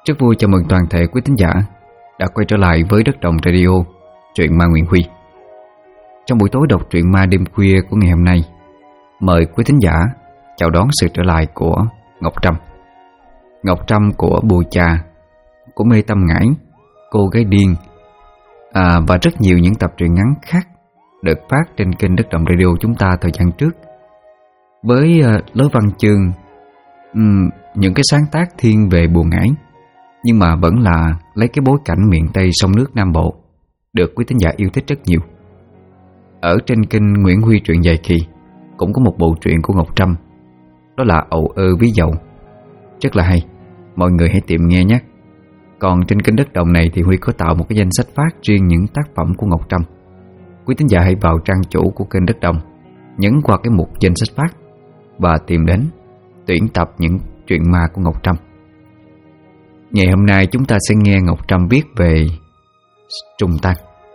Rất vui chào mừng toàn thể quý thính giả đã quay trở lại với Đất Đồng Radio, truyện ma Nguyễn Huy. Trong buổi tối đọc truyện ma đêm khuya của ngày hôm nay, mời quý thính giả chào đón sự trở lại của Ngọc Trâm. Ngọc Trâm của Bùi Trà, của Mê Tâm Ngải, Cô Gái Điên và rất nhiều những tập truyện ngắn khác được phát trên kênh Đất Đồng Radio chúng ta thời gian trước, với lối văn chương những cái sáng tác thiên về buồn ngải, nhưng mà vẫn là lấy cái bối cảnh miền Tây sông nước Nam Bộ, được quý thính giả yêu thích rất nhiều. Ở trên kênh Nguyễn Huy truyện dài kỳ cũng có một bộ truyện của Ngọc Trâm, đó là Ầu Ơ Ví Dầu, rất là hay, mọi người hãy tìm nghe nhé. Còn trên kênh Đất Đồng này thì Huy có tạo một cái danh sách phát riêng những tác phẩm của Ngọc Trâm. Quý thính giả hãy vào trang chủ của kênh Đất Đồng, nhấn qua cái mục danh sách phát và tìm đến tuyển tập những truyện ma của Ngọc Trâm. Ngày hôm nay chúng ta sẽ nghe Ngọc Trâm viết về trùng tang,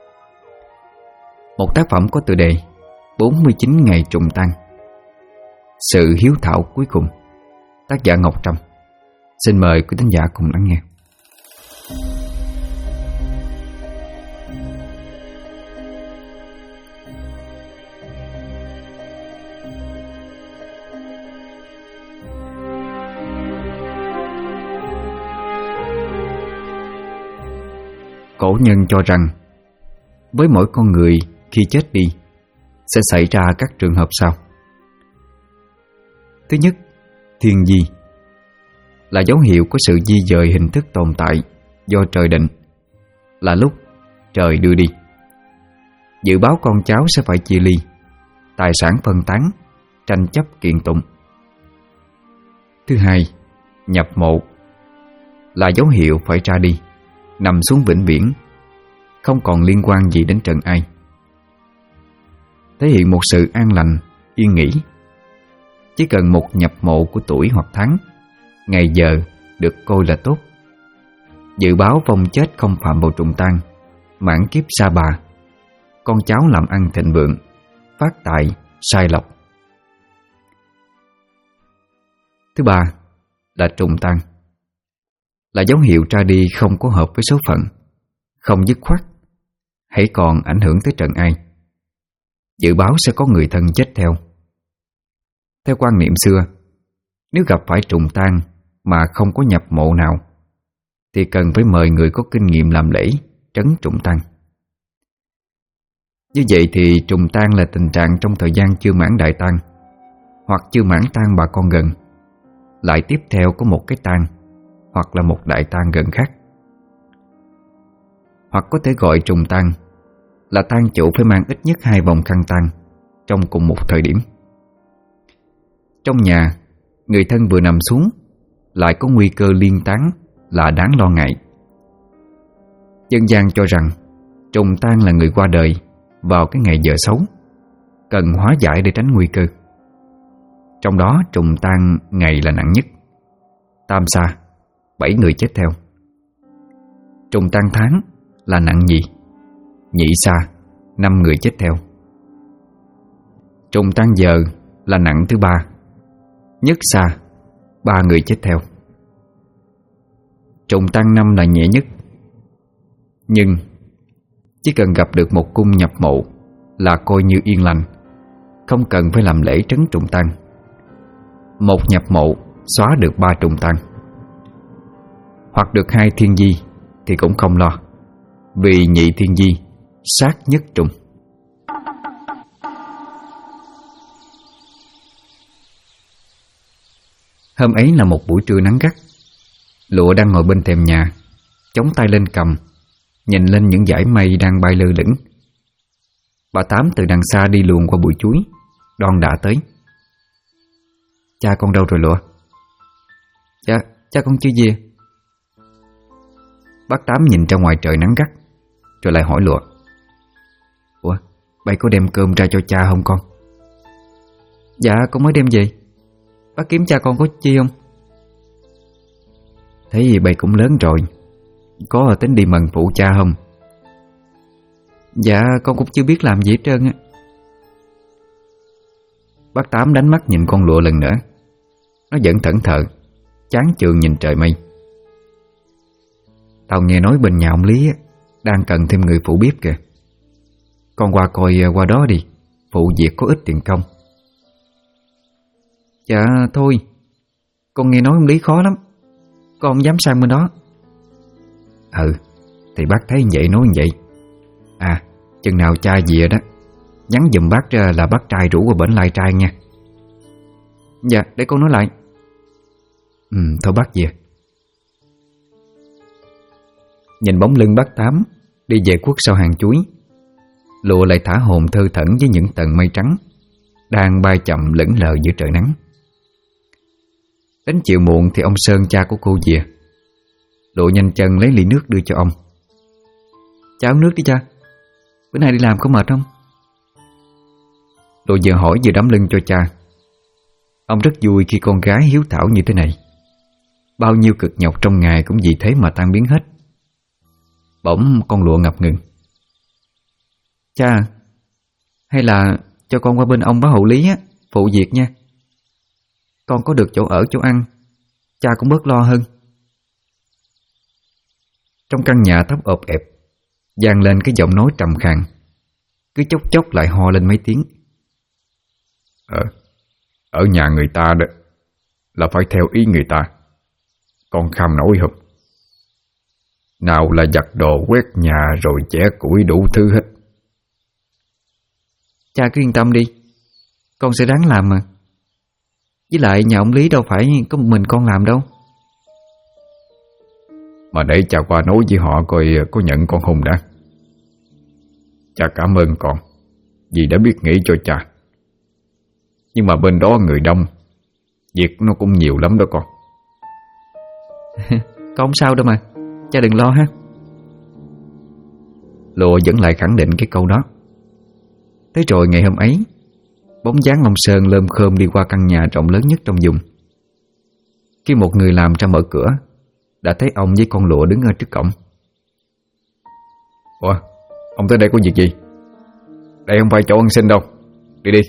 một tác phẩm có tựa đề 49 ngày trùng tang, sự hiếu thảo cuối cùng, tác giả Ngọc Trâm. Xin mời quý thính giả cùng lắng nghe. Cổ nhân cho rằng với mỗi con người khi chết đi sẽ xảy ra các trường hợp sau. Thứ nhất, thiên di là dấu hiệu của sự di dời hình thức tồn tại do trời định, là lúc trời đưa đi. Dự báo con cháu sẽ phải chia ly, tài sản phân tán, tranh chấp kiện tụng. Thứ hai, nhập mộ là dấu hiệu phải ra đi, nằm xuống vĩnh viễn, không còn liên quan gì đến trần ai, thể hiện một sự an lành, yên nghỉ. Chỉ cần một nhập mộ của tuổi hoặc tháng, ngày giờ được coi là tốt. Dự báo vong chết không phạm vào trùng tang, mãn kiếp sa bà, con cháu làm ăn thịnh vượng, phát tài, sai lộc. Thứ ba là trùng tang, là dấu hiệu ra đi không có hợp với số phận, không dứt khoát, hãy còn ảnh hưởng tới trần ai. Dự báo sẽ có người thân chết theo. Theo quan niệm xưa, nếu gặp phải trùng tang mà không có nhập mộ nào thì cần phải mời người có kinh nghiệm làm lễ trấn trùng tang. Như vậy thì trùng tang là tình trạng trong thời gian chưa mãn đại tang, hoặc chưa mãn tang bà con gần, lại tiếp theo có một cái tang hoặc là một đại tang gần khác. Hoặc có thể gọi trùng tang là tang chủ phải mang ít nhất 2 vòng khăn tang trong cùng một thời điểm. Trong nhà, người thân vừa nằm xuống lại có nguy cơ liên tán là đáng lo ngại. Dân gian cho rằng trùng tang là người qua đời vào cái ngày giờ xấu, cần hóa giải để tránh nguy cơ. Trong đó trùng tang ngày là nặng nhất, tam sa 7 người chết theo. Trùng tang tháng là nặng nhì, nhị sa 5 người chết theo. Trùng tang giờ là nặng thứ 3, nhất sa 3 người chết theo. Trùng tang năm là nhẹ nhất, nhưng chỉ cần gặp được một cung nhập mộ là coi như yên lành, không cần phải làm lễ trấn trùng tang. Một nhập mộ xóa được 3 trùng tang. Hoặc được 2 thiên di thì cũng không lo, vì nhị thiên di sát nhất trùng. Hôm ấy là một buổi trưa nắng gắt. Lụa đang ngồi bên thềm nhà, chống tay lên cầm, nhìn lên những dải mây đang bay lơ lửng. Bà Tám từ đằng xa đi luồn qua bụi chuối, đon đả tới. Cha con đâu rồi Lụa? Dạ, cha con chưa về. Bác Tám nhìn ra ngoài trời nắng gắt, rồi lại hỏi Lụa: Ủa, bay có đem cơm ra cho cha không con? Dạ, con mới đem về. Bác kiếm cha con có chi không? Thế gì bay cũng lớn rồi, có tính đi mần phụ cha không? Dạ, con cũng chưa biết làm gì hết trơn á. Bác Tám đánh mắt nhìn con Lụa lần nữa. Nó vẫn thẫn thờ, chán chường nhìn trời mây. Tao nghe nói bên nhà ông Lý đang cần thêm người phụ bếp kìa. Con qua coi qua đó đi, phụ việc có ít tiền công. Dạ thôi, con nghe nói ông Lý khó lắm, con không dám sang bên đó. Thì bác thấy vậy nói vậy. À, chừng nào cha về đó, nhắn giùm bác là bác trai rủ qua bển lai trai nha. Dạ, để con nói lại. Thôi bác về. Nhìn bóng lưng bác Tám đi về khuất sau hàng chuối, Lụa lại thả hồn thơ thẩn với những tầng mây trắng đang bay chậm lững lờ giữa trời nắng. Đến chiều muộn thì ông Sơn, cha của cô về. Lụa nhanh chân lấy ly nước đưa cho ông. Cha uống nước đi cha, bữa nay đi làm có mệt không? Lụa vừa hỏi vừa đấm lưng cho cha. Ông rất vui khi con gái hiếu thảo như thế này. Bao nhiêu cực nhọc trong ngày cũng vì thế mà tan biến hết. Bỗng con Lụa ngập ngừng. Cha, hay là cho con qua bên ông bá Hậu Lý á, phụ việc nha. Con có được chỗ ở chỗ ăn, cha cũng bớt lo hơn. Trong căn nhà thấp ộp ẹp vang lên cái giọng nói trầm khàn, cứ chốc chốc lại ho lên mấy tiếng. Ở nhà người ta đó là phải theo ý người ta, con kham nổi không? Nào là giặt đồ, quét nhà rồi chẻ củi đủ thứ hết. Cha cứ yên tâm đi, con sẽ ráng làm mà. Với lại nhà ông Lý đâu phải có một mình con làm đâu. Mà để cha qua nói với họ coi có nhận con Hùng đã. Cha cảm ơn con vì đã biết nghĩ cho cha. Nhưng mà bên đó người đông, việc nó cũng nhiều lắm đó con. Con không sao đâu mà, cha đừng lo ha. Lụa vẫn lại khẳng định cái câu đó. Thế rồi ngày hôm ấy, bóng dáng ông Sơn lơm khơm đi qua căn nhà rộng lớn nhất trong vùng. Khi một người làm ra mở cửa, đã thấy ông với con Lụa đứng ở trước cổng. Ủa, ông tới đây có việc gì? Đây không phải chỗ ăn xin đâu, đi đi.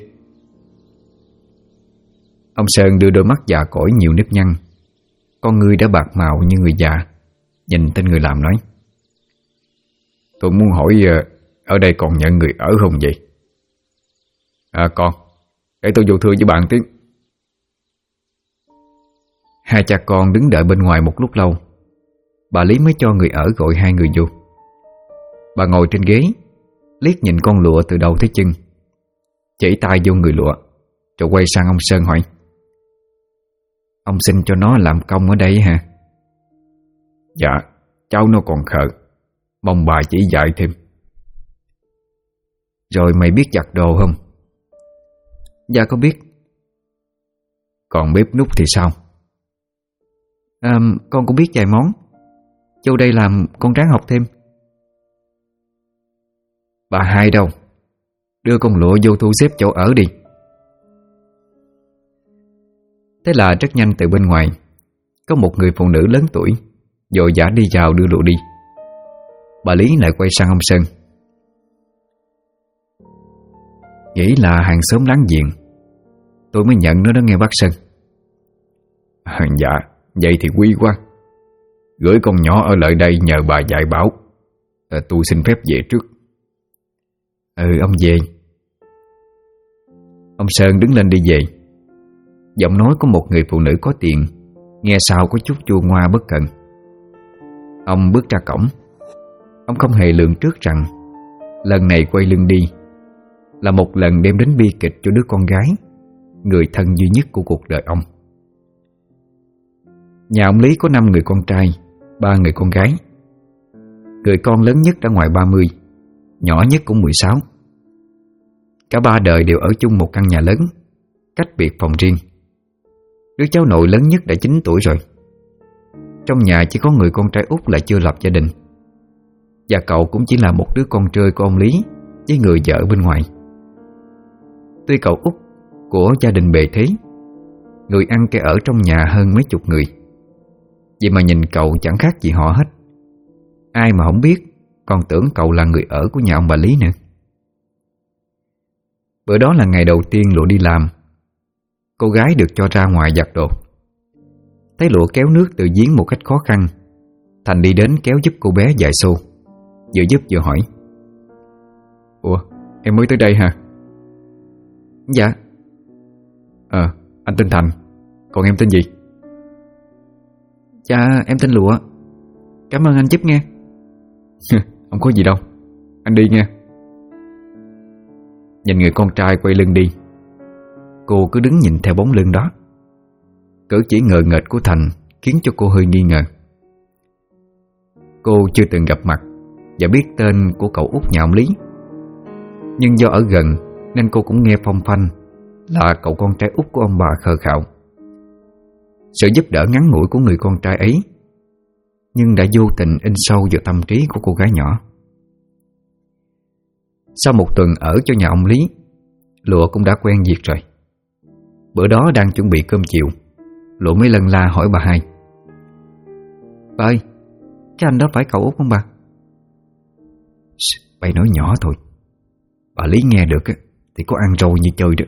Ông Sơn đưa đôi mắt già cỗi nhiều nếp nhăn, con người đã bạc màu như người già, nhìn tên người làm nói: Tôi muốn hỏi ở đây còn nhận người ở không vậy? Con, để tôi vô thưa với bạn tiếng. Hai cha con đứng đợi bên ngoài một lúc lâu, bà Lý mới cho người ở gọi hai người vô. Bà ngồi trên ghế, liếc nhìn con Lụa từ đầu tới chân, chỉ tay vô người Lụa, rồi quay sang ông Sơn hỏi: Ông xin cho nó làm công ở đây hả? Dạ, cháu nó còn khờ, mong bà chỉ dạy thêm. Rồi mày biết giặt đồ không? Dạ con biết. Còn bếp núc thì sao? Con cũng biết vài món. Vô đây làm con ráng học thêm. Bà hai đâu? Đưa con Lụa vô thu xếp chỗ ở đi. Thế là rất nhanh từ bên ngoài có một người phụ nữ lớn tuổi vội vã đi vào đưa Lụa đi. Bà Lý lại quay sang ông Sơn: Nghĩ là hàng xóm láng giềng, tôi mới nhận nó đó nghe bác Sơn. Dạ, vậy thì quý quá. Gửi con nhỏ ở lại đây nhờ bà dạy bảo. Tôi xin phép về trước. Ông về. Ông Sơn đứng lên đi về. Giọng nói của một người phụ nữ có tiền nghe sao có chút chua ngoa bất cần. Ông bước ra cổng. Ông không hề lường trước rằng lần này quay lưng đi là một lần đem đến bi kịch cho đứa con gái, người thân duy nhất của cuộc đời ông. Nhà ông Lý có 5 người con trai, 3 người con gái. Người con lớn nhất đã ngoài 30, nhỏ nhất cũng 16. Cả 3 đời đều ở chung một căn nhà lớn, cách biệt phòng riêng. Đứa cháu nội lớn nhất đã 9 tuổi rồi. Trong nhà chỉ có người con trai út là chưa lập gia đình, và cậu cũng chỉ là một đứa con trơi của ông Lý với người vợ bên ngoài. Tuy cậu út của gia đình bề thế, người ăn kẻ ở trong nhà hơn mấy chục người, vậy mà nhìn cậu chẳng khác gì họ hết. Ai mà không biết, còn tưởng cậu là người ở của nhà ông bà Lý nữa. Bữa đó là ngày đầu tiên Lụa đi làm. Cô gái được cho ra ngoài giặt đồ. Thấy Lụa kéo nước từ giếng một cách khó khăn, Thành đi đến kéo giúp cô bé vài xô, vừa giúp vừa hỏi: Ủa, em mới tới đây hả? Dạ. Anh tên Thành. Còn em tên gì? Dạ em tên Lụa. Cảm ơn anh giúp nghe. Không có gì đâu, anh đi nha. Nhìn người con trai quay lưng đi, cô cứ đứng nhìn theo bóng lưng đó. Cử chỉ ngờ nghệch của Thành khiến cho cô hơi nghi ngờ. Cô chưa từng gặp mặt và biết tên của cậu út nhà ông Lý, nhưng do ở gần nên cô cũng nghe phong phanh là cậu con trai út của ông bà khờ khạo. Sự giúp đỡ ngắn ngủi của người con trai ấy nhưng đã vô tình in sâu vào tâm trí của cô gái nhỏ. Sau một tuần ở cho nhà ông Lý, Lụa cũng đã quen việc rồi. Bữa đó đang chuẩn bị cơm chiều, Lụa mới lân la hỏi bà hai: Bà ơi, cái anh đó phải cậu út không bà? Bày nói nhỏ thôi, bà Lý nghe được thì có ăn roi như chơi đó.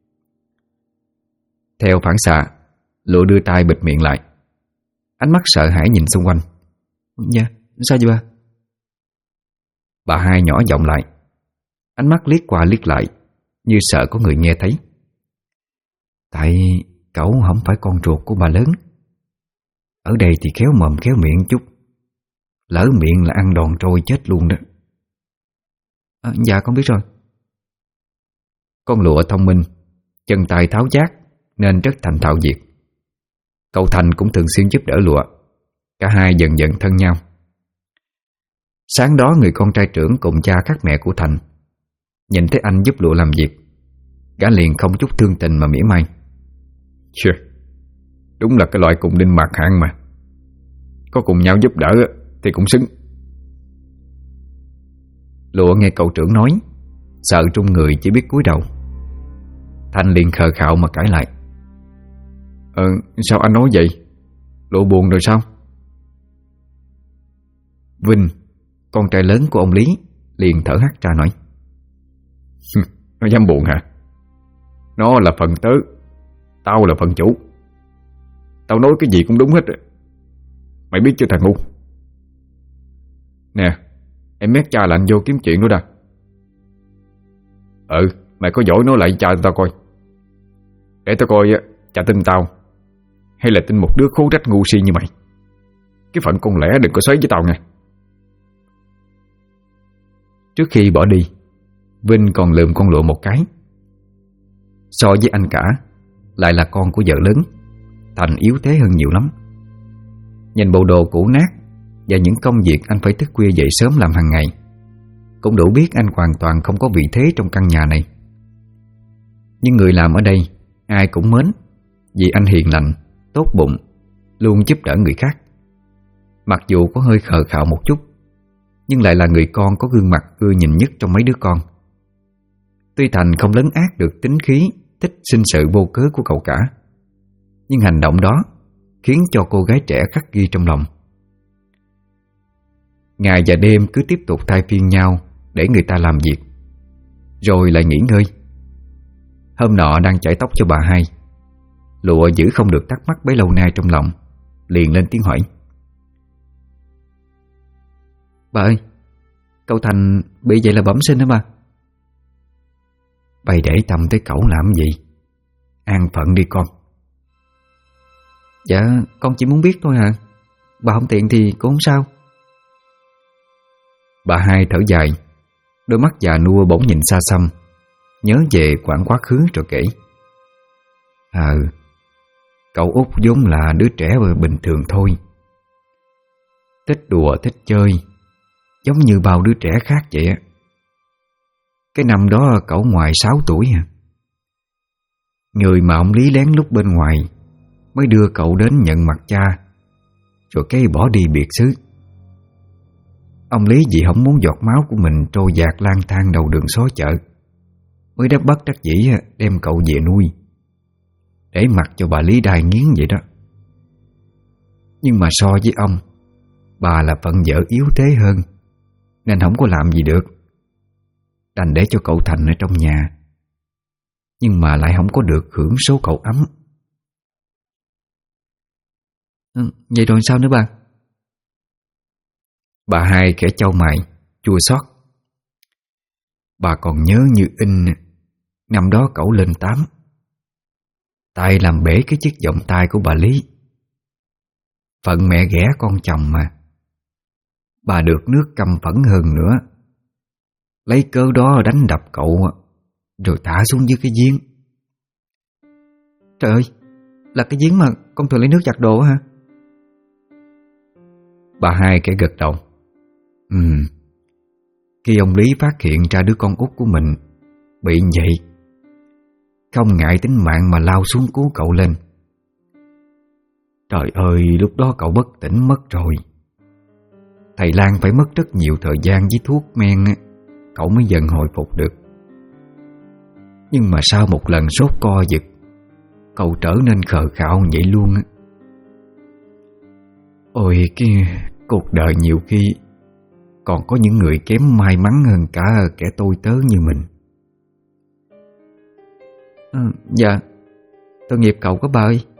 Theo phản xạ, Lụa đưa tay bịt miệng lại, ánh mắt sợ hãi nhìn xung quanh. Dạ, sao vậy bà? Bà hai nhỏ giọng lại, ánh mắt liếc qua liếc lại như sợ có người nghe thấy. Tại cậu không phải con ruột của bà lớn. Ở đây thì khéo mồm khéo miệng chút, lỡ miệng là ăn đòn trôi chết luôn đó. Dạ con biết rồi. Con Lụa thông minh, chân tay tháo vát nên rất thành thạo việc. Cậu Thành cũng thường xuyên giúp đỡ Lụa. Cả hai dần dần thân nhau. Sáng đó người con trai trưởng cùng cha khác mẹ của Thành nhìn thấy anh giúp Lụa làm việc, gã liền không chút thương tình mà mỉa mai: Đúng là cái loại cùng đinh mạc hạng mà. Có cùng nhau giúp đỡ thì cũng xứng. Lụa nghe cậu trưởng nói, sợ trung người chỉ biết cúi đầu. Thành liền khờ khạo mà cãi lại: Sao anh nói vậy? Lụa buồn rồi sao? Vinh, con trai lớn của ông Lý, liền thở hắt ra nói: Nó dám buồn hả? Nó là phần tớ, tao là phần chủ. Tao nói cái gì cũng đúng hết. Mày biết chưa thằng ngu? Nè, em mét cha là anh vô kiếm chuyện nữa đã. Mày có giỏi nói lại cha tao coi, để tao coi cha tin tao hay là tin một đứa khố rách ngu si như mày. Cái phận con lẻ đừng có xoáy với tao nha. Trước khi bỏ đi, Vinh còn lườm con Lụa một cái. So với anh cả, lại là con của vợ lớn, Thành yếu thế hơn nhiều lắm. Nhìn bộ đồ cũ nát và những công việc anh phải thức khuya dậy sớm làm hàng ngày, cũng đủ biết anh hoàn toàn không có vị thế trong căn nhà này. Nhưng người làm ở đây ai cũng mến, vì anh hiền lành, tốt bụng, luôn giúp đỡ người khác. Mặc dù có hơi khờ khạo một chút, nhưng lại là người con có gương mặt ưa nhìn nhất trong mấy đứa con. Tuy Thành không lấn át được tính khí thích sinh sự vô cớ của cậu cả, nhưng hành động đó khiến cho cô gái trẻ khắc ghi trong lòng. Ngày và đêm cứ tiếp tục thay phiên nhau để người ta làm việc, rồi lại nghỉ ngơi. Hôm nọ đang chải tóc cho bà hai, Lụa giữ không được thắc mắc bấy lâu nay trong lòng, liền lên tiếng hỏi: Bà ơi, cậu Thành bị vậy là bẩm sinh hả bà? Bày để tâm tới cậu làm gì? An phận đi con. Dạ, con chỉ muốn biết thôi hả? Bà không tiện thì cũng không sao. Bà hai thở dài, đôi mắt già nua bỗng nhìn xa xăm, nhớ về quãng quá khứ rồi kể: Cậu út vốn là đứa trẻ bình thường thôi, thích đùa thích chơi, giống như bao đứa trẻ khác vậy á. Cái năm đó cậu ngoài 6 tuổi à. Người mà ông Lý lén lút bên ngoài mới đưa cậu đến nhận mặt cha, rồi cái bỏ đi biệt xứ. Ông Lý vì không muốn giọt máu của mình trôi dạt lang thang đầu đường xó chợ, mới đắp bất đắc dĩ đem cậu về nuôi, để mặc cho bà Lý đai nghiến vậy đó. Nhưng mà so với ông, bà là phận vợ yếu thế hơn, nên không có làm gì được, đành để cho cậu Thành ở trong nhà, nhưng mà lại không có được hưởng số cậu ấm. Vậy rồi sao nữa bà? Bà hai khẽ chau mày, chua xót. Bà còn nhớ như in năm đó cậu lên 8, tay làm bể cái chiếc vòng tay của bà Lý. Phận mẹ ghẻ con chồng mà. Bà được nước căm phẫn hơn nữa, lấy cớ đó đánh đập cậu, rồi thả xuống dưới cái giếng. Trời ơi, là cái giếng mà con thường lấy nước giặt đồ hả? Bà hai kẻ gật đầu. Khi ông Lý phát hiện ra đứa con út của mình bị vậy, không ngại tính mạng mà lao xuống cứu cậu lên. Trời ơi, lúc đó cậu bất tỉnh mất rồi. Thầy Lan phải mất rất nhiều thời gian với thuốc men, cậu mới dần hồi phục được. Nhưng mà sau một lần sốt co giật, cậu trở nên khờ khạo vậy luôn. Ôi, cái cuộc đời nhiều khi còn có những người kém may mắn hơn cả kẻ tôi tớ như mình. Dạ, tội nghiệp cậu quá bà ơi.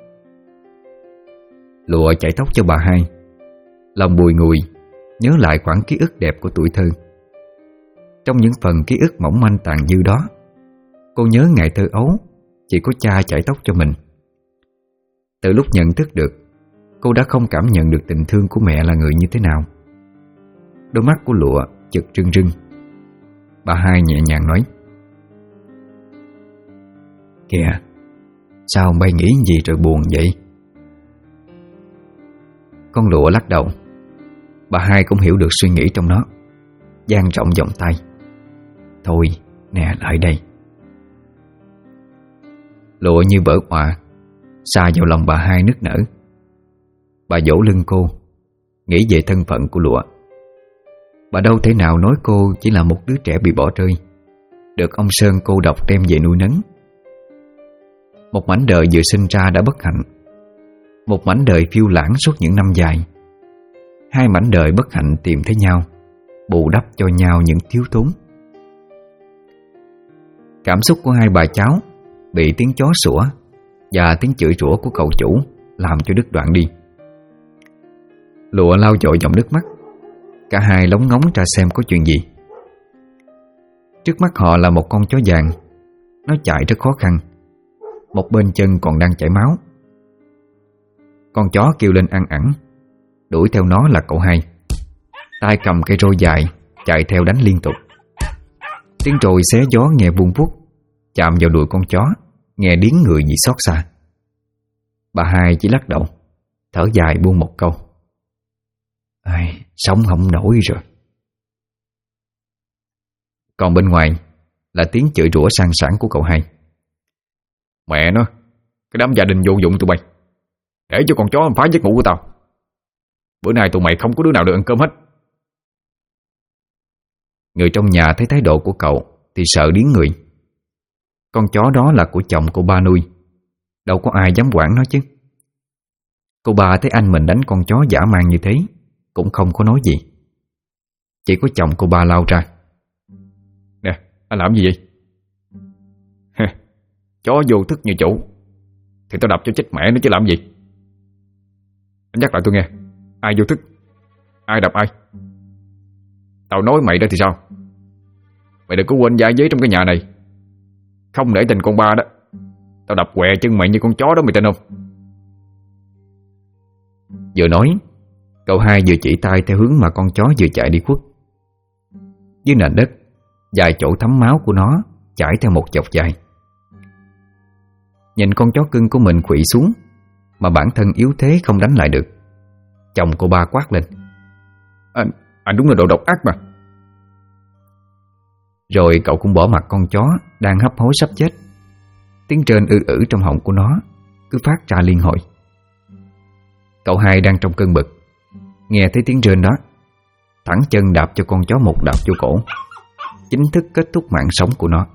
Lụa chải tóc cho bà hai, lòng bùi ngùi nhớ lại khoảng ký ức đẹp của tuổi thơ. Trong những phần ký ức mỏng manh tàn dư đó, cô nhớ ngày thơ ấu chỉ có cha chải tóc cho mình. Từ lúc nhận thức được, cô đã không cảm nhận được tình thương của mẹ là người như thế nào. Đôi mắt của Lụa chực rưng rưng. Bà hai nhẹ nhàng nói: Kìa, sao bay nghĩ gì rồi buồn vậy? Con Lụa lắc đầu. Bà hai cũng hiểu được suy nghĩ trong nó, dang rộng vòng tay: Thôi, nè, lại đây. Lụa như vỡ òa, sa vào lòng bà hai nức nở. Bà vỗ lưng cô, nghĩ về thân phận của Lụa. Bà đâu thể nào nói cô chỉ là một đứa trẻ bị bỏ rơi, được ông Sơn cô độc đem về nuôi nấng. Một mảnh đời vừa sinh ra đã bất hạnh, một mảnh đời phiêu lãng suốt những năm dài. Hai mảnh đời bất hạnh tìm thấy nhau, bù đắp cho nhau những thiếu thốn. Cảm xúc của hai bà cháu bị tiếng chó sủa và tiếng chửi rủa của cậu chủ làm cho đứt đoạn đi. Lụa lau dội dòng nước mắt. Cả hai lóng ngóng ra xem có chuyện gì. Trước mắt họ là một con chó vàng. Nó chạy rất khó khăn, một bên chân còn đang chảy máu. Con chó kêu lên ăn ẳng. Đuổi theo nó là cậu hai, tay cầm cây roi dài chạy theo đánh liên tục. Tiếng roi xé gió nghe vun vút, chạm vào đuôi con chó nghe điếng người vì xót xa. Bà hai chỉ lắc đầu, thở dài buông một câu: Ai, sống không nổi rồi. Còn bên ngoài là tiếng chửi rủa sang sảng của cậu hai: Mẹ nó, cái đám gia đình vô dụng tụi bay, để cho con chó phá giấc ngủ của tao. Bữa nay tụi mày không có đứa nào được ăn cơm hết. Người trong nhà thấy thái độ của cậu thì sợ điếng người. Con chó đó là của chồng cô ba nuôi, đâu có ai dám quản nó chứ. Cô ba thấy anh mình đánh con chó dã man như thế cũng không có nói gì. Chỉ có chồng cô ba lao ra: Nè, anh làm gì vậy? Chó vô thức như chủ thì tao đập cho chết mẹ nó chứ làm gì. Anh nhắc lại tôi nghe, ai vô thức, ai đập ai? Tao nói mày đó thì sao? Mày đừng có quên gia giấy trong cái nhà này. Không để tình con ba đó, tao đập què chân mày như con chó đó, mày tin không? Vừa nói, cậu hai vừa chỉ tay theo hướng mà con chó vừa chạy đi khuất. Dưới nền đất, vài chỗ thấm máu của nó chảy theo một dọc dài. Nhìn con chó cưng của mình khuỵu xuống mà bản thân yếu thế không đánh lại được, chồng cô ba quát lên: Anh đúng là đồ độc ác mà. Rồi cậu cũng bỏ mặc con chó đang hấp hối sắp chết. Tiếng rên ư trong họng của nó cứ phát ra liên hồi. Cậu hai đang trong cơn bực, nghe thấy tiếng rên đó, thẳng chân đạp cho con chó một đạp vô cổ, chính thức kết thúc mạng sống của nó.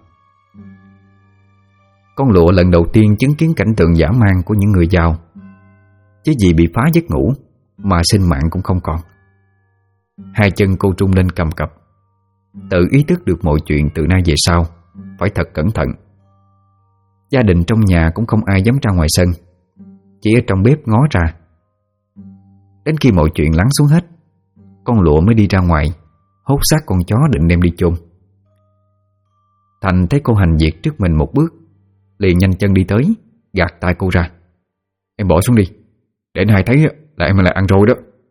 Con Lụa lần đầu tiên chứng kiến cảnh tượng dã man của những người giàu, chứ vì bị phá giấc ngủ mà sinh mạng cũng không còn. Hai chân cô trung lên cầm cập, tự ý thức được mọi chuyện từ nay về sau phải thật cẩn thận. Gia đình trong nhà cũng không ai dám ra ngoài sân, chỉ ở trong bếp ngó ra. Đến khi mọi chuyện lắng xuống hết, con Lụa mới đi ra ngoài hốt xác con chó định đem đi chôn. Thành thấy cô hành việc trước mình một bước, liền nhanh chân đi tới, gạt tay cô ra. Em bỏ xuống đi, để ai thấy là em là ăn trôi đó.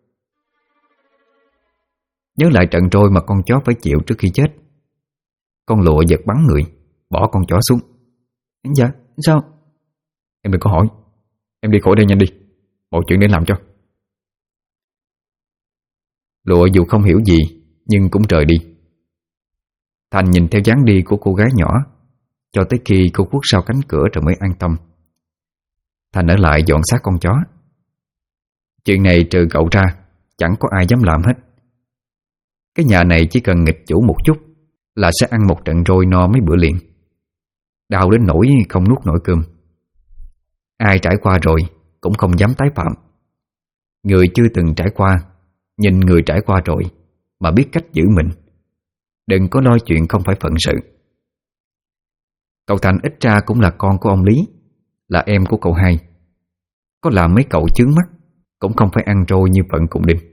Nhớ lại trận trôi mà con chó phải chịu trước khi chết, con Lụa giật bắn người, bỏ con chó xuống. Dạ, sao? Em đừng có hỏi, em đi khỏi đây nhanh đi, mọi chuyện để làm cho. Lụa dù không hiểu gì nhưng cũng rời đi. Thành nhìn theo dáng đi của cô gái nhỏ cho tới khi cô khuất sau cánh cửa rồi mới an tâm. Thành ở lại dọn xác con chó. Chuyện này trừ cậu ra chẳng có ai dám làm hết. Cái nhà này chỉ cần nghịch chủ một chút là sẽ ăn một trận trôi no mấy bữa liền, đau đến nỗi không nuốt nổi cơm. Ai trải qua rồi cũng không dám tái phạm. Người chưa từng trải qua nhìn người trải qua rồi mà biết cách giữ mình. Đừng có lo chuyện không phải phận sự. Cậu Thành ít ra cũng là con của ông Lý, là em của cậu hai. Có làm mấy cậu chướng mắt cũng không phải ăn trôi như phận cùng đêm.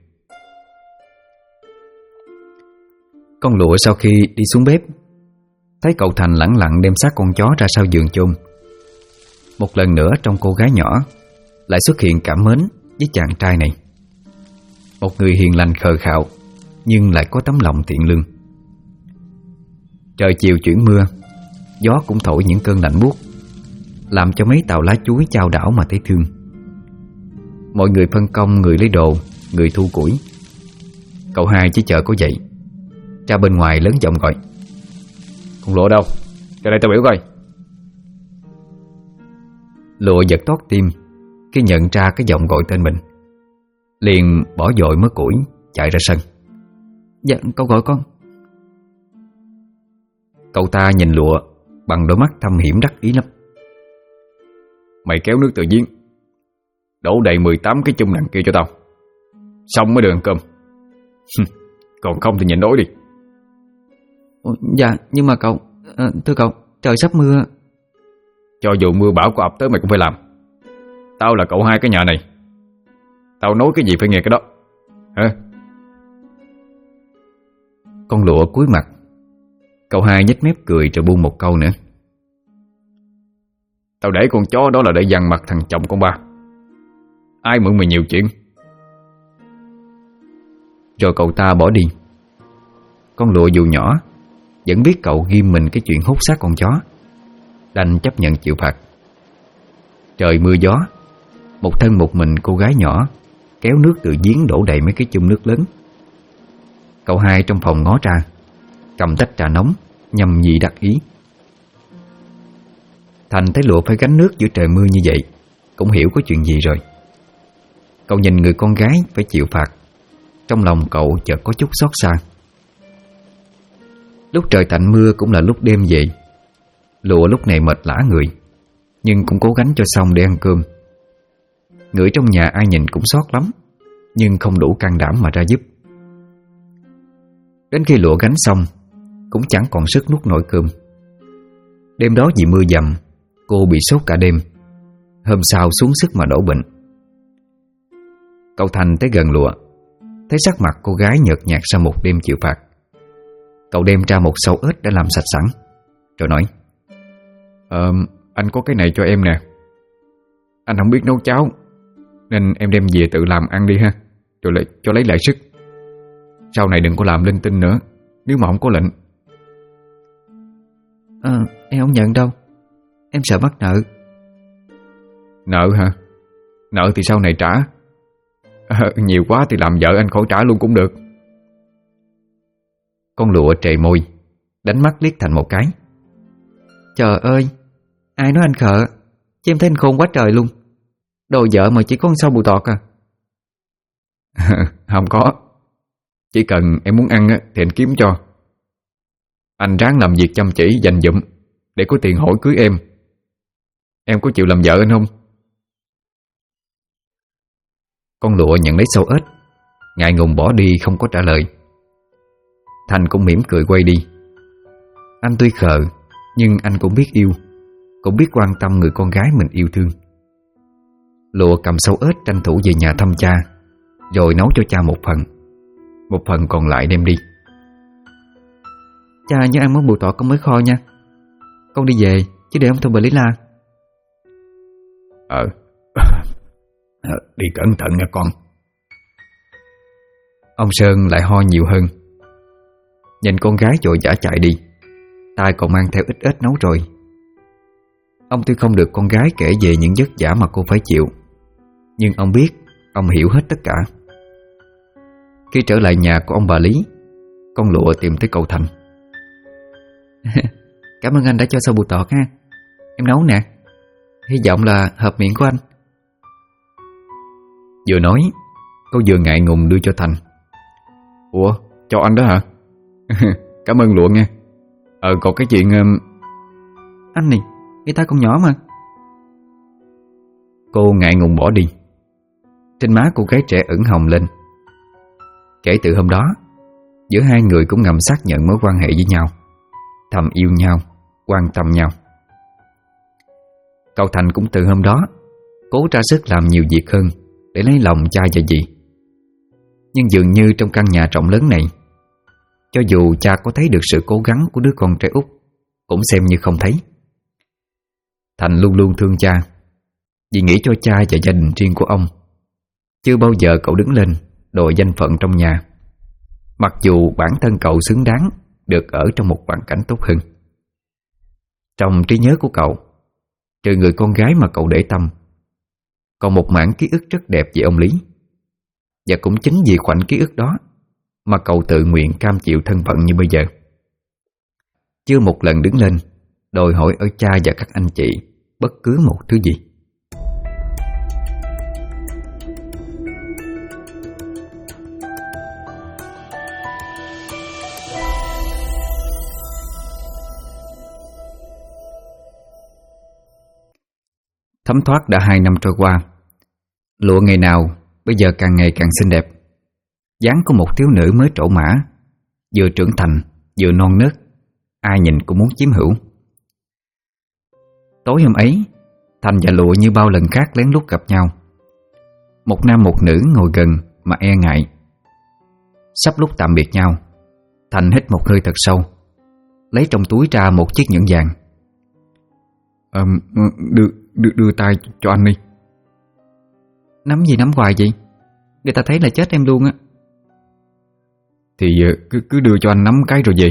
Con Lụa sau khi đi xuống bếp, thấy cậu Thành lẳng lặng đem xác con chó ra sau giường chôn. Một lần nữa trong cô gái nhỏ lại xuất hiện cảm mến với chàng trai này. Một người hiền lành khờ khạo nhưng lại có tấm lòng thiện lương. Trời chiều chuyển mưa, gió cũng thổi những cơn lạnh buốt, làm cho mấy tàu lá chuối chao đảo mà thấy thương. Mọi người phân công người lấy đồ, người thu củi. Cậu hai chỉ chờ có vậy, ra bên ngoài lớn giọng gọi: Con Lụa đâu? Ra đây tao biểu coi. Lụa giật toát tim khi nhận ra cái giọng gọi tên mình, liền bỏ dội mớ củi chạy ra sân. Dạ, cậu gọi con. Cậu ta nhìn Lụa bằng đôi mắt thâm hiểm đắc ý lắm. Mày kéo nước từ giếng, đổ đầy 18 cái chung đằng kia cho tao, xong mới được ăn cơm. Còn không thì nhịn đói đi. Dạ, nhưng mà cậu, thưa cậu, trời sắp mưa. Cho dù mưa bão có ập tới mày cũng phải làm. Tao là cậu hai cái nhà này, tao nói cái gì phải nghe cái đó. Hả? Con Lụa cúi mặt. Cậu hai nhếch mép cười rồi buông một câu nữa: Tao để con chó đó là để dằn mặt thằng chồng con ba. Ai mượn mày nhiều chuyện. Rồi cậu ta bỏ đi. Con Lụa dù nhỏ vẫn biết cậu ghim mình cái chuyện hút xác con chó, đành chấp nhận chịu phạt. Trời mưa gió, một thân một mình cô gái nhỏ kéo nước từ giếng đổ đầy mấy cái chung nước lớn. Cậu hai trong phòng ngó ra, cầm tách trà nóng nhâm nhi đắc ý. Thành thấy Lụa phải gánh nước giữa trời mưa như vậy, cũng hiểu có chuyện gì rồi. Cậu nhìn người con gái phải chịu phạt, trong lòng cậu chợt có chút xót xa. Lúc trời tạnh mưa cũng là lúc đêm về. Lụa lúc này mệt lả người, nhưng cũng cố gắng cho xong để ăn cơm. Người trong nhà ai nhìn cũng xót lắm, nhưng không đủ can đảm mà ra giúp. Đến khi Lụa gánh xong, cũng chẳng còn sức nuốt nổi cơm. Đêm đó vì mưa dầm, cô bị sốt cả đêm. Hôm sau xuống sức mà đổ bệnh. Cậu Thành tới gần Lụa, thấy sắc mặt cô gái nhợt nhạt sau một đêm chịu phạt. Cậu đem ra một sâu ếch đã làm sạch sẵn, rồi nói: Anh có cái này cho em nè. Anh không biết nấu cháo, nên em đem về tự làm ăn đi ha, rồi lại cho lấy lại sức. Sau này đừng có làm linh tinh nữa, nếu mà không có lệnh. Em không nhận đâu, em sợ mắc nợ. Nợ hả? Nợ thì sau này trả. Nhiều quá thì làm vợ anh khỏi trả luôn cũng được. Con Lụa trề môi, đánh mắt liếc Thành một cái. Trời ơi, ai nói anh khờ, chứ em thấy anh khôn quá trời luôn. Đồ vợ mà chỉ có con sau bù tọt à. Không có, chỉ cần em muốn ăn thì anh kiếm cho. Anh ráng làm việc chăm chỉ dành dụm để có tiền hỏi cưới em. Em có chịu làm vợ anh không? Con Lụa nhận lấy sâu ếch, ngại ngùng bỏ đi không có trả lời. Thành cũng mỉm cười quay đi. Anh tuy khờ, nhưng anh cũng biết yêu, cũng biết quan tâm người con gái mình yêu thương. Lụa cầm sâu ếch tranh thủ về nhà thăm cha, rồi nấu cho cha một phần. một phần còn lại đem đi. Cha nhớ ăn món bò tọt con mới kho nha. Con đi về chứ để ông Thông bà Lý la. Đi cẩn thận nha con. Ông Sơn lại ho nhiều hơn. Nhìn con gái vội vã chạy đi, tay còn mang theo ít ếch nấu rồi. Ông tuy không được con gái kể về những vất vả mà cô phải chịu, nhưng ông biết, ông hiểu hết tất cả. Khi trở lại nhà của ông bà Lý, con Lụa tìm tới cậu Thành. Cảm ơn anh đã cho sâu bù tọt ha. Em nấu nè, hy vọng là hợp miệng của anh. Vừa nói, cô vừa ngại ngùng đưa cho Thành. Ủa, cho anh đó hả? Cảm ơn Lụa nha. Còn cái chuyện... Anh này, người ta còn nhỏ mà. Cô ngại ngùng bỏ đi. Trên má cô gái trẻ ửng hồng lên. Kể từ hôm đó, giữa hai người cũng ngầm xác nhận mối quan hệ với nhau, thầm yêu nhau, quan tâm nhau. Cậu Thành cũng từ hôm đó cố ra sức làm nhiều việc hơn để lấy lòng cha và dì. Nhưng dường như trong căn nhà rộng lớn này, cho dù cha có thấy được sự cố gắng của đứa con trai út, cũng xem như không thấy. Thành luôn luôn thương cha, vì nghĩ cho cha và gia đình riêng của ông. Chưa bao giờ cậu đứng lên đòi danh phận trong nhà, mặc dù bản thân cậu xứng đáng được ở trong một hoàn cảnh tốt hơn. Trong trí nhớ của cậu, trừ người con gái mà cậu để tâm, còn một mảng ký ức rất đẹp về ông Lý. Và cũng chính vì khoảnh ký ức đó mà cậu tự nguyện cam chịu thân phận như bây giờ. Chưa một lần đứng lên đòi hỏi ở cha và các anh chị bất cứ một thứ gì. Thấm thoát đã 2 năm trôi qua. Lụa ngày nào bây giờ càng ngày càng xinh đẹp, dáng của một thiếu nữ mới trổ mã, vừa trưởng thành vừa non nớt, ai nhìn cũng muốn chiếm hữu. Tối hôm ấy, Thành và Lụa như bao lần khác lén lút gặp nhau. Một nam một nữ ngồi gần mà e ngại. Sắp lúc tạm biệt nhau, Thành hít một hơi thật sâu, lấy trong túi ra một chiếc nhẫn vàng. Đưa tay cho anh đi. Nắm gì nắm hoài vậy? Người ta thấy là chết em luôn á. Thì cứ đưa cho anh nắm cái rồi về.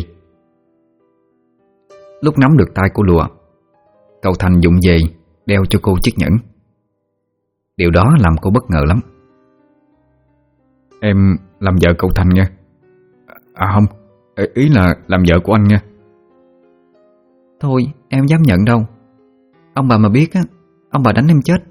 Lúc nắm được tay của Lụa, cậu Thành dụng về đeo cho cô chiếc nhẫn. Điều đó làm cô bất ngờ lắm. Em làm vợ cậu Thành nha. Không, ý là làm vợ của anh nha. Thôi em dám nhận đâu. Ông bà mà biết á, ông bà đánh em chết.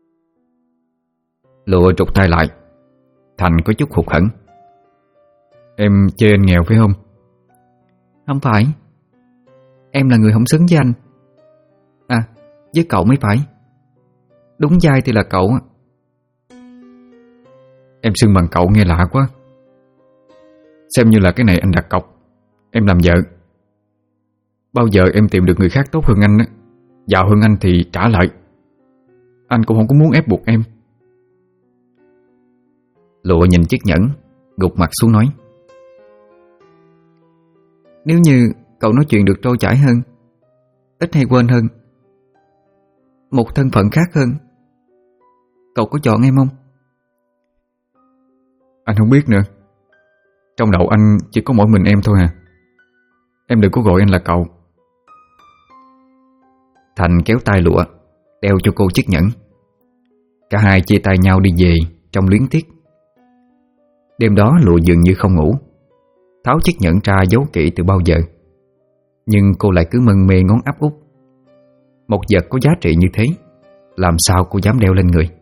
Lụa trục tay lại. Thành có chút hụt hẫng. Em chê anh nghèo phải không? Không phải. Em là người không xứng với anh. À, với cậu mới phải. Đúng vai thì là cậu. Em xưng bằng cậu nghe lạ quá. Xem như là cái này anh đặt cọc, em làm vợ. Bao giờ em tìm được người khác tốt hơn anh, giàu hơn anh thì trả lại. Anh cũng không có muốn ép buộc em. Lụa nhìn chiếc nhẫn, gục mặt xuống nói. Nếu như cậu nói chuyện được trôi chảy hơn, ít hay quên hơn, một thân phận khác hơn, cậu có chọn em không? Anh không biết nữa. Trong đầu anh chỉ có mỗi mình em thôi à. Em đừng có gọi anh là cậu. Thành kéo tay Lụa, đeo cho cô chiếc nhẫn. Cả hai chia tay nhau đi về trong luyến tiếc. Đêm đó Lụa dường như không ngủ, tháo chiếc nhẫn ra giấu kỹ từ bao giờ. Nhưng cô lại cứ mân mê ngón áp út. Một vật có giá trị như thế, làm sao cô dám đeo lên người?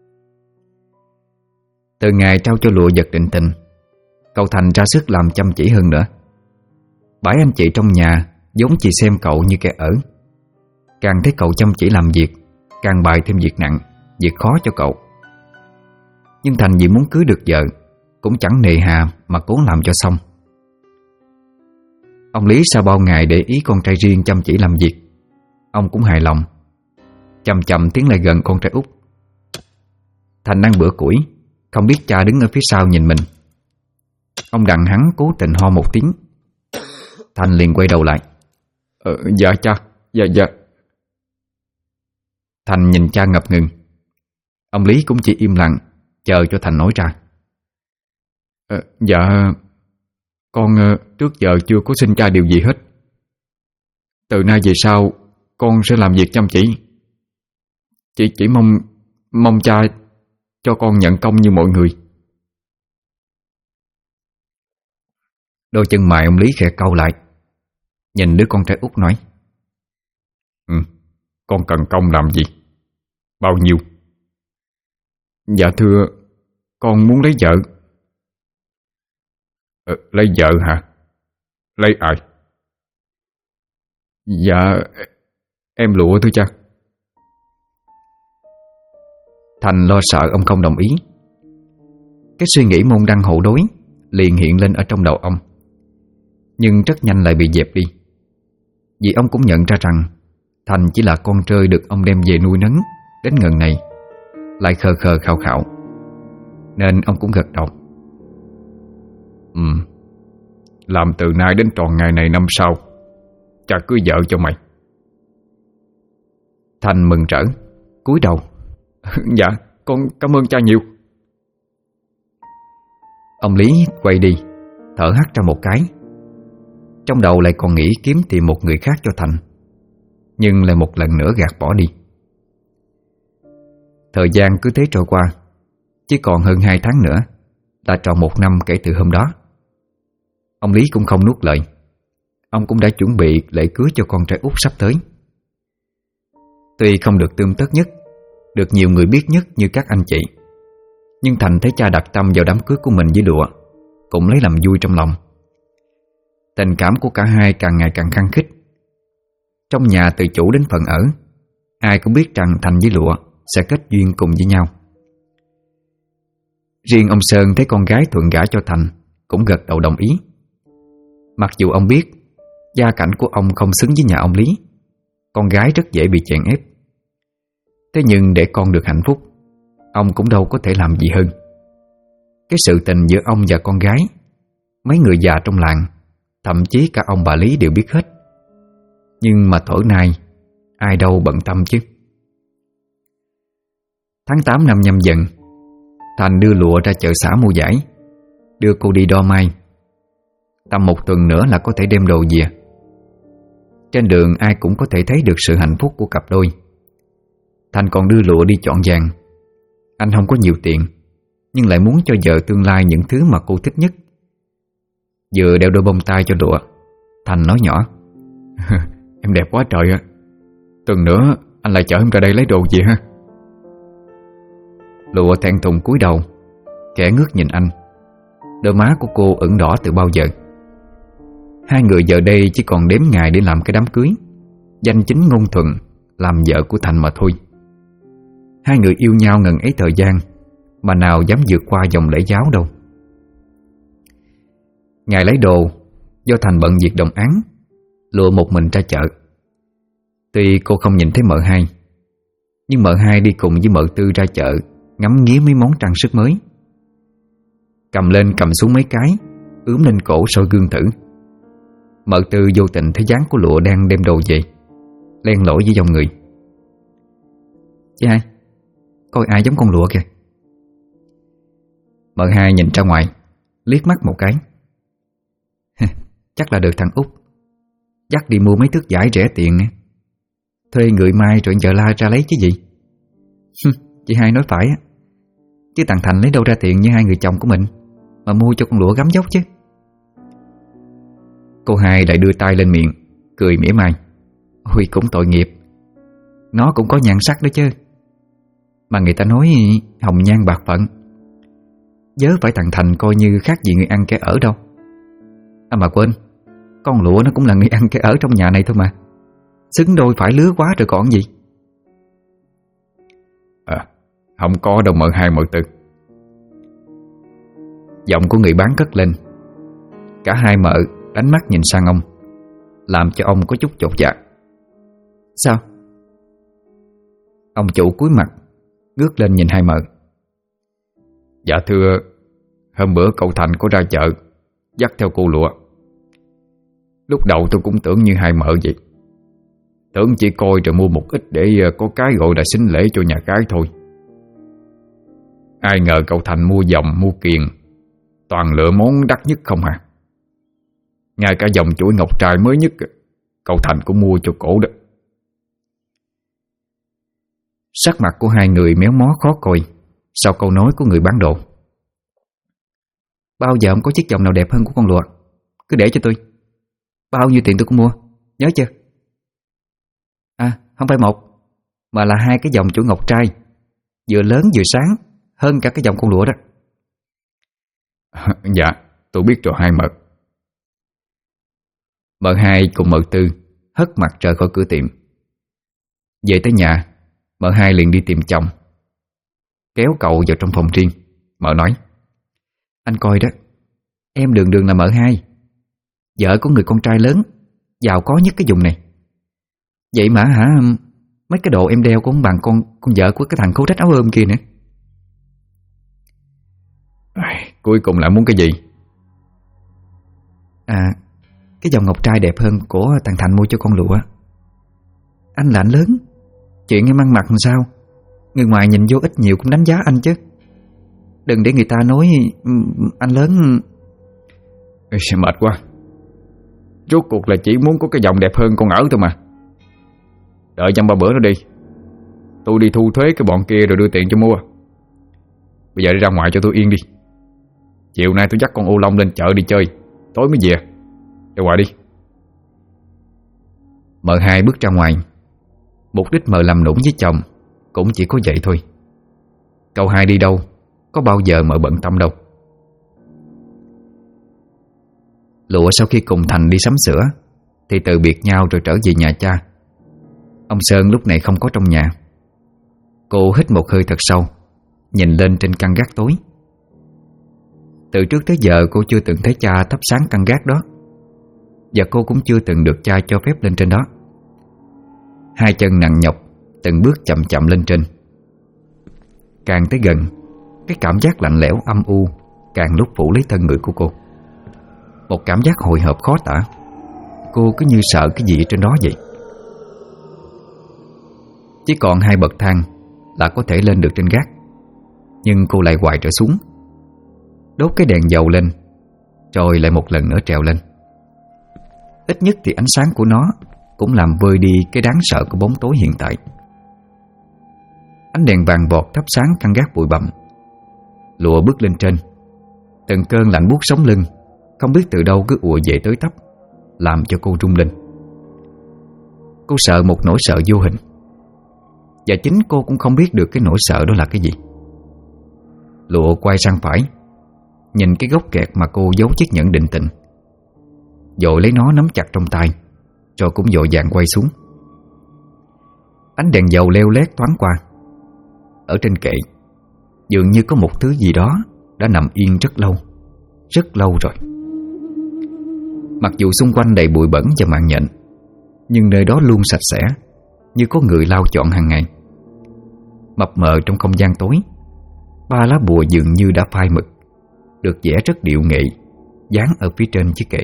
Từ ngày trao cho Lụa vật định tình, cậu Thành ra sức làm chăm chỉ hơn nữa. Bãi anh chị trong nhà vốn chỉ xem cậu như kẻ ở. Càng thấy cậu chăm chỉ làm việc, càng bày thêm việc nặng, việc khó cho cậu. Nhưng Thành vì muốn cưới được vợ, cũng chẳng nề hà mà cố làm cho xong. Ông Lý sau bao ngày để ý con trai riêng chăm chỉ làm việc, ông cũng hài lòng, chậm chậm tiến lại gần con trai út. Thành ăn bữa củi, không biết cha đứng ở phía sau nhìn mình. Ông đặng hắn cố tình ho một tiếng. Thành liền quay đầu lại. Dạ cha, dạ. Thành nhìn cha ngập ngừng. Ông Lý cũng chỉ im lặng chờ cho Thành nói ra. Dạ, con trước giờ chưa có xin cha điều gì hết. Từ nay về sau con sẽ làm việc chăm chỉ. Chỉ mong cha cho con nhận công như mọi người. Đôi chân mày ông Lý khẽ cau lại, nhìn đứa con trai út nói. Con cần công làm gì? Bao nhiêu? Dạ thưa, con muốn lấy vợ. Lấy vợ hả? Lấy ai? Dạ, em Lụa thôi cha. Thành lo sợ ông không đồng ý. Cái suy nghĩ môn đăng hộ đối liền hiện lên ở trong đầu ông, nhưng rất nhanh lại bị dẹp đi. Vì ông cũng nhận ra rằng Thành chỉ là con trơi được ông đem về nuôi nấng đến ngần này, lại khờ khờ khao khạo, nên ông cũng gật đầu. Làm từ nay đến tròn ngày này năm sau, cha cưới vợ cho mày. Thành mừng rỡ cúi đầu. Dạ, con cảm ơn cha nhiều. Ông Lý quay đi, thở hắt ra một cái. Trong đầu lại còn nghĩ kiếm tìm một người khác cho Thành, nhưng lại một lần nữa gạt bỏ đi. Thời gian cứ thế trôi qua, chỉ còn hơn 2 tháng nữa là tròn 1 năm kể từ hôm đó. Ông Lý cũng không nuốt lời. Ông cũng đã chuẩn bị lễ cưới cho con trai út sắp tới. Tuy không được tươm tất nhất, được nhiều người biết nhất như các anh chị, nhưng Thành thấy cha đặt tâm vào đám cưới của mình với Lụa, cũng lấy làm vui trong lòng. Tình cảm của cả hai càng ngày càng khăng khít. Trong nhà từ chủ đến phần ở, ai cũng biết rằng Thành với Lụa sẽ kết duyên cùng với nhau. Riêng ông Sơn thấy con gái thuận gả cho Thành cũng gật đầu đồng ý. Mặc dù ông biết gia cảnh của ông không xứng với nhà ông Lý, con gái rất dễ bị chèn ép. Thế nhưng để con được hạnh phúc, ông cũng đâu có thể làm gì hơn. Cái sự tình giữa ông và con gái, mấy người già trong làng, thậm chí cả ông bà Lý đều biết hết. Nhưng mà thổi nay ai đâu bận tâm chứ. Tháng 8 năm Nhâm Dần, Thành đưa Lụa ra chợ xã mua vải, đưa cô đi đo mai. Tầm 1 tuần nữa là có thể đem đồ về. Trên đường ai cũng có thể thấy được sự hạnh phúc của cặp đôi. Thành còn đưa Lụa đi chọn vàng. Anh không có nhiều tiền, nhưng lại muốn cho vợ tương lai những thứ mà cô thích nhất. Vừa đeo đôi bông tai cho Lụa, Thành nói nhỏ. Em đẹp quá trời á. Tuần nữa anh lại chở em ra đây lấy đồ gì ha? Lụa thẹn thùng cúi đầu, khẽ ngước nhìn anh. Đôi má của cô ửng đỏ từ bao giờ. Hai người giờ đây chỉ còn đếm ngày để làm cái đám cưới, danh chính ngôn thuận làm vợ của Thành mà thôi. Hai người yêu nhau ngần ấy thời gian mà nào dám vượt qua dòng lễ giáo đâu. Ngày lấy đồ, do Thành bận việc đồng áng, Lụa một mình ra chợ. Tuy cô không nhìn thấy mợ hai, nhưng mợ hai đi cùng với mợ Tư ra chợ ngắm nghía mấy món trang sức mới. Cầm lên cầm xuống mấy cái, ướm lên cổ soi gương thử. Mợ Tư vô tình thấy dáng của Lụa đang đem đồ về, len lỏi với dòng người. Chị hai, coi ai giống con Lụa kìa. Mợ hai nhìn ra ngoài, liếc mắt một cái. Chắc là được thằng Út dắt đi mua mấy thước vải rẻ tiền, thuê người mai rồi vợ la ra lấy chứ gì. Chị hai nói phải á, chứ thằng Thành lấy đâu ra tiền như hai người chồng của mình mà mua cho con Lụa gắm dốc chứ. Cô hai lại đưa tay lên miệng, cười mỉa mai. Ôi cũng tội nghiệp, nó cũng có nhan sắc đó chứ. Mà người ta nói hồng nhan bạc phận, vớ phải thằng Thành coi như khác gì người ăn kẻ ở đâu. À mà quên, con Lụa nó cũng là người ăn kẻ ở trong nhà này thôi mà, xứng đôi phải lứa quá rồi còn gì. Không có đâu mợ hai mợ Tư. Giọng của người bán cất lên. Cả hai mợ đánh mắt nhìn sang ông, làm cho ông có chút chột dạ. Sao? Ông chủ cúi mặt, ngước lên nhìn hai mợ. Dạ thưa, hôm bữa cậu Thành có ra chợ dắt theo cô Lụa. Lúc đầu tôi cũng tưởng như hai mợ vậy, tưởng chỉ coi rồi mua một ít để có cái gọi là sính lễ cho nhà cái thôi. Ai ngờ cậu Thành mua vòng mua kiền, toàn lựa món đắt nhất không à. Ngay cả dòng chuỗi ngọc trai mới nhất cậu Thành cũng mua cho cổ đó. Sắc mặt của hai người méo mó khó coi sau câu nói của người bán đồ. Bao giờ không có chiếc vòng nào đẹp hơn của con Lụa. Cứ để cho tôi. Bao nhiêu tiền tôi cũng mua, nhớ chưa? À, không phải một, mà là hai cái vòng chuỗi ngọc trai, vừa lớn vừa sáng, hơn cả cái vòng con Lụa đó. Dạ, tôi biết rồi hai mợ. Mợ hai cùng mợ tư hất mặt rời khỏi cửa tiệm. Về tới nhà, mợ hai liền đi tìm chồng, kéo cậu vào trong phòng riêng. Mợ nói: Anh coi đó, em đường đường là mợ hai, vợ của người con trai lớn, giàu có nhất cái vùng này. Vậy mà hả, mấy cái đồ em đeo cũng không bằng con vợ của cái thằng khố rách áo ôm kia nữa. Cuối cùng là muốn cái gì? À, cái vòng ngọc trai đẹp hơn của thằng Thành mua cho con Lụa. Anh là anh lớn, chuyện em ăn mặc làm sao, người ngoài nhìn vô ít nhiều cũng đánh giá anh chứ. Đừng để người ta nói anh lớn. Mệt quá. Rốt cuộc là chỉ muốn có cái vòng đẹp hơn con ở thôi mà. Đợi dăm ba bữa nữa đi, tôi đi thu thuế cái bọn kia rồi đưa tiền cho mua. Bây giờ đi ra ngoài cho tôi yên đi. Chiều nay tôi dắt con ô long lên chợ đi chơi, tối mới về. Ra ngoài đi. Mợ hai bước ra ngoài. Mục đích mợ làm nũng với chồng cũng chỉ có vậy thôi. Cậu hai đi đâu, có bao giờ mợ bận tâm đâu. Lụa sau khi cùng Thành đi sắm sửa thì từ biệt nhau rồi trở về nhà cha. Ông Sơn lúc này không có trong nhà. Cô hít một hơi thật sâu, nhìn lên trên căn gác tối. Từ trước tới giờ cô chưa từng thấy cha thắp sáng căn gác đó, và cô cũng chưa từng được cha cho phép lên trên đó. Hai chân nặng nhọc từng bước chậm chậm lên trên. Càng tới gần, cái cảm giác lạnh lẽo âm u càng lúc phủ lấy thân người của cô. Một cảm giác hồi hộp khó tả. Cô cứ như sợ cái gì trên đó vậy. Chỉ còn 2 bậc thang là có thể lên được trên gác, nhưng cô lại hoài trở xuống. Đốt cái đèn dầu lên, rồi lại một lần nữa trèo lên. Ít nhất thì ánh sáng của nó cũng làm vơi đi cái đáng sợ của bóng tối hiện tại. Ánh đèn vàng vọt thắp sáng căn gác bụi bặm. Lụa bước lên trên. Từng cơn lạnh buốt sống lưng không biết từ đâu cứ ùa về tới tấp, làm cho cô rung lên. Cô sợ một nỗi sợ vô hình, và chính cô cũng không biết được cái nỗi sợ đó là cái gì. Lụa quay sang phải, nhìn cái gốc kẹt mà cô giấu chiếc nhẫn định tình, vội lấy nó nắm chặt trong tay, rồi cũng vội vàng quay xuống. Ánh đèn dầu leo lét thoáng qua. Ở trên kệ dường như có một thứ gì đó đã nằm yên rất lâu rồi. Mặc dù xung quanh đầy bụi bẩn và mạng nhện, nhưng nơi đó luôn sạch sẽ, như có người lau chọn hàng ngày. Mập mờ trong không gian tối, 3 lá bùa dường như đã phai mực, được vẽ rất điệu nghệ, dán ở phía trên chiếc kệ.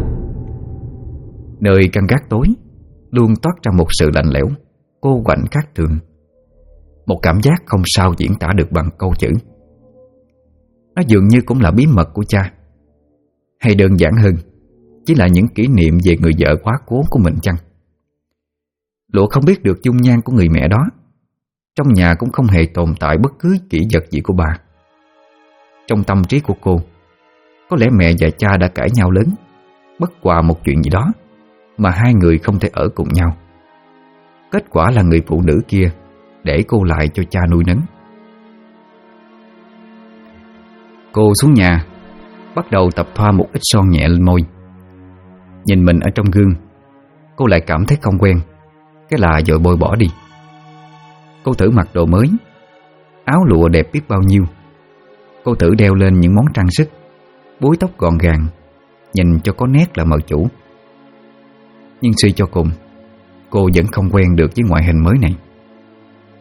Nơi căn gác tối luôn toát ra một sự lạnh lẽo, cô quạnh khác thường. Một cảm giác không sao diễn tả được bằng câu chữ. Nó dường như cũng là bí mật của cha, hay đơn giản hơn, chỉ là những kỷ niệm về người vợ quá cố của mình chăng? Lụa không biết được dung nhan của người mẹ đó. Trong nhà cũng không hề tồn tại bất cứ kỷ vật gì của bà. Trong tâm trí của cô, có lẽ mẹ và cha đã cãi nhau lớn, bất hòa một chuyện gì đó mà hai người không thể ở cùng nhau. Kết quả là người phụ nữ kia để cô lại cho cha nuôi nấng. Cô xuống nhà, bắt đầu tập thoa một ít son nhẹ lên môi. Nhìn mình ở trong gương, cô lại cảm thấy không quen, cái lạ vội bôi bỏ đi. Cô thử mặc đồ mới, áo lụa đẹp biết bao nhiêu. Cô thử đeo lên những món trang sức, búi tóc gọn gàng, nhìn cho có nét là mợ chủ. Nhưng suy cho cùng, cô vẫn không quen được với ngoại hình mới này.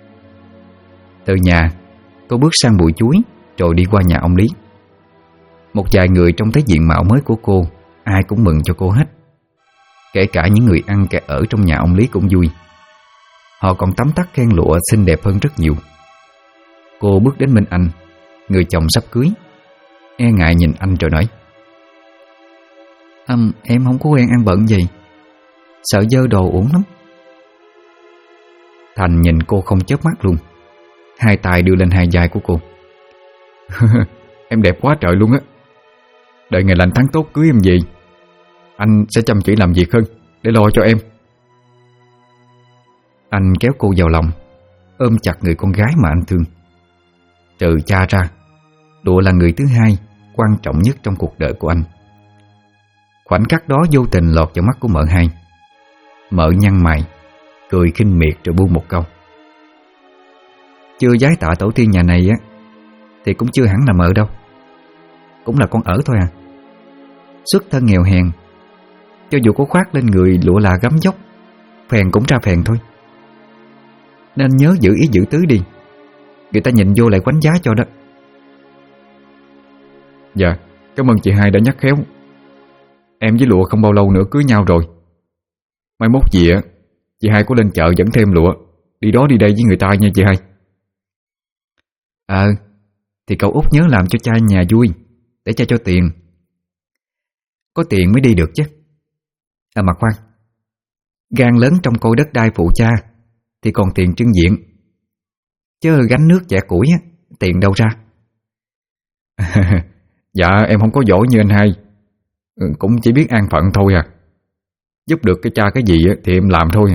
Từ nhà, cô bước sang bụi chuối, rồi đi qua nhà ông Lý. Một vài người trông thấy diện mạo mới của cô, ai cũng mừng cho cô hết. Kể cả những người ăn kẻ ở trong nhà ông Lý cũng vui. Họ còn tấm tắc khen Lụa xinh đẹp hơn rất nhiều. Cô bước đến bên anh, người chồng sắp cưới, e ngại nhìn anh rồi nói: Em không có quen ăn bận gì, sợ dơ đồ uổng lắm. Thành nhìn cô không chớp mắt luôn, hai tay đưa lên hai vai của cô. Em đẹp quá trời luôn á. Đợi ngày lành tháng tốt cưới em về, anh sẽ chăm chỉ làm việc hơn để lo cho em. Anh kéo cô vào lòng, ôm chặt người con gái mà anh thương. Trừ cha ra, Lụa là người thứ hai quan trọng nhất trong cuộc đời của anh. Khoảnh khắc đó vô tình lọt vào mắt của mợ hai. Mợ nhăn mày, cười khinh miệt rồi buông một câu: Chưa vái tạ tổ tiên nhà này á thì cũng chưa hẳn là mợ đâu, cũng là con ở thôi à. Xuất thân nghèo hèn, cho dù có khoác lên người lụa là gấm dốc, phèn cũng ra phèn thôi. Nên nhớ giữ ý giữ tứ đi, người ta nhìn vô lại quánh giá cho đó. Dạ, cảm ơn chị hai đã nhắc khéo. Em với Lụa không bao lâu nữa cưới nhau rồi. Mai mốt gì á, chị hai có lên chợ dẫn thêm Lụa đi đó đi đây với người ta nha chị hai. Thì cậu út nhớ làm cho cha nhà vui, để cha cho tiền. Có tiền mới đi được chứ. Mà khoan, gan lớn trong coi đất đai phụ cha thì còn tiền trưng diện, chứ gánh nước chẻ củi á, tiền đâu ra. Dạ em không có giỏi như anh hai, cũng chỉ biết an phận thôi à. Giúp được cái cha cái gì thì em làm thôi à.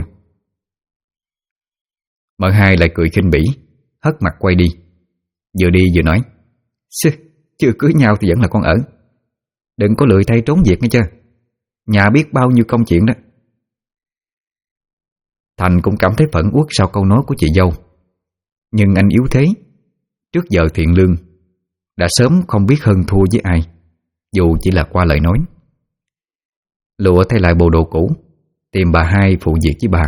Mợ hai lại cười khinh bỉ, hất mặt quay đi. Vừa đi vừa nói: Chưa cưới nhau thì vẫn là con ở. Đừng có lười thay trốn việc nghe chưa. Nhà biết bao nhiêu công chuyện đó. Thành cũng cảm thấy phẫn uất sau câu nói của chị dâu. Nhưng anh yếu thế, trước giờ thiện lương, đã sớm không biết hơn thua với ai, dù chỉ là qua lời nói. Lụa thay lại bộ đồ cũ, tìm bà hai phụ việc với bà.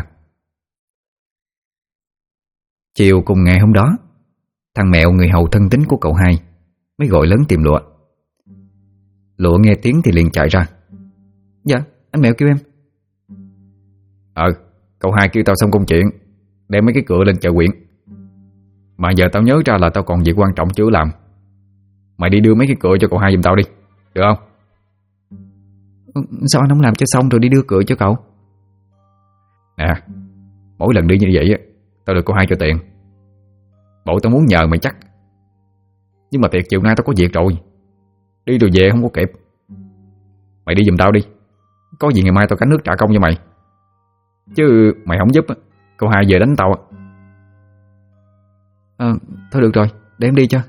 Chiều cùng ngày hôm đó, thằng Mẹo người hầu thân tín của cậu hai mới gọi lớn tìm Lụa. Lụa nghe tiếng thì liền chạy ra. Dạ, anh Mẹo kêu em. Cậu hai kêu tao xong công chuyện, đem mấy cái cửa lên chợ huyện. Mà giờ tao nhớ ra là tao còn việc quan trọng chưa làm. Mày đi đưa mấy cái cửa cho cậu hai giùm tao đi, được không? Sao anh không làm cho xong rồi đi đưa cửa cho cậu? Nè, mỗi lần đi như vậy tao được cậu hai cho tiền. Bộ tao muốn nhờ mày chắc, nhưng mà tiệc chiều nay tao có việc rồi, đi rồi về không có kịp. Mày đi giùm tao đi, có gì ngày mai tao cánh nước trả công cho mày. Chứ mày không giúp cậu hai về đánh tao. Thôi được rồi, để em đi cho.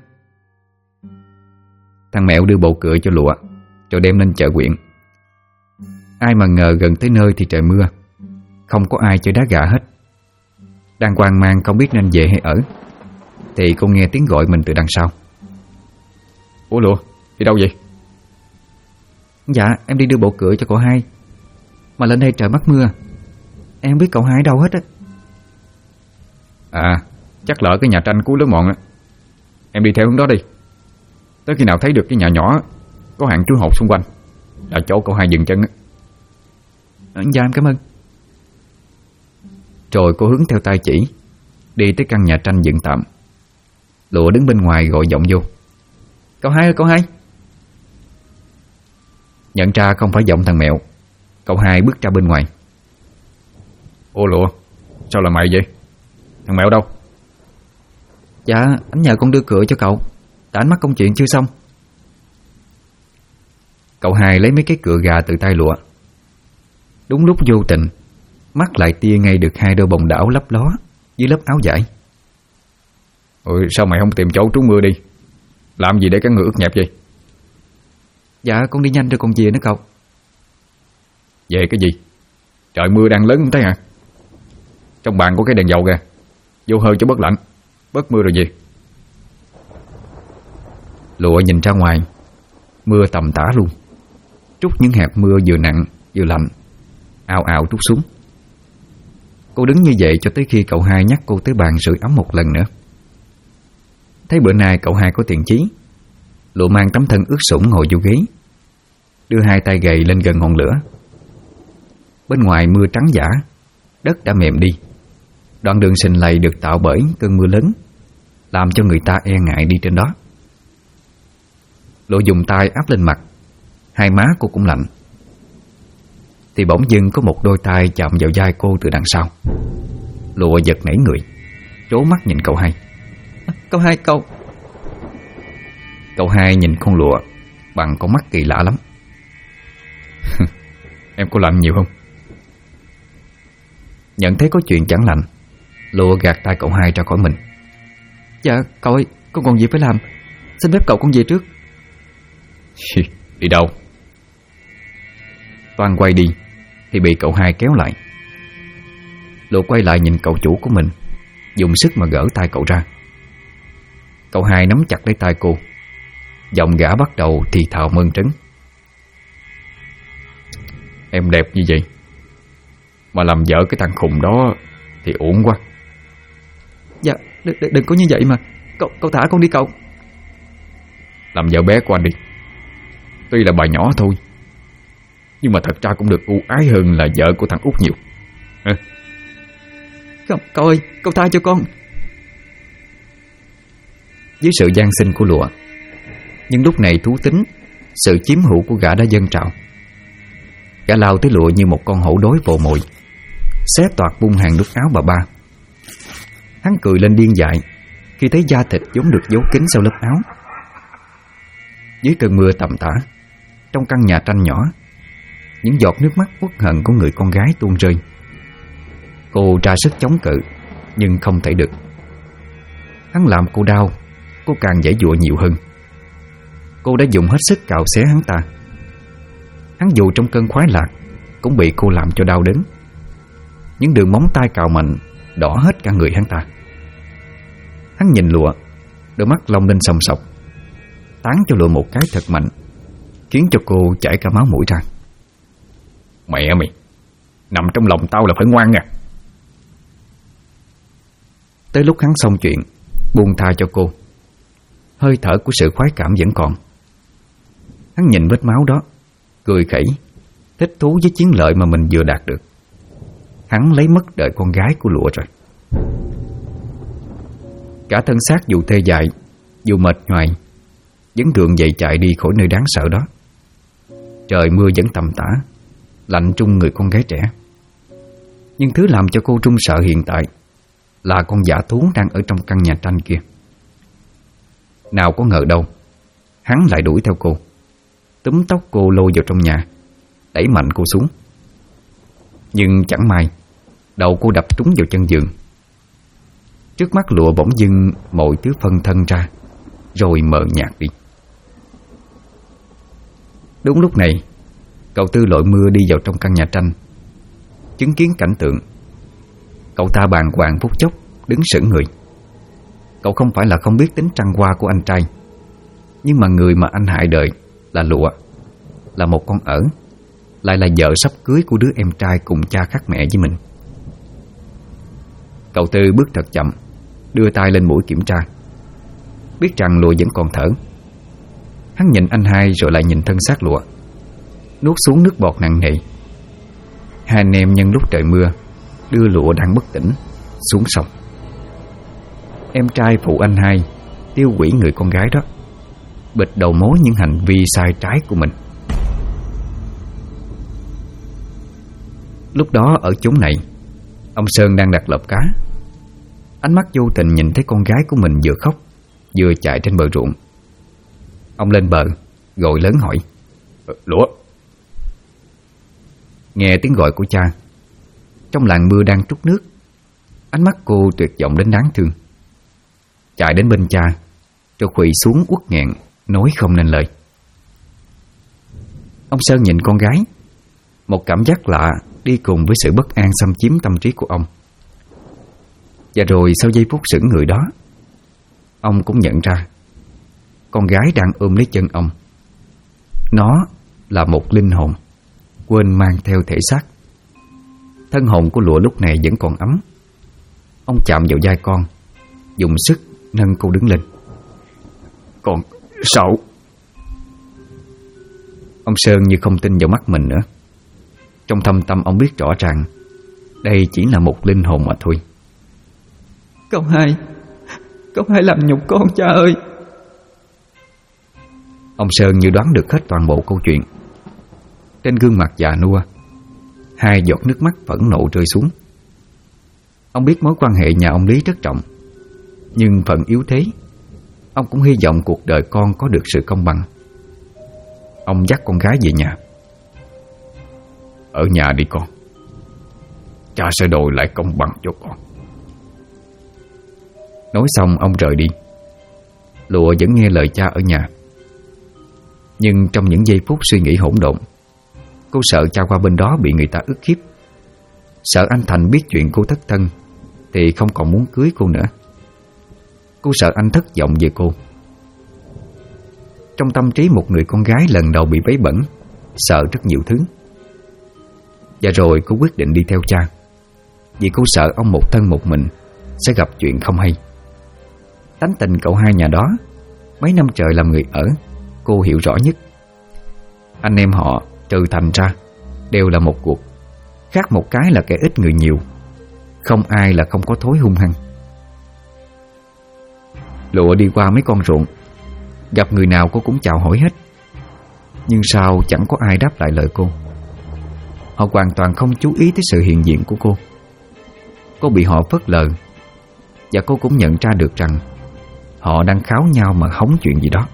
Thằng Mẹo đưa bầu cửa cho Lụa, rồi đem lên chợ huyện. Ai mà ngờ gần tới nơi thì trời mưa, không có ai chơi đá gà hết. Đang hoang mang không biết nên về hay ở, thì cô nghe tiếng gọi mình từ đằng sau. Ủa Lụa, đi đâu vậy? Dạ, em đi đưa bộ cửa cho cậu hai, mà lên đây trời mắc mưa, em không biết cậu hai ở đâu hết á. Chắc lỡ cái nhà tranh cuối lối mòn á. Em đi theo hướng đó đi, tới khi nào thấy được cái nhà nhỏ có hàng chuối hột xung quanh là chỗ cậu hai dừng chân á. Dạ em cảm ơn. Rồi cô hướng theo tay chỉ, đi tới căn nhà tranh dựng tạm. Lụa đứng bên ngoài gọi giọng vô: Cậu hai ơi, cậu hai. Nhận ra không phải giọng thằng Mẹo, cậu hai bước ra bên ngoài. Ô Lụa, sao là mày vậy? Thằng Mẹo đâu? Dạ, anh nhờ con đưa cửa cho cậu, tại anh mắc công chuyện chưa xong. Cậu hai lấy mấy cái cựa gà từ tay Lụa. Đúng lúc vô tình, mắt lại tia ngay được hai đôi bồng đảo lấp ló dưới lớp áo vải. Sao mày không tìm chỗ trú mưa đi? Làm gì để cả người ướt nhẹp vậy? Dạ, con đi nhanh rồi còn về nữa cậu. Về cái gì? Trời mưa đang lớn không thấy hả? Trong bàn có cái đèn dầu kìa, vô hơi cho bớt lạnh, bớt mưa rồi về. Lụa nhìn ra ngoài, mưa tầm tã luôn. Trút những hạt mưa vừa nặng vừa lạnh, ào ào trút xuống. Cô đứng như vậy cho tới khi cậu hai nhắc cô tới bàn sưởi ấm một lần nữa. Thấy bữa nay cậu hai có tiền chí, Lụa mang tấm thân ướt sũng ngồi vô ghế, đưa hai tay gầy lên gần ngọn lửa. Bên ngoài mưa trắng giả, đất đã mềm đi. Đoạn đường sình lầy được tạo bởi cơn mưa lớn, làm cho người ta e ngại đi trên đó. Lụa dùng tay áp lên mặt, hai má cô cũng lạnh. Thì bỗng dưng có một đôi tay chạm vào vai cô từ đằng sau. Lụa giật nảy người, trố mắt nhìn cậu hai. Cậu hai, cậu... Cậu hai nhìn con Lụa bằng con mắt kỳ lạ lắm. Em có lạnh nhiều không? Nhận thấy có chuyện chẳng lành, Lụa gạt tay cậu hai ra khỏi mình. Dạ cậu ơi, con còn gì phải làm. Xin phép cậu con về trước. Đi đâu? Toan quay đi thì bị cậu hai kéo lại. Lụa quay lại nhìn cậu chủ của mình, dùng sức mà gỡ tay cậu ra. Cậu hai nắm chặt lấy tay cô, giọng gã bắt đầu thì thào mơn trớn. Em đẹp như vậy mà làm vợ cái thằng khùng đó thì uổng quá. Dạ đừng có như vậy mà. Cậu thả con đi cậu. Làm vợ bé của anh đi. Tuy là bà nhỏ thôi, nhưng mà thật ra cũng được ưu ái hơn là vợ của thằng Út nhiều. Không, cậu ơi, cậu tha cho con. Dưới sự van xin của Lụa, nhưng lúc này thú tính, sự chiếm hữu của gã đã dâng trào. Gã lao tới Lụa như một con hổ đói vồ mồi, xé toạc bung hàng nút áo bà ba. Hắn cười lên điên dại khi thấy da thịt vốn được giấu kín sau lớp áo. Dưới cơn mưa tầm tã, trong căn nhà tranh nhỏ, những giọt nước mắt uất hận của người con gái tuôn rơi. Cô ra sức chống cự, nhưng không thể được. Hắn làm cô đau, cô càng giãy giụa nhiều hơn. Cô đã dùng hết sức cào xé hắn ta. Hắn dù trong cơn khoái lạc cũng bị cô làm cho đau đớn. Những đường móng tay cào mạnh đỏ hết cả người hắn ta. Hắn nhìn Lụa, đôi mắt long lên sòng sọc, tán cho Lụa một cái thật mạnh, khiến cho cô chảy cả máu mũi ra. Mẹ mày, nằm trong lòng tao là phải ngoan à. Tới lúc hắn xong chuyện, buông tha cho cô, hơi thở của sự khoái cảm vẫn còn. Hắn nhìn vết máu đó, cười khẩy, thích thú với chiến lợi mà mình vừa đạt được. Hắn lấy mất đời con gái của Lụa rồi. Cả thân xác dù tê dại, dù mệt nhoài, vẫn gượng dậy chạy đi khỏi nơi đáng sợ đó. Trời mưa vẫn tầm tã, lạnh trung người con gái trẻ. Nhưng thứ làm cho cô run sợ hiện tại là con dã thú đang ở trong căn nhà tranh kia. Nào có ngờ đâu, hắn lại đuổi theo cô, túm tóc cô lôi vào trong nhà, đẩy mạnh cô xuống. Nhưng chẳng may, đầu cô đập trúng vào chân giường. Trước mắt Lụa bỗng dưng mọi thứ phân thân ra, rồi mờ nhạt đi. Đúng lúc này, cậu Tư lội mưa đi vào trong căn nhà tranh, chứng kiến cảnh tượng. Cậu ta bàng hoàng phút chốc, đứng sững người. Cậu không phải là không biết tính trăng hoa của anh trai, nhưng mà người mà anh hại đời là Lụa, là một con ẩn, lại là vợ sắp cưới của đứa em trai cùng cha khác mẹ với mình. Cậu Tư bước thật chậm, đưa tay lên mũi kiểm tra, biết rằng Lụa vẫn còn thở. Hắn nhìn anh hai rồi lại nhìn thân xác Lụa, nuốt xuống nước bọt nặng nề. Hai anh em nhân lúc trời mưa đưa Lụa đang bất tỉnh xuống sông. Em trai phụ anh hai tiêu hủy người con gái đó, bịt đầu mối những hành vi sai trái của mình. Lúc đó ở chốn này, ông Sơn đang đặt lợp cá. Ánh mắt vô tình nhìn thấy con gái của mình vừa khóc vừa chạy trên bờ ruộng. Ông lên bờ gọi lớn hỏi: Lụa. Nghe tiếng gọi của cha, trong làn mưa đang trút nước, ánh mắt cô tuyệt vọng đến đáng thương. Chạy đến bên cha, rồi khuỵu xuống uất nghẹn, nói không nên lời. Ông Sơn nhìn con gái, một cảm giác lạ đi cùng với sự bất an xâm chiếm tâm trí của ông. Và rồi sau giây phút sững người đó, ông cũng nhận ra con gái đang ôm lấy chân ông. Nó là một linh hồn quên mang theo thể xác. Thân hồn của Lụa lúc này vẫn còn ấm. Ông chạm vào vai con, dùng sức nâng cô đứng lên. Con sao Ông Sơn như không tin vào mắt mình nữa. Trong thâm tâm ông biết rõ ràng đây chỉ là một linh hồn mà thôi. Cậu hai làm nhục con cha ơi. Ông Sơn như đoán được hết toàn bộ câu chuyện. Trên gương mặt già nua, 2 giọt nước mắt phẫn nộ rơi xuống. Ông biết mối quan hệ nhà ông Lý rất trọng, nhưng phận yếu thế, ông cũng hy vọng cuộc đời con có được sự công bằng. Ông dắt con gái về nhà. Ở nhà đi con, cha sẽ đòi lại công bằng cho con. Nói xong ông rời đi. Lụa vẫn nghe lời cha ở nhà. Nhưng trong những giây phút suy nghĩ hỗn độn, cô sợ cha qua bên đó bị người ta ức hiếp, sợ anh Thành biết chuyện cô thất thân thì không còn muốn cưới cô nữa. Cô sợ anh thất vọng về cô. Trong tâm trí một người con gái lần đầu bị vấy bẩn, sợ rất nhiều thứ. Và rồi cô quyết định đi theo cha, vì cô sợ ông một thân một mình sẽ gặp chuyện không hay. Tánh tình cậu hai nhà đó, mấy năm trời làm người ở, cô hiểu rõ nhất. Anh em họ trừ Thành ra đều là một cuộc, khác một cái là kẻ ít người nhiều, không ai là không có thói hung hăng. Lụa đi qua mấy con ruộng, gặp người nào cô cũng chào hỏi hết. Nhưng sao chẳng có ai đáp lại lời cô. Họ hoàn toàn không chú ý tới sự hiện diện của cô. Cô bị họ phớt lờ, và cô cũng nhận ra được rằng họ đang kháo nhau mà hóng chuyện gì đó.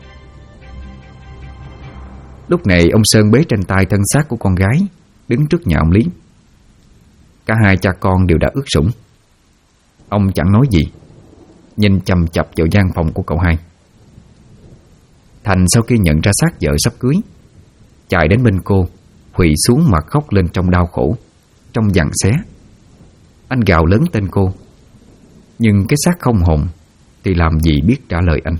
Lúc này ông Sơn bế trên tay thân xác của con gái, đứng trước nhà ông Lý. Cả hai cha con đều đã ướt sũng. Ông chẳng nói gì, nhìn chằm chằm vào gian phòng của cậu hai. Thành sau khi nhận ra xác vợ sắp cưới, chạy đến bên cô, quỳ xuống mà khóc lên trong đau khổ, trong giằng xé. Anh gào lớn tên cô, nhưng cái xác không hồn thì làm gì biết trả lời anh.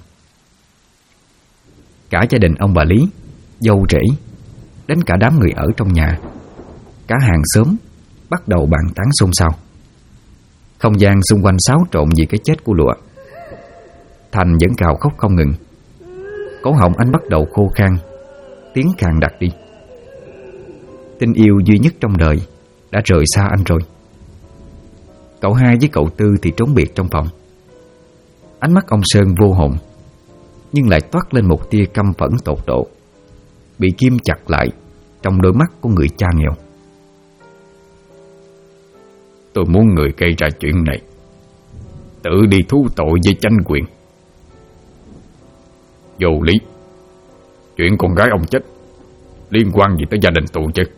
Cả gia đình ông bà Lý, dâu rể, đến cả đám người ở trong nhà, cả hàng xóm bắt đầu bàn tán xôn xao. Không gian xung quanh xáo trộn vì cái chết của Lụa. Thành vẫn gào khóc không ngừng. Cổ họng anh bắt đầu khô khan, tiếng càng đặc đi. Tình yêu duy nhất trong đời đã rời xa anh rồi. Cậu hai với cậu Tư thì trốn biệt trong phòng. Ánh mắt ông Sơn vô hồn, nhưng lại toát lên một tia căm phẫn tột độ, bị ghim chặt lại trong đôi mắt của người cha nghèo. Tôi muốn người gây ra chuyện này tự đi thú tội với chánh quyền. Vô lý. Chuyện con gái ông chết liên quan gì tới gia đình tôi chứ?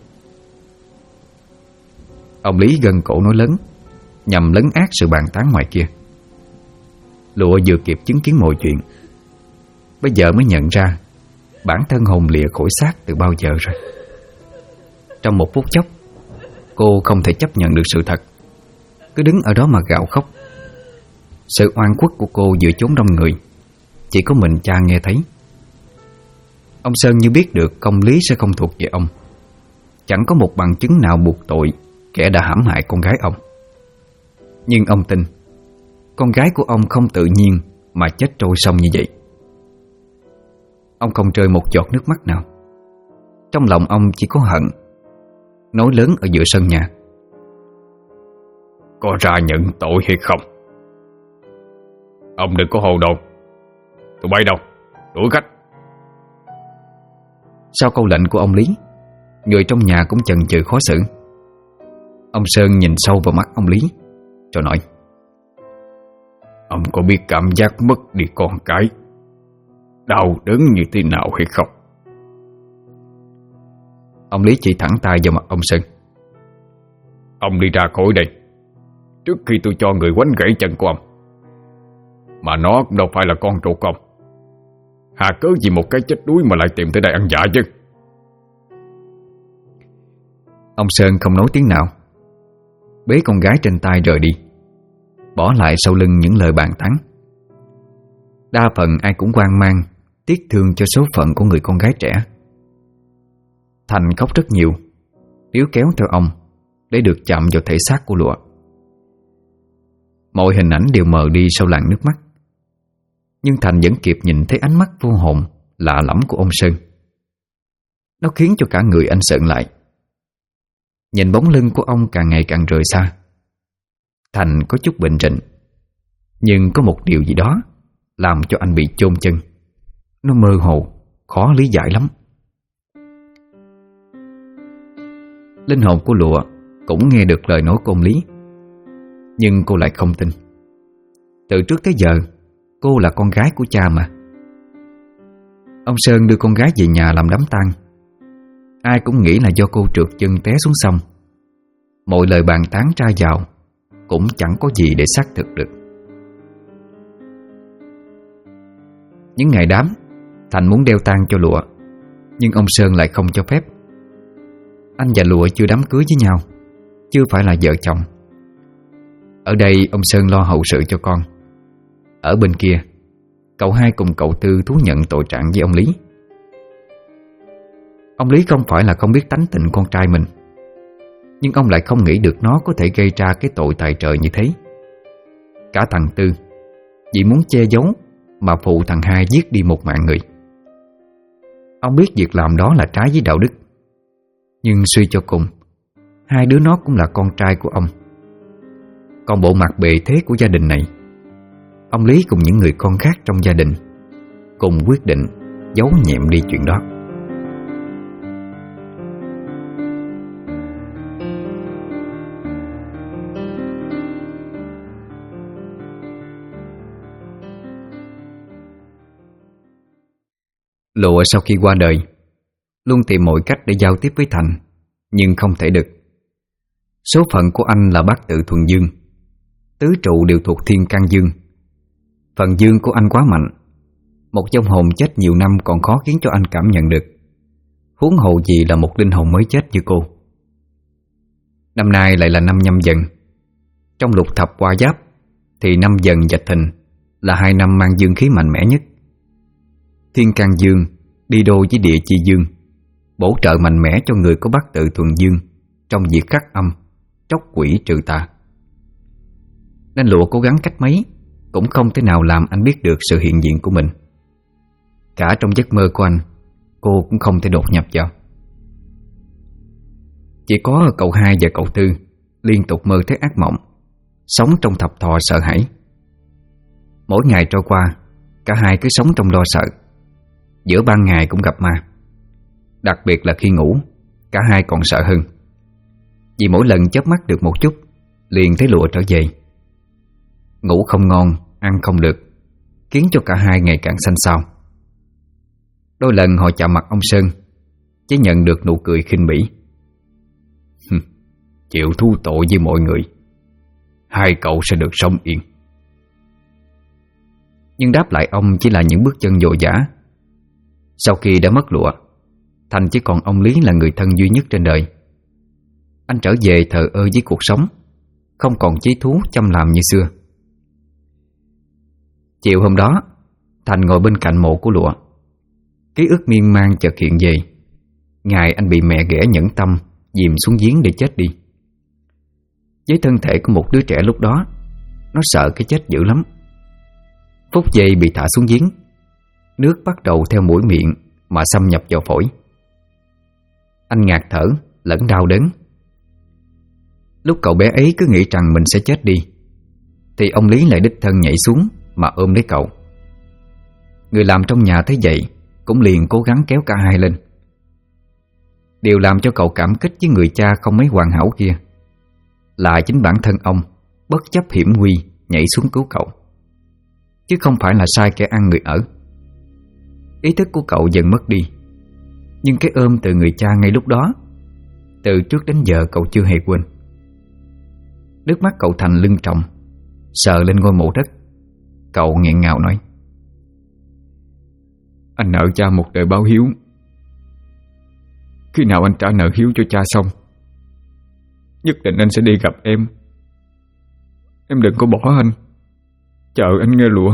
Ông Lý gân cổ nói lớn, nhằm lấn át sự bàn tán ngoài kia. Lụa vừa kịp chứng kiến mọi chuyện, bây giờ mới nhận ra bản thân hồn lìa khỏi xác từ bao giờ rồi. Trong một phút chốc, cô không thể chấp nhận được sự thật, cứ đứng ở đó mà gào khóc. Sự oan khuất của cô vừa trốn đông người, chỉ có mình cha nghe thấy. Ông Sơn như biết được công lý sẽ không thuộc về ông. Chẳng có một bằng chứng nào buộc tội kẻ đã hãm hại con gái ông. Nhưng ông tin con gái của ông không tự nhiên mà chết trôi sông như vậy. Ông không rơi một giọt nước mắt nào. Trong lòng ông chỉ có hận, nói lớn ở giữa sân nhà: có ra nhận tội hay không? Ông đừng có hồ đồ. Tụi bay đâu? Đuổi khách. Sau câu lệnh của ông Lý, người trong nhà cũng chần chừ khó xử. Ông Sơn nhìn sâu vào mắt ông Lý rồi nói: ông có biết cảm giác mất đi con cái đau đớn như thế nào hay không? Ông Lý chỉ thẳng tay vào mặt ông Sơn: ông đi ra khỏi đây trước khi tôi cho người quánh gãy chân của ông. Mà nó cũng đâu phải là con ruột của ông. Hà cớ gì một cái chết đuối mà lại tìm tới đây ăn dạ chứ? Ông Sơn không nói tiếng nào, bế con gái trên tay rời đi, bỏ lại sau lưng những lời bàn tán. Đa phần ai cũng hoang mang, tiếc thương cho số phận của người con gái trẻ. Thành khóc rất nhiều, níu kéo theo ông để được chạm vào thể xác của Lụa. Mọi hình ảnh đều mờ đi sau làn nước mắt, nhưng Thành vẫn kịp nhìn thấy ánh mắt vô hồn lạ lẫm của ông Sơn. Nó khiến cho cả người anh sợn lại. Nhìn bóng lưng của ông càng ngày càng rời xa, Thành có chút bệnh rịnh. Nhưng có một điều gì đó làm cho anh bị chôn chân. Nó mơ hồ, khó lý giải lắm. Linh hồn của Lụa cũng nghe được lời nói của ông Lý, nhưng cô lại không tin. Từ trước tới giờ cô là con gái của cha mà. Ông Sơn đưa con gái về nhà làm đám tang. Ai cũng nghĩ là do cô trượt chân té xuống sông. Mọi lời bàn tán ra vào cũng chẳng có gì để xác thực được. Những ngày đám, Thành muốn đeo tang cho Lụa, nhưng ông Sơn lại không cho phép. Anh và Lụa chưa đám cưới với nhau, chưa phải là vợ chồng. Ở đây ông Sơn lo hậu sự cho con. Ở bên kia, cậu hai cùng cậu Tư thú nhận tội trạng với ông Lý. Ông Lý không phải là không biết tánh tình con trai mình, nhưng ông lại không nghĩ được nó có thể gây ra cái tội tày trời như thế. Cả thằng Tư vì muốn che giấu mà phụ thằng hai giết đi một mạng người. Ông biết việc làm đó là trái với đạo đức, nhưng suy cho cùng, hai đứa nó cũng là con trai của ông. Còn bộ mặt bề thế của gia đình này, ông Lý cùng những người con khác trong gia đình cùng quyết định giấu nhẹm đi chuyện đó. Lụa sau khi qua đời luôn tìm mọi cách để giao tiếp với Thành, nhưng không thể được. Số phận của anh là bát tự thuần dương, tứ trụ đều thuộc thiên can dương. Phần dương của anh quá mạnh, một vong hồn chết nhiều năm còn khó khiến cho anh cảm nhận được, huống hồ gì là một linh hồn mới chết như cô. Năm nay lại là năm Nhâm Dần. Trong lục thập Hoa Giáp thì năm Dần và Thìn là hai năm mang dương khí mạnh mẽ nhất. Thiên can dương đi đôi với địa chi dương, bổ trợ mạnh mẽ cho người có bát tự thuần dương trong việc khắc âm, tróc quỷ trừ tà. Nên Lụa cố gắng cách mấy cũng không thể nào làm anh biết được sự hiện diện của mình. Cả trong giấc mơ của anh, cô cũng không thể đột nhập vào. Chỉ có cậu hai và cậu Tư liên tục mơ thấy ác mộng, sống trong thập thò sợ hãi. Mỗi ngày trôi qua, cả hai cứ sống trong lo sợ. Giữa ban ngày cũng gặp ma. Đặc biệt là khi ngủ, cả hai còn sợ hơn. Vì mỗi lần chớp mắt được một chút liền thấy Lụa trở về. Ngủ không ngon, ăn không được, khiến cho cả hai ngày càng xanh xao. Đôi lần họ chạm mặt ông Sơn, chỉ nhận được nụ cười khinh bỉ. Chịu thu tội với mọi người, hai cậu sẽ được sống yên. Nhưng đáp lại ông chỉ là những bước chân vội vã. Sau khi đã mất Lụa, Thành chỉ còn ông Lý là người thân duy nhất trên đời. Anh trở về thờ ơ với cuộc sống, không còn chí thú chăm làm như xưa. Chiều hôm đó, Thành ngồi bên cạnh mộ của Lụa. Ký ức miên man chợt hiện về ngày anh bị mẹ ghẻ nhẫn tâm dìm xuống giếng để chết đi. Với thân thể của một đứa trẻ lúc đó, nó sợ cái chết dữ lắm. Phút giây bị thả xuống giếng, nước bắt đầu theo mũi miệng mà xâm nhập vào phổi. Anh ngạt thở lẫn đau đớn. Lúc cậu bé ấy cứ nghĩ rằng mình sẽ chết đi, thì ông Lý lại đích thân nhảy xuống mà ôm lấy cậu. Người làm trong nhà thấy vậy cũng liền cố gắng kéo cả hai lên. Điều làm cho cậu cảm kích với người cha không mấy hoàn hảo kia là chính bản thân ông bất chấp hiểm nguy nhảy xuống cứu cậu, chứ không phải là sai kẻ ăn người ở. Ý thức của cậu dần mất đi, nhưng cái ôm từ người cha ngay lúc đó, từ trước đến giờ cậu chưa hề quên. Nước mắt cậu Thành lưng tròng, sờ lên ngôi mộ đất. Cậu nghẹn ngào nói: Anh nợ cha một đời báo hiếu. Khi nào anh trả nợ hiếu cho cha xong, nhất định anh sẽ đi gặp em. Em đừng có bỏ anh. Chờ anh nghe Lụa.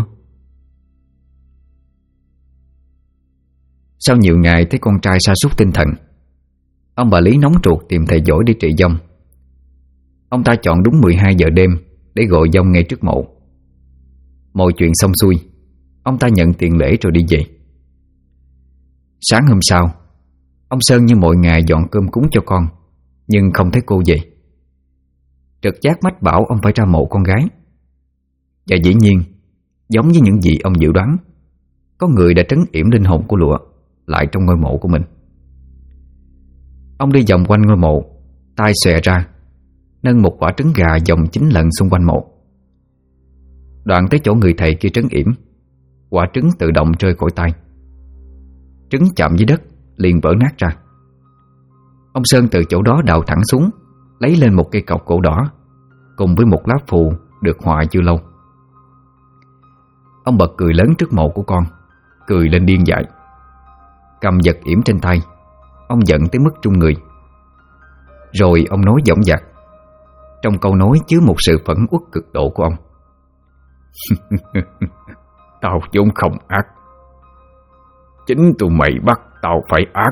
Sau nhiều ngày thấy con trai sa sút tinh thần, ông bà Lý nóng ruột tìm thầy giỏi để trị vong. Ông ta chọn đúng 12 giờ đêm để gọi vong ngay trước mộ. Mọi chuyện xong xuôi, ông ta nhận tiền lễ rồi đi về. Sáng hôm sau, Ông Sơn như mọi ngày dọn cơm cúng cho con, nhưng không thấy cô về. Trực giác mách bảo ông phải ra mộ con gái. Và dĩ nhiên, giống như những gì ông dự đoán, có người đã trấn yểm linh hồn của Lụa lại trong ngôi mộ của mình. Ông đi vòng quanh ngôi mộ, tay xòe ra, nâng một quả trứng gà vòng 9 lần xung quanh mộ. Đoạn tới chỗ người thầy kia trấn yểm, quả trứng tự động rơi khỏi tay. Trứng chạm dưới đất liền vỡ nát ra. Ông Sơn từ chỗ đó đào thẳng xuống, lấy lên một cây cọc gỗ đỏ cùng với một lá phù được họa chưa lâu. Ông bật cười lớn trước mộ của con, cười lên điên dại. Cầm vật yểm trên tay, ông giận tới mức run người. Rồi ông nói dõng dạc, trong câu nói chứa một sự phẫn uất cực độ của ông. Tao vốn không ác, chính tụi mày bắt tao phải ác.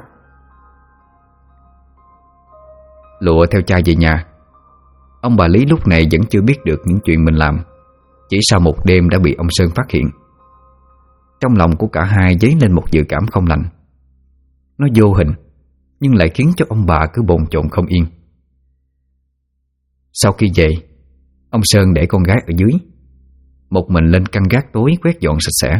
Lụa theo cha về nhà. Ông bà Lý lúc này vẫn chưa biết được những chuyện mình làm. Chỉ sau một đêm đã bị ông Sơn phát hiện. Trong lòng của cả hai dấy lên một dự cảm không lành. Nó vô hình, nhưng lại khiến cho ông bà cứ bồn chồn không yên. Sau khi về, ông Sơn để con gái ở dưới, một mình lên căn gác tối quét dọn sạch sẽ.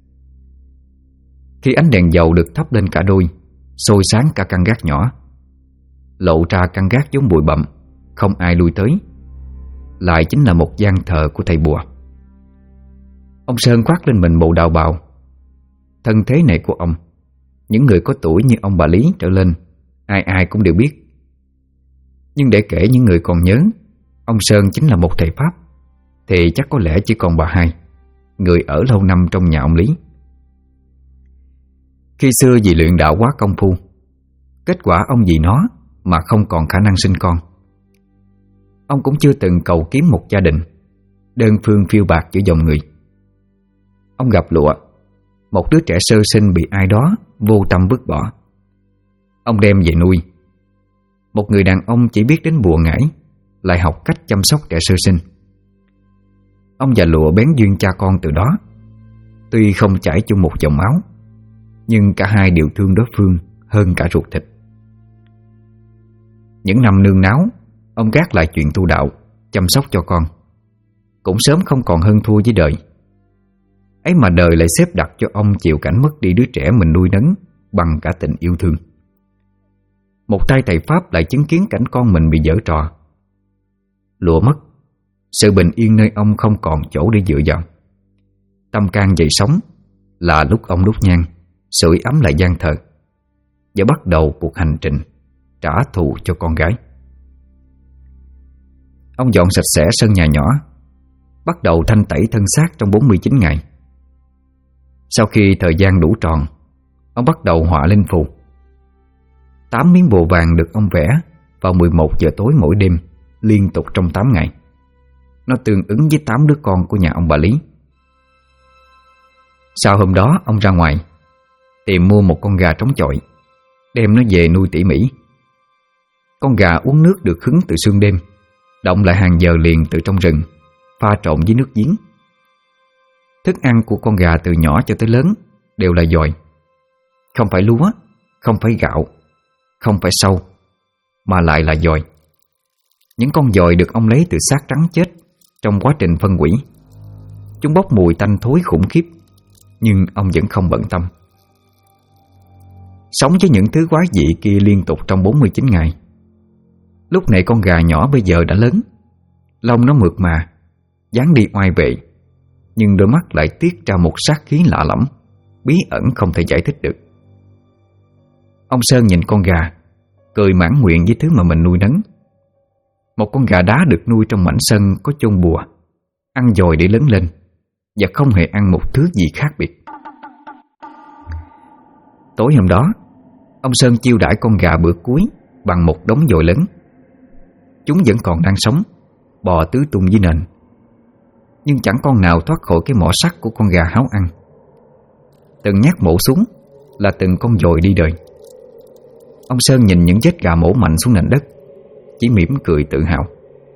Khi ánh đèn dầu được thắp lên cả đôi, soi sáng cả căn gác nhỏ, lộ ra căn gác vốn bụi bặm, không ai lui tới, lại chính là một gian thờ của thầy bùa. Ông Sơn khoác lên mình bộ đạo bào. Thân thế này của ông, những người có tuổi như ông bà Lý trở lên, ai ai cũng đều biết. Nhưng để kể những người còn nhớ ông Sơn chính là một thầy Pháp, thì chắc có lẽ chỉ còn bà hai, người ở lâu năm trong nhà ông Lý. Khi xưa vì luyện đạo quá công phu, kết quả ông vì nó mà không còn khả năng sinh con. Ông cũng chưa từng cầu kiếm một gia đình, đơn phương phiêu bạt giữa dòng người. Ông gặp Lụa, một đứa trẻ sơ sinh bị ai đó vô tâm vứt bỏ. Ông đem về nuôi. Một người đàn ông chỉ biết đến bùa ngải, lại học cách chăm sóc trẻ sơ sinh. Ông và Lụa bén duyên cha con từ đó. Tuy không chảy chung một dòng máu, nhưng cả hai đều thương đối phương hơn cả ruột thịt. Những năm nương náo, ông gác lại chuyện tu đạo, chăm sóc cho con, cũng sớm không còn hơn thua với đời. Ấy mà đời lại xếp đặt cho ông chịu cảnh mất đi đứa trẻ mình nuôi nấng bằng cả tình yêu thương. Một tay thầy Pháp lại chứng kiến cảnh con mình bị giở trò. Lụa mất, sự bình yên nơi ông không còn chỗ để dựa vào. Tâm can dậy sóng, là lúc ông đốt nhang, sưởi ấm lại gian thờ, và bắt đầu cuộc hành trình trả thù cho con gái. Ông dọn sạch sẽ sân nhà nhỏ, bắt đầu thanh tẩy thân xác trong 49 ngày. Sau khi thời gian đủ tròn, ông bắt đầu họa linh phù. 8 miếng bùa vàng được ông vẽ vào 11 giờ tối mỗi đêm, liên tục trong 8 ngày. Nó tương ứng với 8 đứa con của nhà ông bà Lý. Sau hôm đó, ông ra ngoài tìm mua một con gà trống chọi, đem nó về nuôi tỉ mỉ. Con gà uống nước được hứng từ sương đêm, động lại hàng giờ liền từ trong rừng, pha trộn với nước giếng. Thức ăn của con gà từ nhỏ cho tới lớn đều là dòi. Không phải lúa, không phải gạo, không phải sâu, mà lại là dòi. Những con dòi được ông lấy từ xác trắng chết trong quá trình phân hủy. Chúng bốc mùi tanh thối khủng khiếp, nhưng ông vẫn không bận tâm. Sống với những thứ quái dị kia liên tục trong 49 ngày. Lúc này con gà nhỏ bây giờ đã lớn, lông nó mượt mà, dáng đi oai vệ, nhưng đôi mắt lại tiết ra một sát khí lạ lẫm, bí ẩn không thể giải thích được. Ông Sơn nhìn con gà, cười mãn nguyện với thứ mà mình nuôi nấng. Một con gà đá được nuôi trong mảnh sân có chôn bùa, ăn dòi để lớn lên, và không hề ăn một thứ gì khác biệt. Tối hôm đó, ông Sơn chiêu đãi con gà bữa cuối bằng một đống dòi lớn. Chúng vẫn còn đang sống, bò tứ tung dưới nền, nhưng chẳng con nào thoát khỏi cái mỏ sắt của con gà háo ăn. Từng nhát mổ xuống là từng con dòi đi đời. Ông Sơn nhìn những vết gà mổ mạnh xuống nền đất, chỉ mỉm cười tự hào.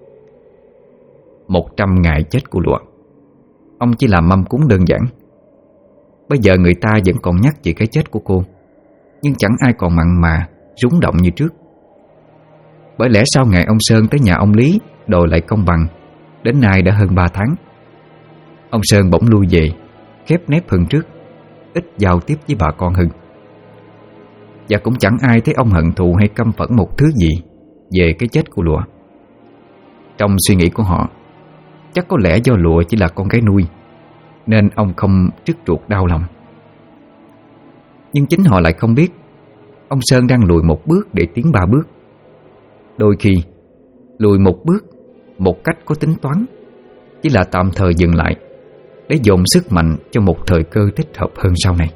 100 ngày chết của Lụa, ông chỉ làm mâm cúng đơn giản. Bây giờ người ta vẫn còn nhắc về cái chết của cô, nhưng chẳng ai còn mặn mà rúng động như trước. Bởi lẽ sau ngày ông Sơn tới nhà ông Lý đòi lại công bằng, đến nay đã hơn 3 tháng. Ông Sơn bỗng lui về, khép nép hơn trước, ít giao tiếp với bà con hơn. Và cũng chẳng ai thấy ông hận thù hay căm phẫn một thứ gì về cái chết của Lụa. Trong suy nghĩ của họ, chắc có lẽ do Lụa chỉ là con gái nuôi, nên ông không trức ruột đau lòng. Nhưng chính họ lại không biết ông Sơn đang lùi một bước để tiến 3 bước. Đôi khi lùi một bước một cách có tính toán chỉ là tạm thời dừng lại để dồn sức mạnh cho một thời cơ thích hợp hơn sau này.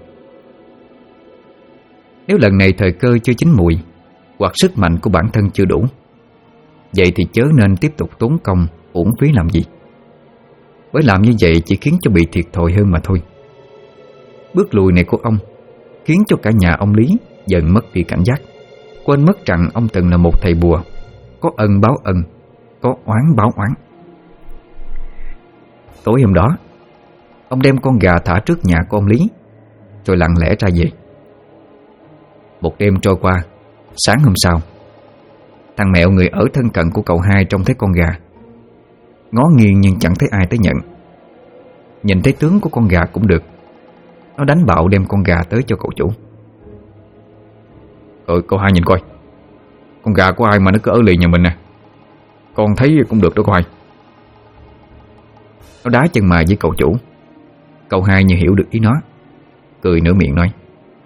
Nếu lần này thời cơ chưa chín mùi, hoặc sức mạnh của bản thân chưa đủ, vậy thì chớ nên tiếp tục tốn công uổng phí làm gì. Bởi làm như vậy chỉ khiến cho bị thiệt thòi hơn mà thôi. Bước lùi này của ông khiến cho cả nhà ông Lý dần mất đi cảnh giác, quên mất rằng ông từng là một thầy bùa, có ân báo ân, có oán báo oán. Tối hôm đó, ông đem con gà thả trước nhà của ông Lý, rồi lặng lẽ ra về. Một đêm trôi qua, sáng hôm sau, thằng Mẹo người ở thân cận của cậu hai trông thấy con gà, ngó nghiêng nhưng chẳng thấy ai tới nhận. Nhìn thấy tướng của con gà cũng được, nó đánh bạo đem con gà tới cho cậu chủ. Cậu hai nhìn coi, con gà của ai mà nó cứ ở lì nhà mình nè, con thấy cũng được đó cô hai. Nó đá chân mày với cậu chủ. Cậu hai như hiểu được ý nó, cười nửa miệng nói: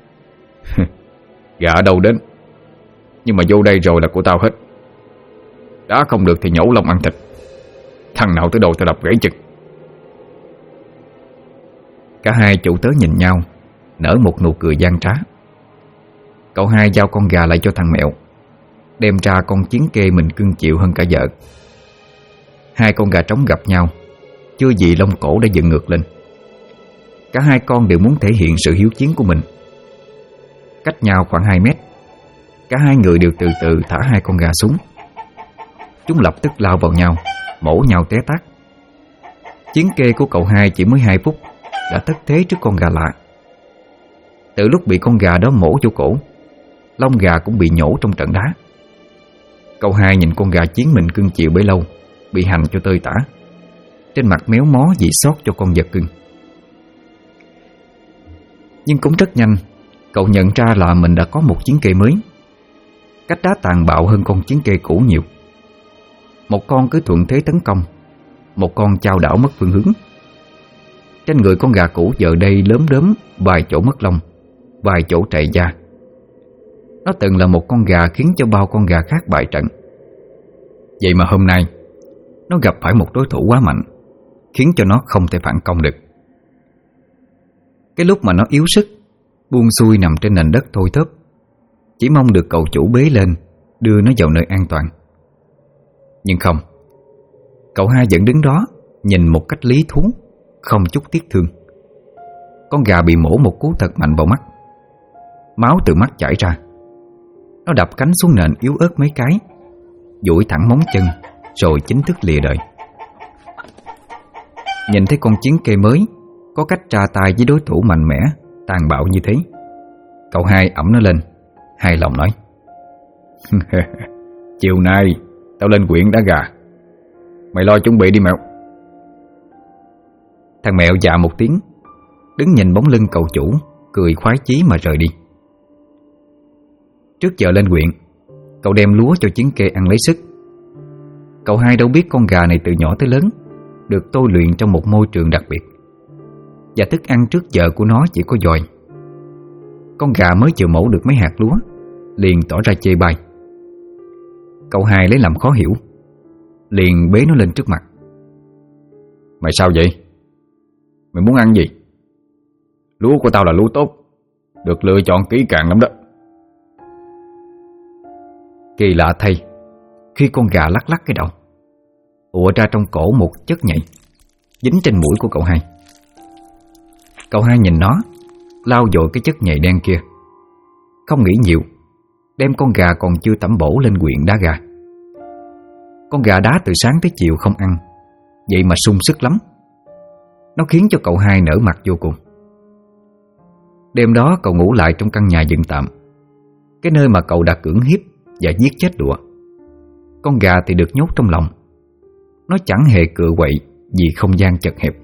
Gà ở đâu đến, nhưng mà vô đây rồi là của tao hết. Đá không được thì nhổ lông ăn thịt. Thằng nào tới đầu tao đập gãy chân. Cả hai chủ tớ nhìn nhau, nở một nụ cười gian trá. Cậu hai giao con gà lại cho thằng Mẹo, đem ra con chiến kê mình cưng chịu hơn cả vợ. Hai con gà trống gặp nhau, chưa gì lông cổ đã dựng ngược lên. Cả hai con đều muốn thể hiện sự hiếu chiến của mình. Cách nhau khoảng 2 mét, cả hai người đều từ từ thả hai con gà xuống. Chúng lập tức lao vào nhau, mổ nhau té tát. Chiến kê của cậu hai chỉ mới 2 phút đã thất thế trước con gà lạ. Từ lúc bị con gà đó mổ vô cổ, lông gà cũng bị nhổ trong trận đá. Cậu hai nhìn con gà chiến mình cưng chịu bấy lâu bị hành cho tơi tả, trên mặt méo mó vì xót cho con vật cưng. Nhưng cũng rất nhanh, cậu nhận ra là mình đã có một chiến kê mới. Cách đá tàn bạo hơn con chiến kê cũ nhiều. Một con cứ thuận thế tấn công, một con chao đảo mất phương hướng. Trên người con gà cũ giờ đây lốm đốm vài chỗ mất lông, vài chỗ trầy da. Nó từng là một con gà khiến cho bao con gà khác bại trận. Vậy mà hôm nay nó gặp phải một đối thủ quá mạnh, khiến cho nó không thể phản công được. Cái lúc mà nó yếu sức, buông xuôi nằm trên nền đất thoi thóp, chỉ mong được cậu chủ bế lên, đưa nó vào nơi an toàn. Nhưng không, cậu hai vẫn đứng đó nhìn một cách lý thú, không chút tiếc thương. Con gà bị mổ một cú thật mạnh vào mắt, máu từ mắt chảy ra. Nó đập cánh xuống nền yếu ớt mấy cái, duỗi thẳng móng chân, rồi chính thức lìa đời. Nhìn thấy con chiến kê mới có cách tra tay với đối thủ mạnh mẽ, tàn bạo như thế, cậu hai ẵm nó lên, hài lòng nói: Chiều nay tao lên quyện đá gà, mày lo chuẩn bị đi Mẹo. Thằng Mẹo dạ một tiếng, đứng nhìn bóng lưng cậu chủ, cười khoái chí mà rời đi. Trước giờ lên quyện, cậu đem lúa cho chiến kê ăn lấy sức. Cậu hai đâu biết con gà này từ nhỏ tới lớn được tôi luyện trong một môi trường đặc biệt, và thức ăn trước giờ của nó chỉ có dòi. Con gà mới chịu mổ được mấy hạt lúa liền tỏ ra chê bai. Cậu hai lấy làm khó hiểu, liền bế nó lên trước mặt: Mày sao vậy? Mày muốn ăn gì? Lúa của tao là lúa tốt, được lựa chọn kỹ càng lắm đó. Kỳ lạ thay, khi con gà lắc lắc cái đầu, ùa ra trong cổ một chất nhầy dính trên mũi của cậu hai. Cậu hai nhìn nó, lau dội cái chất nhầy đen kia, không nghĩ nhiều, đem con gà còn chưa tẩm bổ lên quyện đá gà. Con gà đá từ sáng tới chiều không ăn, vậy mà sung sức lắm. Nó khiến cho cậu hai nở mặt vô cùng. Đêm đó cậu ngủ lại trong căn nhà dựng tạm, cái nơi mà cậu đã cưỡng hiếp và giết chết Lụa. Con gà thì được nhốt trong lòng. Nó chẳng hề cựa quậy vì không gian chật hẹp.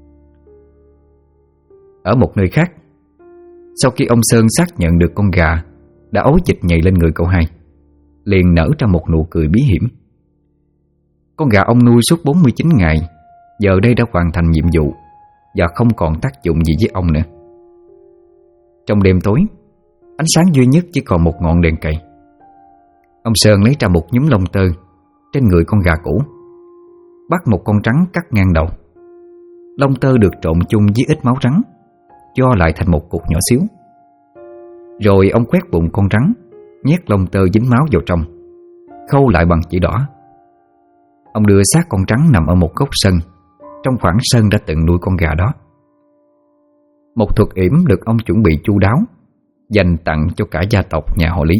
Ở một nơi khác, sau khi ông Sơn xác nhận được con gà đã ối dịch nhảy lên người cậu hai, liền nở ra một nụ cười bí hiểm. Con gà ông nuôi suốt 49 ngày giờ đây đã hoàn thành nhiệm vụ và không còn tác dụng gì với ông nữa. Trong đêm tối, ánh sáng duy nhất chỉ còn một ngọn đèn cầy. Ông Sơn lấy ra một nhúm lông tơ trên người con gà cũ, bắt một con rắn cắt ngang đầu. Lông tơ được trộn chung với ít máu rắn, cho lại thành một cục nhỏ xíu. Rồi ông quét bụng con rắn, nhét lông tơ dính máu vào trong, khâu lại bằng chỉ đỏ. Ông đưa xác con rắn nằm ở một góc sân, trong khoảng sân đã từng nuôi con gà đó. Một thuật yểm được ông chuẩn bị chu đáo, dành tặng cho cả gia tộc nhà họ Lý.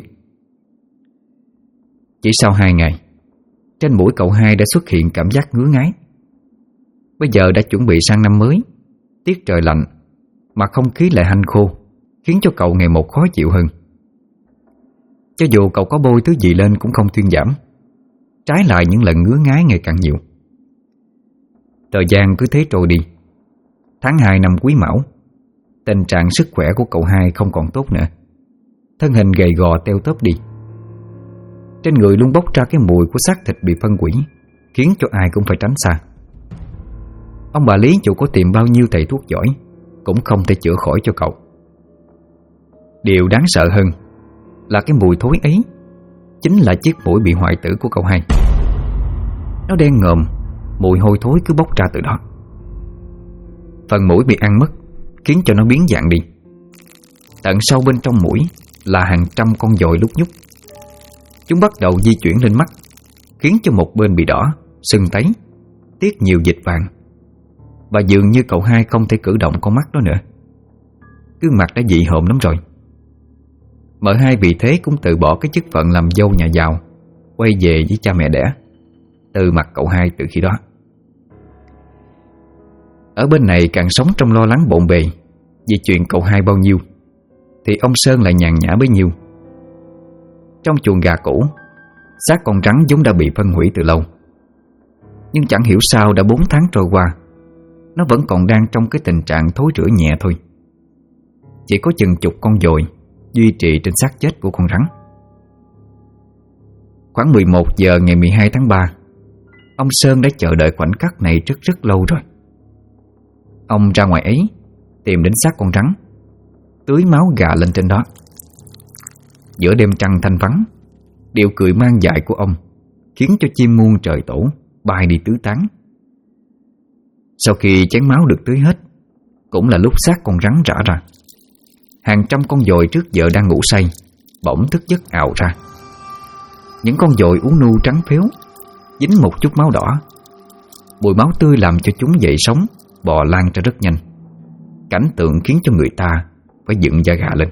Chỉ sau 2 ngày, trên mũi cậu hai đã xuất hiện cảm giác ngứa ngáy. Bây giờ đã chuẩn bị sang năm mới, tiết trời lạnh mà không khí lại hanh khô, khiến cho cậu ngày một khó chịu hơn. Cho dù cậu có bôi thứ gì lên cũng không thuyên giảm, trái lại những lần ngứa ngáy ngày càng nhiều. Thời gian cứ thế trôi đi. Tháng 2 năm Quý Mão, tình trạng sức khỏe của cậu hai không còn tốt nữa. Thân hình gầy gò teo tóp đi. Trên người luôn bốc ra cái mùi của xác thịt bị phân hủy, khiến cho ai cũng phải tránh xa. Ông bà Lý dù có tìm bao nhiêu thầy thuốc giỏi cũng không thể chữa khỏi cho cậu. Điều đáng sợ hơn là cái mùi thối ấy chính là chiếc mũi bị hoại tử của cậu hai. Nó đen ngòm, mùi hôi thối cứ bốc ra từ đó. Phần mũi bị ăn mất khiến cho nó biến dạng đi. Tận sâu bên trong mũi là hàng trăm con dòi lúc nhúc. Chúng bắt đầu di chuyển lên mắt, khiến cho một bên bị đỏ, sưng tấy, tiết nhiều dịch vàng. Và dường như cậu hai không thể cử động con mắt đó nữa. Gương mặt đã dị hợm lắm rồi. Mợ hai vì thế cũng từ bỏ cái chức phận làm dâu nhà giàu, quay về với cha mẹ đẻ, từ mặt cậu hai từ khi đó. Ở bên này càng sống trong lo lắng bộn bề vì chuyện cậu hai bao nhiêu, thì ông Sơn lại nhàn nhã bấy nhiêu. Trong chuồng gà cũ, xác con rắn vốn đã bị phân hủy từ lâu. Nhưng chẳng hiểu sao đã 4 tháng trôi qua, nó vẫn còn đang trong cái tình trạng thối rữa nhẹ thôi. Chỉ có chừng chục con dồi duy trì trên xác chết của con rắn. Khoảng 11 giờ ngày 12 tháng 3, ông Sơn đã chờ đợi khoảnh khắc này rất lâu rồi. Ông ra ngoài ấy, tìm đến xác con rắn, tưới máu gà lên trên đó. Giữa đêm trăng thanh vắng, điệu cười mang dại của ông khiến cho chim muôn trời tổ bay đi tứ tán. Sau khi chén máu được tưới hết, cũng là lúc xác con rắn rã ra. Hàng trăm con dồi trước giờ đang ngủ say bỗng thức giấc ào ra. Những con dồi uống nu trắng phếu, dính một chút máu đỏ. Mùi máu tươi làm cho chúng dậy sống, bò lan ra rất nhanh. Cảnh tượng khiến cho người ta phải dựng da gà lên.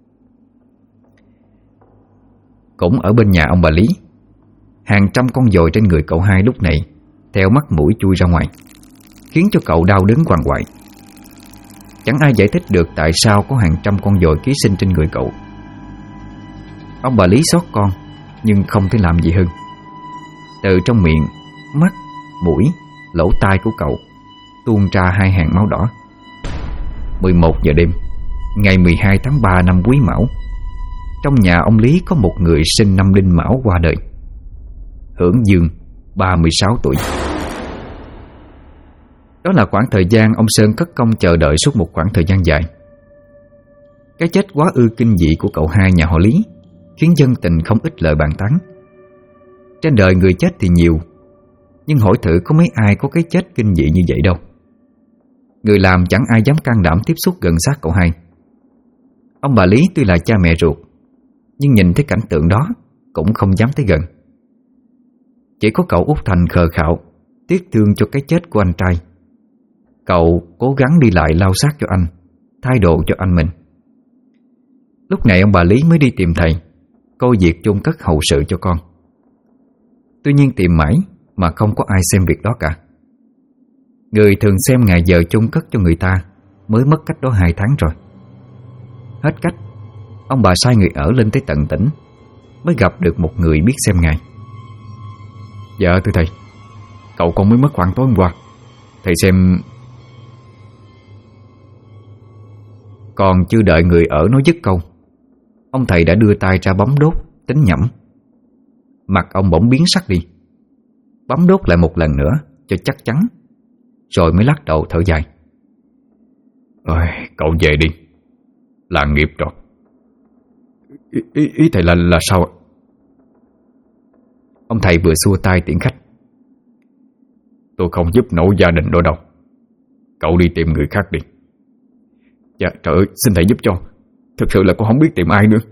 Cũng ở bên nhà ông bà Lý, hàng trăm con dồi trên người cậu hai lúc này theo mắt mũi chui ra ngoài, khiến cho cậu đau đớn quằn quại. Chẳng ai giải thích được tại sao có hàng trăm con dồi ký sinh trên người cậu. Ông bà Lý xót con nhưng không thể làm gì hơn. Từ trong miệng, mắt, mũi, lỗ tai của cậu tuôn ra 2 hàng máu đỏ. 11 giờ đêm, ngày 12 tháng 3 năm Quý Mão, trong nhà ông Lý có một người sinh năm Đinh Mão qua đời. Hưởng Dương, 36 tuổi. Đó là khoảng thời gian ông Sơn cất công chờ đợi suốt một khoảng thời gian dài. Cái chết quá ư kinh dị của cậu hai nhà họ Lý khiến dân tình không ít lời bàn tán. Trên đời người chết thì nhiều, nhưng hỏi thử có mấy ai có cái chết kinh dị như vậy đâu. Người làm chẳng ai dám can đảm tiếp xúc gần sát cậu hai. Ông bà Lý tuy là cha mẹ ruột, nhưng nhìn thấy cảnh tượng đó cũng không dám tới gần. Chỉ có cậu Út Thành khờ khạo, tiếc thương cho cái chết của anh trai. Cậu cố gắng đi lại lau xác cho anh, thay đồ cho anh mình. Lúc này ông bà Lý mới đi tìm thầy coi việc chôn cất hậu sự cho con. Tuy nhiên tìm mãi mà không có ai xem việc đó cả. Người thường xem ngày giờ chôn cất cho người ta mới mất cách đó 2 tháng rồi. Hết cách, ông bà sai người ở lên tới tận tỉnh mới gặp được một người biết xem ngài. Dạ thưa thầy, cậu con mới mất khoảng tối hôm qua. Thầy xem. Còn chưa đợi người ở nói dứt câu, ông thầy đã đưa tay ra bấm đốt tính nhẩm. Mặt ông bỗng biến sắc đi, bấm đốt lại một lần nữa cho chắc chắn, rồi mới lắc đầu thở dài. Ôi, cậu về đi, là nghiệp rồi. Ý thầy là sao ạ? Ông thầy vừa xua tay tiễn khách. Tôi không giúp nổi gia đình đó đâu. Cậu đi tìm người khác đi. Dạ trời ơi, xin thầy giúp cho. Thực sự là con không biết tìm ai nữa.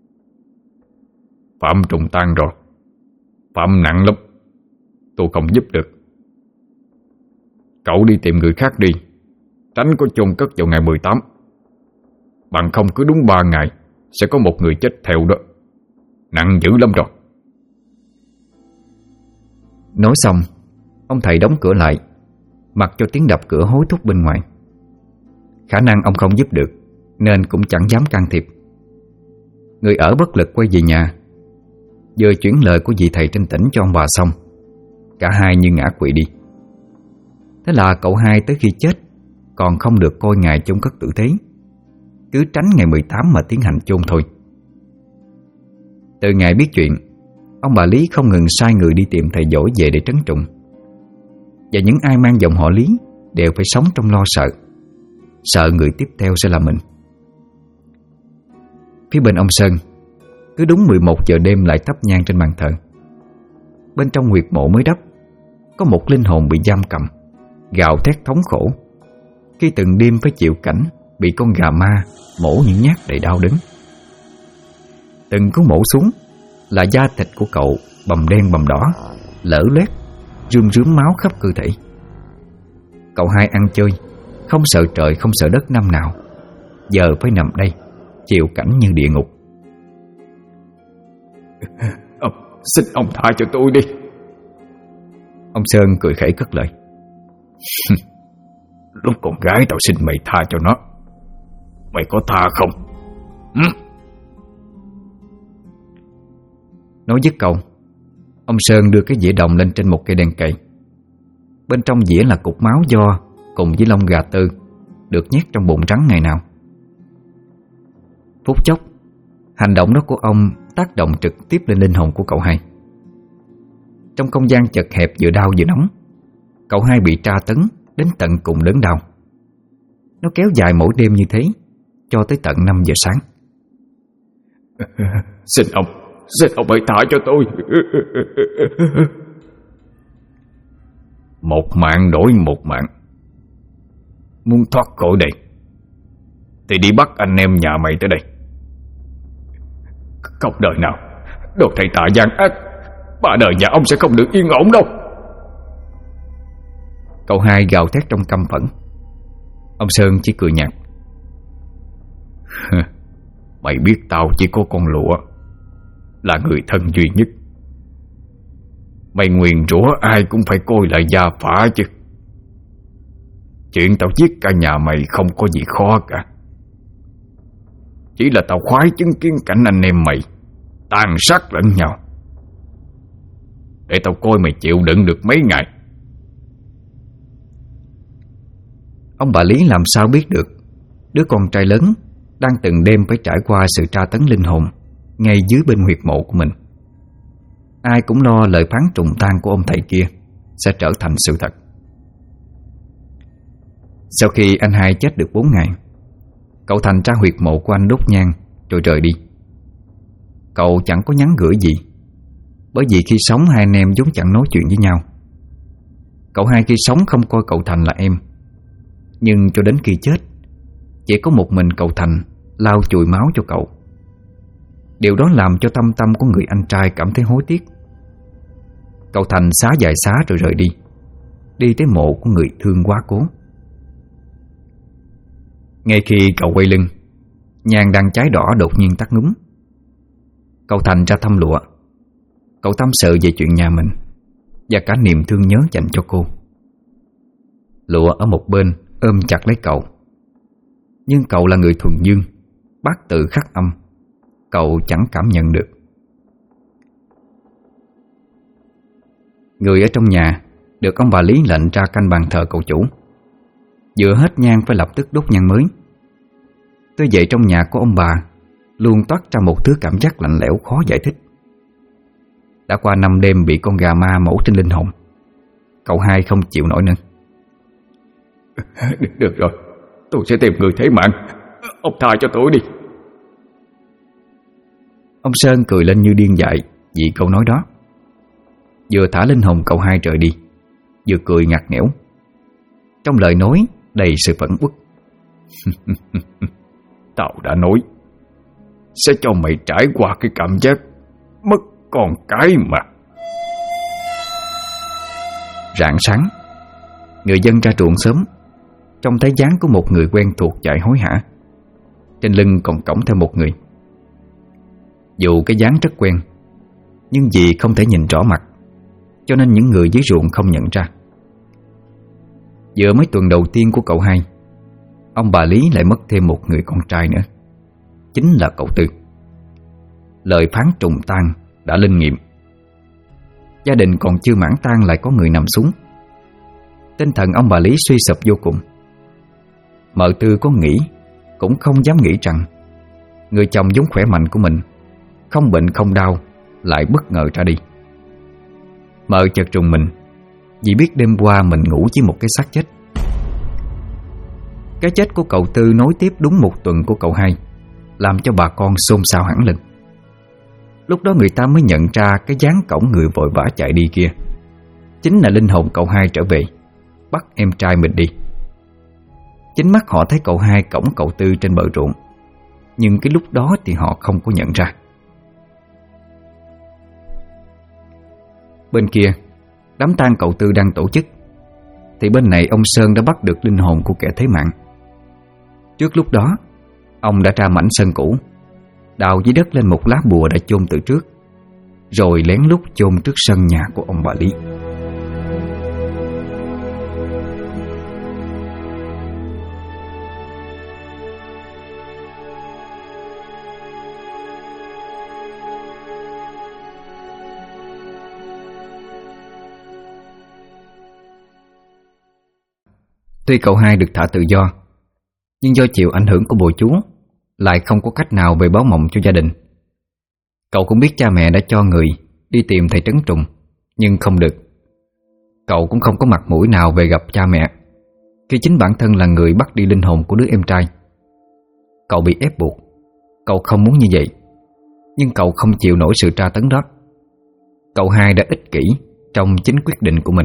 Phạm trùng tan rồi. Phạm nặng lắm, tôi không giúp được. Cậu đi tìm người khác đi, tránh có chôn cất vào ngày 18. Bằng không cứ đúng 3 ngày sẽ có một người chết theo đó. Nặng dữ lắm rồi. Nói xong, ông thầy đóng cửa lại, mặc cho tiếng đập cửa hối thúc bên ngoài. Khả năng ông không giúp được nên cũng chẳng dám can thiệp. Người ở bất lực quay về nhà. Vừa chuyển lời của vị thầy trên tỉnh cho ông bà xong, cả hai như ngã quỵ đi. Thế là cậu hai tới khi chết còn không được coi ngài chôn cất tử tế, cứ tránh ngày 18 mà tiến hành chôn thôi. Từ ngày biết chuyện, ông bà Lý không ngừng sai người đi tìm thầy giỏi về để trấn trùng. Và những ai mang dòng họ Lý đều phải sống trong lo sợ, sợ người tiếp theo sẽ là mình. Phía bên ông Sơn, cứ đúng 11 giờ đêm lại thắp nhang trên bàn thờ. Bên trong huyệt mộ mới đắp có một linh hồn bị giam cầm, gào thét thống khổ khi từng đêm phải chịu cảnh bị con gà ma mổ những nhát đầy đau đớn. Từng cú mổ xuống là da thịt của cậu bầm đen bầm đỏ, lở loét, rươm rướm máu khắp cơ thể. Cậu hai ăn chơi, không sợ trời không sợ đất năm nào, giờ phải nằm đây chịu cảnh như địa ngục. Xin ông tha cho tôi đi. Ông Sơn cười khẩy cất lời. Lúc con gái tao xin mày tha cho nó, mày có tha không? Nói dứt câu, ông Sơn đưa cái dĩa đồng lên trên một cây đèn cầy. Bên trong dĩa là cục máu do cùng với lông gà tơ được nhét trong bụng rắn ngày nào. Phút chốc, hành động đó của ông tác động trực tiếp lên linh hồn của cậu hai. Trong không gian chật hẹp vừa đau vừa nóng, cậu hai bị tra tấn đến tận cùng đớn đau. Nó kéo dài mỗi đêm như thế cho tới tận 5 giờ sáng. Xin ông hãy thả cho tôi. Một mạng đổi một mạng. Muốn thoát khỏi đây thì đi bắt anh em nhà mày tới đây. Không đời nào, đồ thầy tà gian ác, 3 đời nhà ông sẽ không được yên ổn đâu. Cậu hai gào thét trong căm phẫn. Ông Sơn chỉ cười nhạt. Mày biết tao chỉ có con lụa là người thân duy nhất. Mày nguyền rủa ai cũng phải coi lại gia phả chứ. Chuyện tao giết cả nhà mày không có gì khó cả. Chỉ là tao khoái chứng kiến cảnh anh em mày tàn sát lẫn nhau, để tao coi mày chịu đựng được mấy ngày. Ông bà Lý làm sao biết được đứa con trai lớn đang từng đêm phải trải qua sự tra tấn linh hồn ngay dưới bên huyệt mộ của mình. Ai cũng lo lời phán trùng tan của ông thầy kia sẽ trở thành sự thật. Sau khi anh hai chết được 4 ngày, cậu Thành ra huyệt mộ của anh đốt nhang rồi rời đi. Cậu chẳng có nhắn gửi gì, bởi vì khi sống hai anh em vốn chẳng nói chuyện với nhau. Cậu hai khi sống không coi cậu Thành là em, nhưng cho đến khi chết, chỉ có một mình cậu Thành lau chùi máu cho cậu. Điều đó làm cho tâm tâm của người anh trai cảm thấy hối tiếc. Cậu Thành xá dài xá rồi rời đi, đi tới mộ của người thương quá cố. Ngay khi cậu quay lưng, nhang đang cháy đỏ đột nhiên tắt ngúm. Cậu Thành ra thăm Lụa. Cậu tâm sự về chuyện nhà mình và cả niềm thương nhớ dành cho cô. Lụa ở một bên ôm chặt lấy cậu. Nhưng cậu là người thuần dương, bát tự khắc âm, cậu chẳng cảm nhận được. Người ở trong nhà được ông bà Lý lệnh ra canh bàn thờ cậu chủ. Vừa hết nhang phải lập tức đốt nhang mới. Tuy vậy trong nhà của ông bà luôn toát ra một thứ cảm giác lạnh lẽo khó giải thích. Đã qua 5 đêm bị con gà ma mổ trên linh hồn, cậu hai không chịu nổi nữa. Được rồi, tôi sẽ tìm người thế mạng. Ông tha cho tôi đi. Ông Sơn cười lên như điên dại vì câu nói đó. Vừa thả linh hồn cậu hai rời đi, vừa cười ngặt nghẽo. Trong lời nói đầy sự phẫn uất. Tao đã nói sẽ cho mày trải qua cái cảm giác mất con cái mà. Rạng sáng, người dân ra ruộng sớm, trông thấy dáng của một người quen thuộc chạy hối hả. Trên lưng còn cõng theo một người. Dù cái dáng rất quen, nhưng vì không thể nhìn rõ mặt, cho nên những người dưới ruộng không nhận ra. Vừa mấy tuần đầu tiên của cậu hai, ông bà Lý lại mất thêm một người con trai nữa, chính là cậu Tư. Lời phán trùng tang đã linh nghiệm. Gia đình còn chưa mãn tang lại có người nằm xuống. Tinh thần ông bà Lý suy sụp vô cùng. Mợ Tư có nghĩ cũng không dám nghĩ rằng người chồng vốn khỏe mạnh của mình, không bệnh không đau, lại bất ngờ ra đi. Mợ chợt rùng mình vì biết đêm qua mình ngủ với một cái xác chết. Cái chết của cậu Tư nối tiếp đúng một tuần của cậu hai, làm cho bà con xôn xao hẳn lên. Lúc đó người ta mới nhận ra cái dáng cõng người vội vã chạy đi kia chính là linh hồn cậu hai trở về, bắt em trai mình đi. Chính mắt họ thấy cậu hai cõng cậu Tư trên bờ ruộng, nhưng cái lúc đó thì họ không có nhận ra. Bên kia, đám tang cậu Tư đang tổ chức, thì bên này ông Sơn đã bắt được linh hồn của kẻ thế mạng. Trước lúc đó, ông đã ra mảnh sân cũ, đào dưới đất lên một lá bùa đã chôn từ trước, rồi lén lút chôn trước sân nhà của ông bà Lý. Tuy cậu hai được thả tự do, nhưng do chịu ảnh hưởng của bùa chú, lại không có cách nào về báo mộng cho gia đình. Cậu cũng biết cha mẹ đã cho người đi tìm thầy trấn trùng, nhưng không được. Cậu cũng không có mặt mũi nào về gặp cha mẹ, khi chính bản thân là người bắt đi linh hồn của đứa em trai. Cậu bị ép buộc. Cậu không muốn như vậy, nhưng cậu không chịu nổi sự tra tấn đó. Cậu hai đã ích kỷ trong chính quyết định của mình.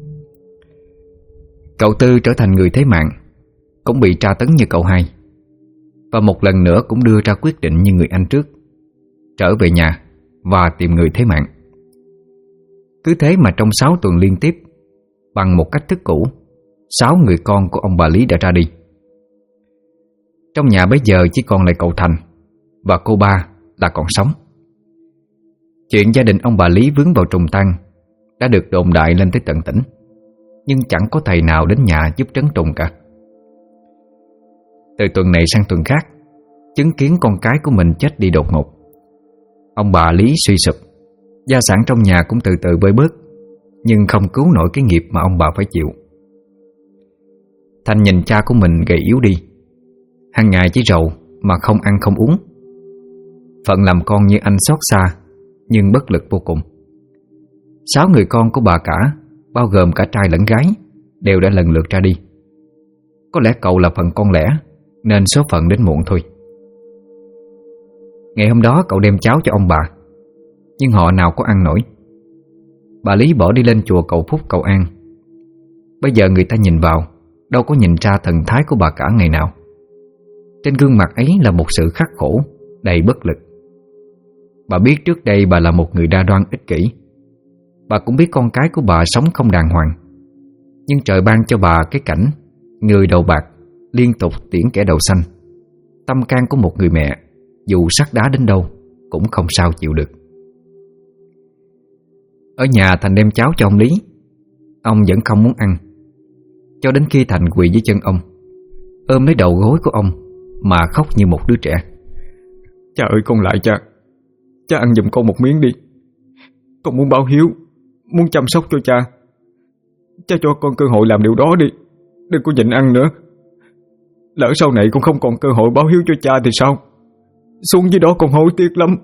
Cậu Tư trở thành người thế mạng, cũng bị tra tấn như cậu hai, và một lần nữa cũng đưa ra quyết định như người anh trước, trở về nhà và tìm người thế mạng. Cứ thế mà trong 6 tuần liên tiếp, bằng một cách thức cũ, 6 người con của ông bà Lý đã ra đi. Trong nhà bây giờ chỉ còn lại cậu Thành và cô ba là còn sống. Chuyện gia đình ông bà Lý vướng vào trùng tang đã được đồn đại lên tới tận tỉnh, nhưng chẳng có thầy nào đến nhà giúp trấn trùng cả. Từ tuần này sang tuần khác, chứng kiến con cái của mình chết đi đột ngột, ông bà Lý suy sụp. Gia sản trong nhà cũng từ từ vơi bớt, nhưng không cứu nổi cái nghiệp mà ông bà phải chịu. Thành nhìn cha của mình gầy yếu đi, hàng ngày chỉ rầu mà không ăn không uống. Phận làm con như anh xót xa, nhưng bất lực vô cùng. 6 người con của bà cả, bao gồm cả trai lẫn gái, đều đã lần lượt ra đi. Có lẽ cậu là phần con lẻ, nên số phận đến muộn thôi. Ngày hôm đó cậu đem cháo cho ông bà, nhưng họ nào có ăn nổi. Bà Lý bỏ đi lên chùa cầu phúc cầu an. Bây giờ người ta nhìn vào, đâu có nhìn ra thần thái của bà cả ngày nào. Trên gương mặt ấy là một sự khắc khổ, đầy bất lực. Bà biết trước đây bà là một người đa đoan ích kỷ. Bà cũng biết con cái của bà sống không đàng hoàng, nhưng trời ban cho bà cái cảnh người đầu bạc liên tục tiễn kẻ đầu xanh. Tâm can của một người mẹ, dù sắt đá đến đâu cũng không sao chịu được. Ở nhà Thành đem cháo cho ông Lý. Ông vẫn không muốn ăn, cho đến khi Thành quỳ dưới chân ông, ôm lấy đầu gối của ông mà khóc như một đứa trẻ. Cha ơi con lại cha. Cha ăn giùm con một miếng đi. Con muốn báo hiếu, muốn chăm sóc cho cha. Cha cho con cơ hội làm điều đó đi. Đừng có nhịn ăn nữa. Lỡ sau này con không còn cơ hội báo hiếu cho cha thì sao? Xuống dưới đó con hối tiếc lắm.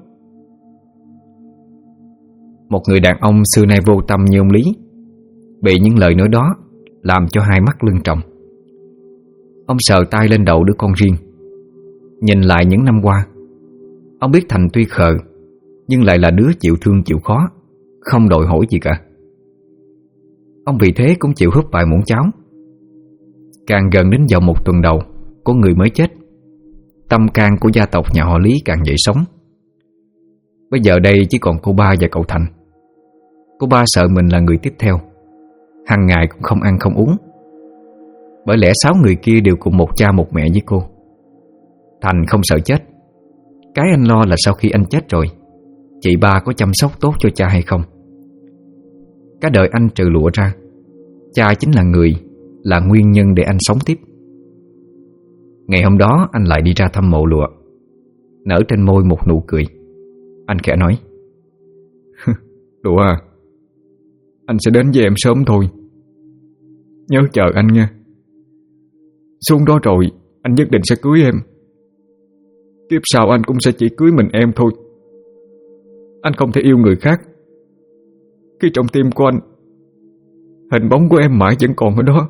Một người đàn ông xưa nay vô tâm như ông Lý bị những lời nói đó làm cho hai mắt lưng tròng. Ông sờ tay lên đầu đứa con riêng. Nhìn lại những năm qua, ông biết Thành tuy khờ nhưng lại là đứa chịu thương chịu khó, không đòi hỏi gì cả. Ông vì thế cũng chịu húp vài muỗng cháo. Càng gần đến vào một tuần đầu của người mới chết, tâm can của gia tộc nhà họ Lý càng dậy sóng. Bây giờ đây chỉ còn cô ba và cậu Thành. Cô ba sợ mình là người tiếp theo, hàng ngày cũng không ăn không uống. Bởi lẽ 6 người kia đều cùng một cha một mẹ với cô. Thành không sợ chết. Cái anh lo là sau khi anh chết rồi, chị ba có chăm sóc tốt cho cha hay không. Cả đời anh trừ lụa ra, cha chính là người, là nguyên nhân để anh sống tiếp. Ngày hôm đó anh lại đi ra thăm mộ lụa. Nở trên môi một nụ cười. Anh khẽ nói: Lụa à, anh sẽ đến với em sớm thôi. Nhớ chờ anh nha. Xuống đó rồi anh nhất định sẽ cưới em. Kiếp sau anh cũng sẽ chỉ cưới mình em thôi. Anh không thể yêu người khác khi trong tim của anh, hình bóng của em mãi vẫn còn ở đó.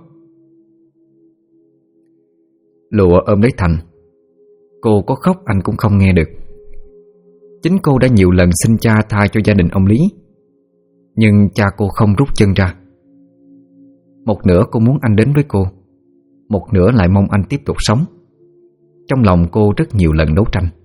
Lụa ôm lấy Thành. Cô có khóc anh cũng không nghe được. Chính cô đã nhiều lần xin cha tha cho gia đình ông Lý, nhưng cha cô không rút chân ra. Một nửa cô muốn anh đến với cô, một nửa lại mong anh tiếp tục sống. Trong lòng cô rất nhiều lần đấu tranh.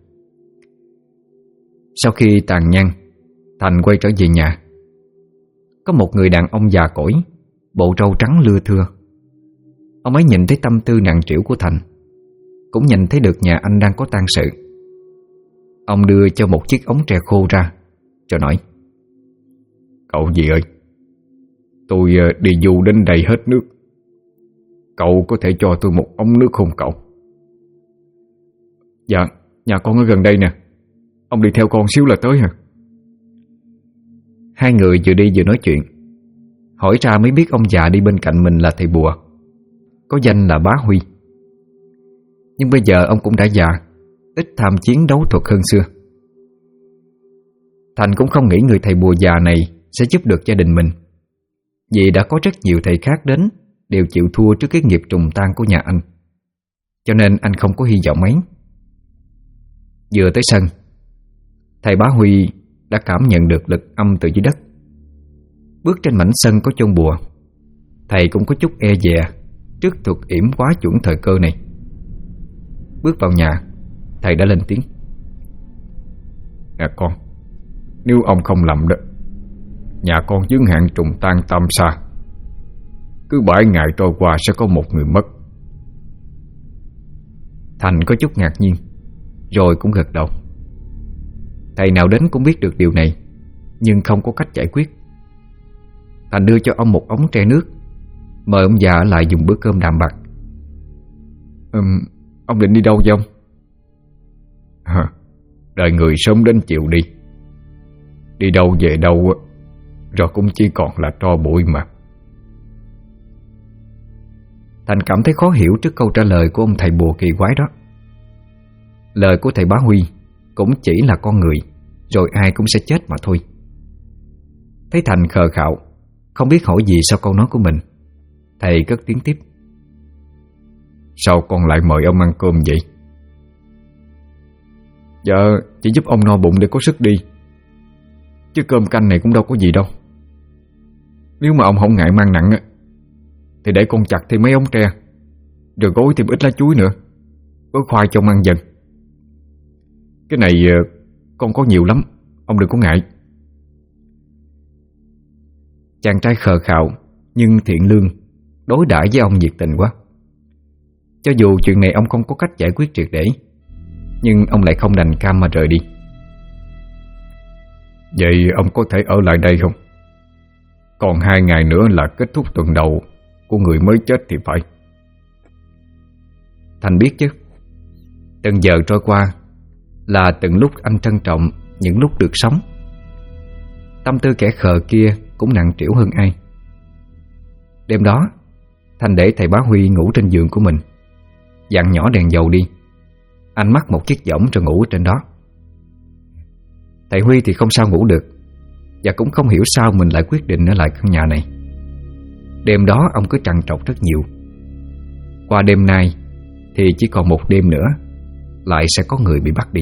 Sau khi tàn nhang, Thành quay trở về nhà. Có một người đàn ông già cỗi, bộ râu trắng lưa thưa. Ông ấy nhìn thấy tâm tư nặng trĩu của Thành, cũng nhìn thấy được nhà anh đang có tang sự. Ông đưa cho một chiếc ống tre khô ra, rồi nói: Cậu gì ơi, tôi đi du đến đây hết nước. Cậu có thể cho tôi một ống nước không cậu? Dạ, nhà con ở gần đây nè. Ông đi theo con xíu là tới hả? Hai người vừa đi vừa nói chuyện. Hỏi ra mới biết ông già đi bên cạnh mình là thầy bùa, có danh là Bá Huy. Nhưng bây giờ ông cũng đã già, ít tham chiến đấu thuật hơn xưa. Thành cũng không nghĩ người thầy bùa già này sẽ giúp được gia đình mình, vì đã có rất nhiều thầy khác đến đều chịu thua trước cái nghiệp trùng tan của nhà anh. Cho nên anh không có hy vọng mấy. Vừa tới sân, thầy Bá Huy đã cảm nhận được lực âm từ dưới đất. Bước trên mảnh sân có chôn bùa, thầy cũng có chút e dè trước thuật yểm quá chuẩn thời cơ này. Bước vào nhà, thầy đã lên tiếng: Nè con, nếu ông không lầm đó, nhà con giới hạn trùng tan tam xa. Cứ 7 ngày trôi qua sẽ có một người mất. Thành có chút ngạc nhiên, rồi cũng gật đầu. Thầy nào đến cũng biết được điều này, nhưng không có cách giải quyết. Thành đưa cho ông một ống tre nước, mời ông già lại dùng bữa cơm đạm bạc. Ông định đi đâu vậy ông? Đời người sớm đến chiều đi. Đi đâu về đâu rồi cũng chỉ còn là tro bụi mà. Thành cảm thấy khó hiểu trước câu trả lời của ông thầy bùa kỳ quái đó. Lời của thầy Bá Huy cũng chỉ là con người, rồi ai cũng sẽ chết mà thôi. Thấy Thành khờ khạo, không biết hỏi gì sau câu nói của mình, thầy cất tiếng tiếp: Sao con lại mời ông ăn cơm vậy? Dạ, chỉ giúp ông no bụng để có sức đi, chứ cơm canh này cũng đâu có gì đâu. Nếu mà ông không ngại mang nặng thì để con chặt thêm mấy ống tre, rồi gói thêm ít lá chuối nữa, có khoai cho ông ăn dần. Cái này con có nhiều lắm, ông đừng có ngại. Chàng trai khờ khạo nhưng thiện lương đối đãi với ông nhiệt tình quá. Cho dù chuyện này ông không có cách giải quyết triệt để, nhưng ông lại không đành cam mà rời đi. Vậy ông có thể ở lại đây không? Còn 2 ngày nữa là kết thúc tuần đầu của người mới chết thì phải. Thành biết chứ. Từng giờ trôi qua, là từng lúc anh trân trọng những lúc được sống. Tâm tư kẻ khờ kia cũng nặng trĩu hơn ai. Đêm đó, Thành để thầy Bá Huy ngủ trên giường của mình, dặn nhỏ đèn dầu đi. Anh mắc một chiếc võng rồi ngủ trên đó. Thầy Huy thì không sao ngủ được, và cũng không hiểu sao mình lại quyết định ở lại căn nhà này. Đêm đó ông cứ trằn trọc rất nhiều. Qua đêm nay thì chỉ còn một đêm nữa, lại sẽ có người bị bắt đi.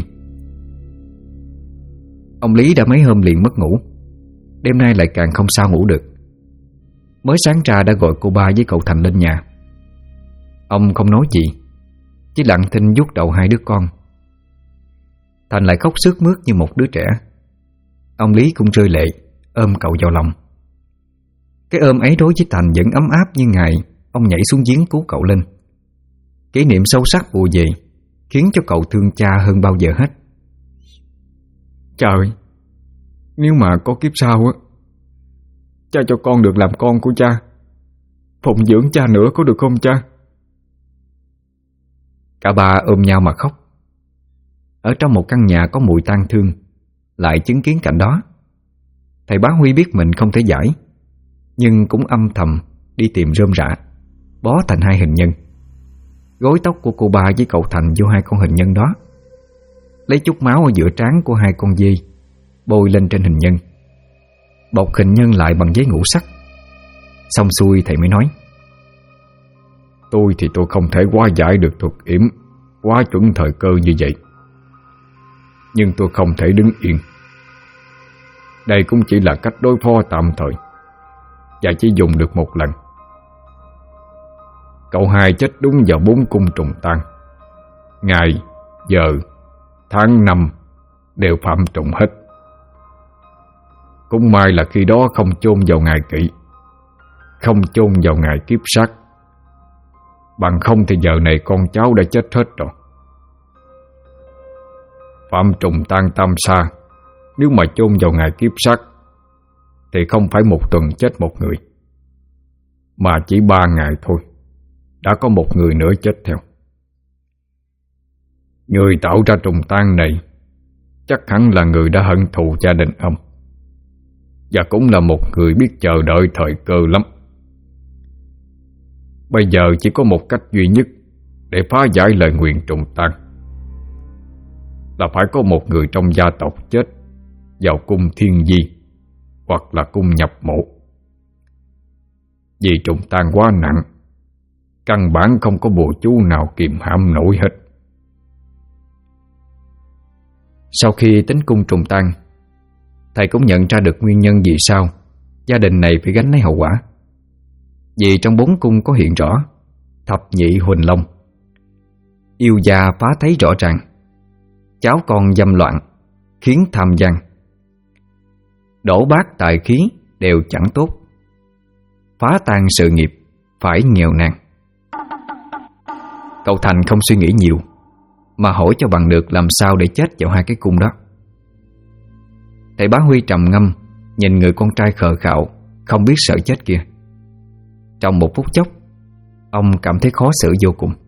Ông Lý đã mấy hôm liền mất ngủ, đêm nay lại càng không sao ngủ được. Mới sáng ra đã gọi cô ba với cậu Thành lên nhà. Ông không nói gì, chỉ lặng thinh vuốt đầu hai đứa con. Thành lại khóc sướt mướt như một đứa trẻ. Ông Lý cũng rơi lệ, ôm cậu vào lòng. Cái ôm ấy đối với Thành vẫn ấm áp như ngày ông nhảy xuống giếng cứu cậu lên. Kỷ niệm sâu sắc ùa về, khiến cho cậu thương cha hơn bao giờ hết. Cha ơi, nếu mà có kiếp sau á, cha cho con được làm con của cha, phụng dưỡng cha nữa có được không cha? Cả ba ôm nhau mà khóc. Ở trong một căn nhà có mùi tang thương, lại chứng kiến cảnh đó, thầy Bá Huy biết mình không thể giải, nhưng cũng âm thầm đi tìm rơm rạ, bó thành hai hình nhân. Gối tóc của cô ba với cậu Thành vô hai con hình nhân đó, lấy chút máu ở giữa trán của hai con dê bôi lên trên hình nhân, bọc hình nhân lại bằng giấy ngũ sắc. Xong xuôi thầy mới nói: Tôi thì tôi không thể hóa giải được thuật yểm quá chuẩn thời cơ như vậy, nhưng tôi không thể đứng yên. Đây cũng chỉ là cách đối phó tạm thời, và chỉ dùng được một lần. Cậu hai chết đúng vào 4 cung trùng tang, ngày, giờ, tháng, năm đều phạm trùng hết. Cũng may là khi đó không chôn vào ngày kỵ, không chôn vào ngày kiếp sát. Bằng không thì giờ này con cháu đã chết hết rồi. Phạm trùng tang tam sa, nếu mà chôn vào ngày kiếp sát thì không phải một tuần chết một người, mà chỉ 3 ngày thôi đã có một người nữa chết theo. Người tạo ra trùng tang này chắc hẳn là người đã hận thù gia đình ông, và cũng là một người biết chờ đợi thời cơ lắm. Bây giờ chỉ có một cách duy nhất để phá giải lời nguyền trùng tang, là phải có một người trong gia tộc chết vào cung thiên di hoặc là cung nhập mộ. Vì trùng tang quá nặng, căn bản không có bùa chú nào kìm hãm nổi hết. Sau khi tính cung trùng tang, thầy cũng nhận ra được nguyên nhân vì sao gia đình này phải gánh lấy hậu quả. Vì trong 4 cung có hiện rõ thập nhị huỳnh long, yêu gia phá thấy rõ ràng, cháu con dâm loạn khiến tham gian, đổ bát tài khí đều chẳng tốt, phá tan sự nghiệp phải nghèo nàn. Cậu Thành không suy nghĩ nhiều, mà hỏi cho bằng được làm sao để chết vào hai cái cung đó. Thầy Bá Huy trầm ngâm nhìn người con trai khờ khạo không biết sợ chết kia. Trong một phút chốc, ông cảm thấy khó xử vô cùng.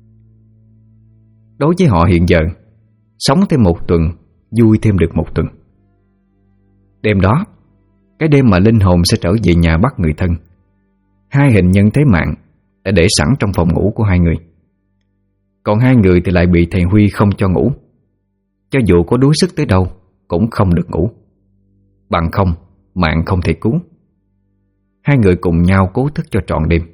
Đối với họ hiện giờ, sống thêm một tuần, vui thêm được một tuần. Đêm đó, cái đêm mà linh hồn sẽ trở về nhà bắt người thân, hai hình nhân thế mạng đã để sẵn trong phòng ngủ của hai người. Còn hai người thì lại bị thầy Huy không cho ngủ. Cho dù có đuối sức tới đâu cũng không được ngủ, bằng không mạng không thể cứu. Hai người cùng nhau cố thức cho trọn đêm.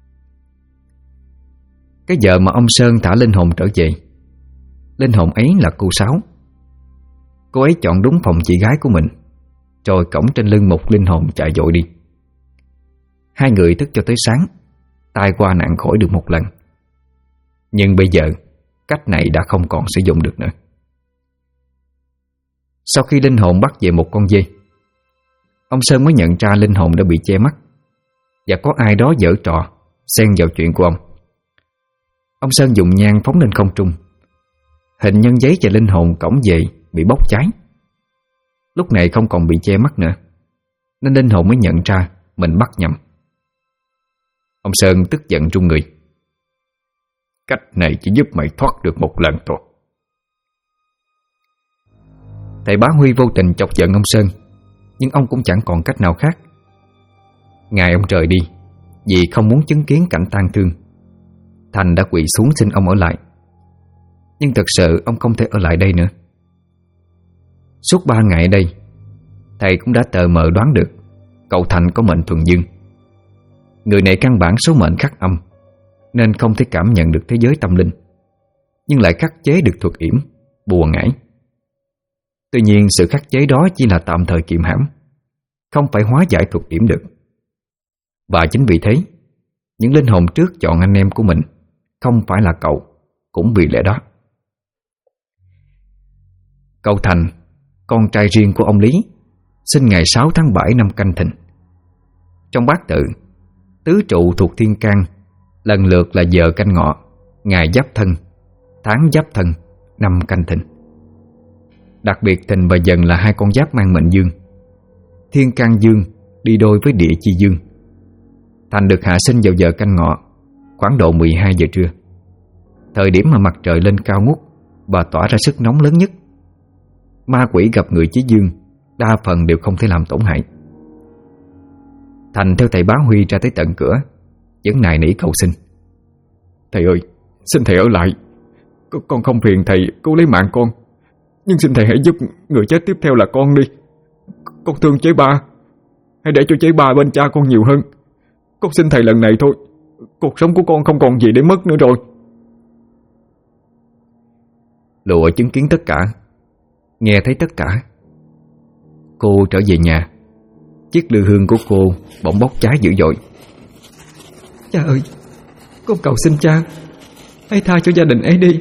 Cái giờ mà ông Sơn thả linh hồn trở về, linh hồn ấy là cô Sáu. Cô ấy chọn đúng phòng chị gái của mình, rồi cõng trên lưng một linh hồn chạy vội đi. Hai người thức cho tới sáng, tai qua nạn khỏi được một lần. Nhưng bây giờ cách này đã không còn sử dụng được nữa. Sau khi linh hồn bắt về một con dê, ông Sơn mới nhận ra linh hồn đã bị che mắt, và có ai đó giở trò xen vào chuyện của ông. Ông Sơn dùng nhang phóng lên không trung. Hình nhân giấy và linh hồn cõng về bị bốc cháy. Lúc này không còn bị che mắt nữa, nên linh hồn mới nhận ra mình bắt nhầm. Ông Sơn tức giận run người. Cách này chỉ giúp mày thoát được một lần thôi. Thầy Bá Huy vô tình chọc giận ông Sơn, nhưng ông cũng chẳng còn cách nào khác. Ngày ông rời đi vì không muốn chứng kiến cảnh tang thương, Thành đã quỳ xuống xin ông ở lại. Nhưng thật sự ông không thể ở lại đây nữa. Suốt 3 ngày đây, thầy cũng đã tờ mờ đoán được cậu Thành có mệnh thuần dương. Người này căn bản số mệnh khắc âm, nên không thể cảm nhận được thế giới tâm linh, nhưng lại khắc chế được thuật yểm, bùa ngải. Tuy nhiên sự khắc chế đó chỉ là tạm thời kiềm hãm, không phải hóa giải thuật yểm được. Và chính vì thế, những linh hồn trước chọn anh em của mình không phải là cậu, cũng vì lẽ đó. Cậu Thành, con trai riêng của ông Lý, sinh ngày 6 tháng 7 năm Canh Thìn. Trong bát tự, tứ trụ thuộc thiên can lần lượt là giờ Canh Ngọ, ngày Giáp Thân, tháng Giáp Thân, năm Canh Thìn. Đặc biệt Thìn và Dần là hai con giáp mang mệnh dương. Thiên can dương đi đôi với địa chi dương. Thành được hạ sinh vào giờ Canh Ngọ, khoảng độ 12 giờ trưa, thời điểm mà mặt trời lên cao ngút và tỏa ra sức nóng lớn nhất. Ma quỷ gặp người chí dương đa phần đều không thể làm tổn hại. Thành theo thầy Bá Huy ra tới tận cửa, vẫn nài nỉ cầu xin: "Thầy ơi, xin thầy ở lại. Con không phiền thầy cứu lấy mạng con, nhưng xin thầy hãy giúp người chết tiếp theo là con đi. Con thương chế ba, hãy để cho chế ba bên cha con nhiều hơn. Con xin thầy lần này thôi. Cuộc sống của con không còn gì để mất nữa rồi." Lụa chứng kiến tất cả, nghe thấy tất cả. Cô trở về nhà, chiếc lư hương của cô bỗng bốc cháy dữ dội. "Cha ơi, con cầu xin cha, hãy tha cho gia đình ấy đi."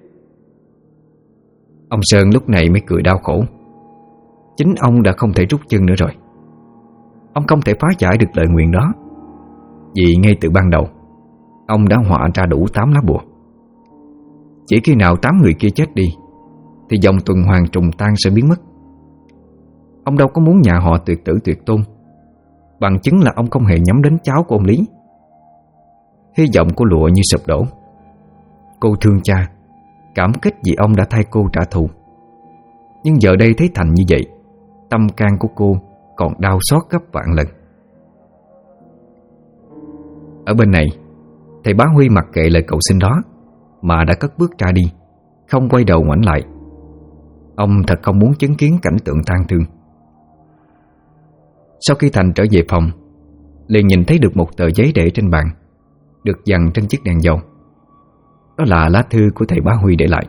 Ông Sơn lúc này mới cười đau khổ. Chính ông đã không thể rút chân nữa rồi. Ông không thể phá giải được lời nguyền đó, vì ngay từ ban đầu ông đã họa ra đủ 8 lá bùa. Chỉ khi nào 8 người kia chết đi thì dòng tuần hoàn trùng tan sẽ biến mất. Ông đâu có muốn nhà họ tuyệt tử tuyệt tôn, bằng chứng là ông không hề nhắm đến cháu của ông Lý. Hy vọng của Lụa như sụp đổ. Cô thương cha, cảm kích vì ông đã thay cô trả thù. Nhưng giờ đây thấy Thành như vậy, tâm can của cô còn đau xót gấp vạn lần. Ở bên này, thầy Bá Huy mặc kệ lời cầu xin đó mà đã cất bước ra đi, không quay đầu ngoảnh lại. Ông thật không muốn chứng kiến cảnh tượng tang thương. Sau khi Thành trở về phòng, liền nhìn thấy được một tờ giấy để trên bàn, được dằn trên chiếc đèn dầu. Đó là lá thư của thầy Bá Huy để lại.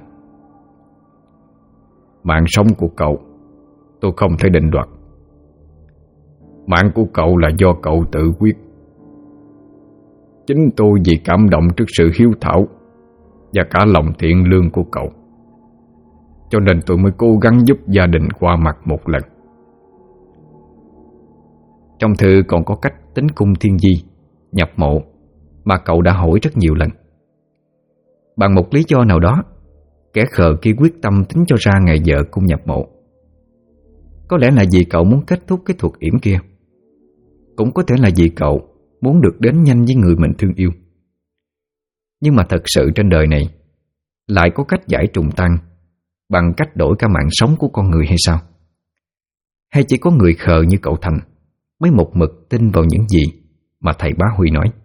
"Mạng sống của cậu tôi không thể định đoạt. Mạng của cậu là do cậu tự quyết. Chính tôi vì cảm động trước sự hiếu thảo và cả lòng thiện lương của cậu, cho nên tôi mới cố gắng giúp gia đình qua mặt một lần." Trong thư còn có cách tính cung thiên di, nhập mộ mà cậu đã hỏi rất nhiều lần. Bằng một lý do nào đó, kẻ khờ kia quyết tâm tính cho ra ngày vợ cung nhập mộ. Có lẽ là vì cậu muốn kết thúc cái thuật yểm kia, cũng có thể là vì cậu muốn được đến nhanh với người mình thương yêu. Nhưng mà thật sự trên đời này lại có cách giải trùng tăng bằng cách đổi cả mạng sống của con người hay sao? Hay chỉ có người khờ như cậu Thành mới một mực tin vào những gì mà thầy Bá Huy nói?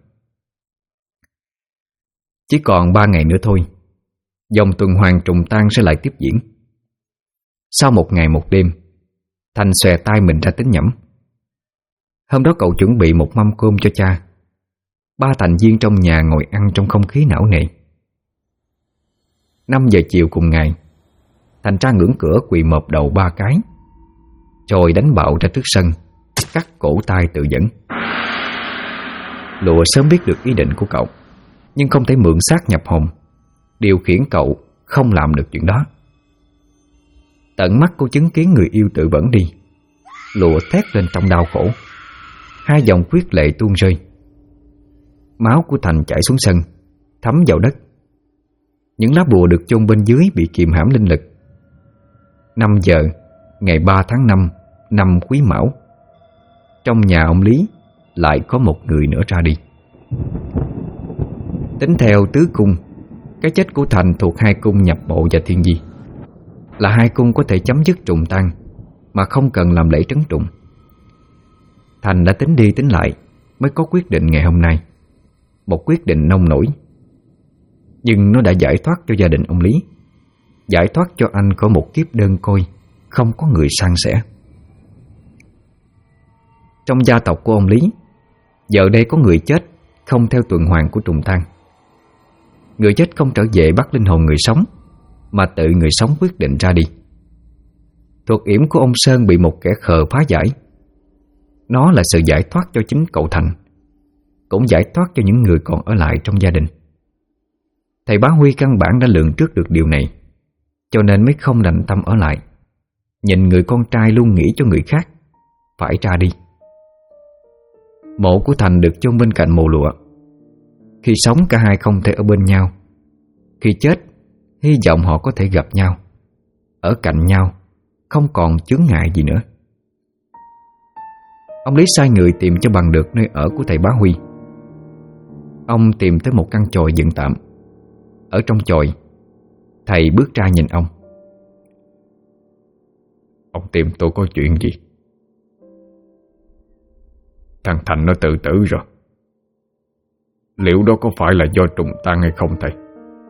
Chỉ còn 3 ngày nữa thôi, dòng tuần hoàn trùng tan sẽ lại tiếp diễn. Sau 1 ngày 1 đêm, Thành xòe tay mình ra tính nhẩm. Hôm đó cậu chuẩn bị một mâm cơm cho cha. 3 thành viên trong nhà ngồi ăn trong không khí não nề. 5 giờ chiều cùng ngày, Thành ra ngưỡng cửa quỳ mộp đầu 3 cái, rồi đánh bạo ra trước sân, cắt cổ tay tự dẫn. Lụa sớm biết được ý định của cậu, nhưng không thể mượn xác nhập hồn, điều khiển cậu không làm được chuyện đó. Tận mắt cô chứng kiến người yêu tự vẫn đi. Lụa thét lên trong đau khổ, 2 dòng huyết lệ tuôn rơi. Máu của Thành chảy xuống sân, thấm vào đất. Những lá bùa được chôn bên dưới bị kiềm hãm linh lực. 5 giờ ngày 3 tháng 5 năm Quý Mão, trong nhà ông Lý lại có một người nữa ra đi. Tính theo tứ cung, cái chết của Thành thuộc 2 cung nhập mộ và thiên di. là hai cung có thể chấm dứt trùng tang mà không cần làm lễ trấn trùng. Thành đã tính đi tính lại mới có quyết định ngày hôm nay. Một quyết định nông nổi, nhưng nó đã giải thoát cho gia đình ông Lý, giải thoát cho anh khỏi một kiếp đơn côi, không có người san sẻ. Trong gia tộc của ông Lý, giờ đây có người chết không theo tuần hoàn của trùng tang. Người chết không trở về bắt linh hồn người sống, mà tự người sống quyết định ra đi. Thuật yểm của ông Sơn bị một kẻ khờ phá giải. Nó là sự giải thoát cho chính cậu Thành, cũng giải thoát cho những người còn ở lại trong gia đình. Thầy Bá Huy căn bản đã lường trước được điều này, cho nên mới không đành tâm ở lại, nhìn người con trai luôn nghĩ cho người khác, phải ra đi. Mộ của Thành được chôn bên cạnh mồ lụa. Khi sống cả hai không thể ở bên nhau, khi chết hy vọng họ có thể gặp nhau, ở cạnh nhau, không còn chướng ngại gì nữa. Ông Lý sai người tìm cho bằng được nơi ở của thầy Bá Huy. Ông tìm tới một căn chòi dựng tạm. Ở trong chòi, thầy bước ra nhìn ông. Ông tìm tôi có chuyện gì? Thằng Thành nó tự tử rồi. Liệu đó có phải là do trùng tang hay không thầy?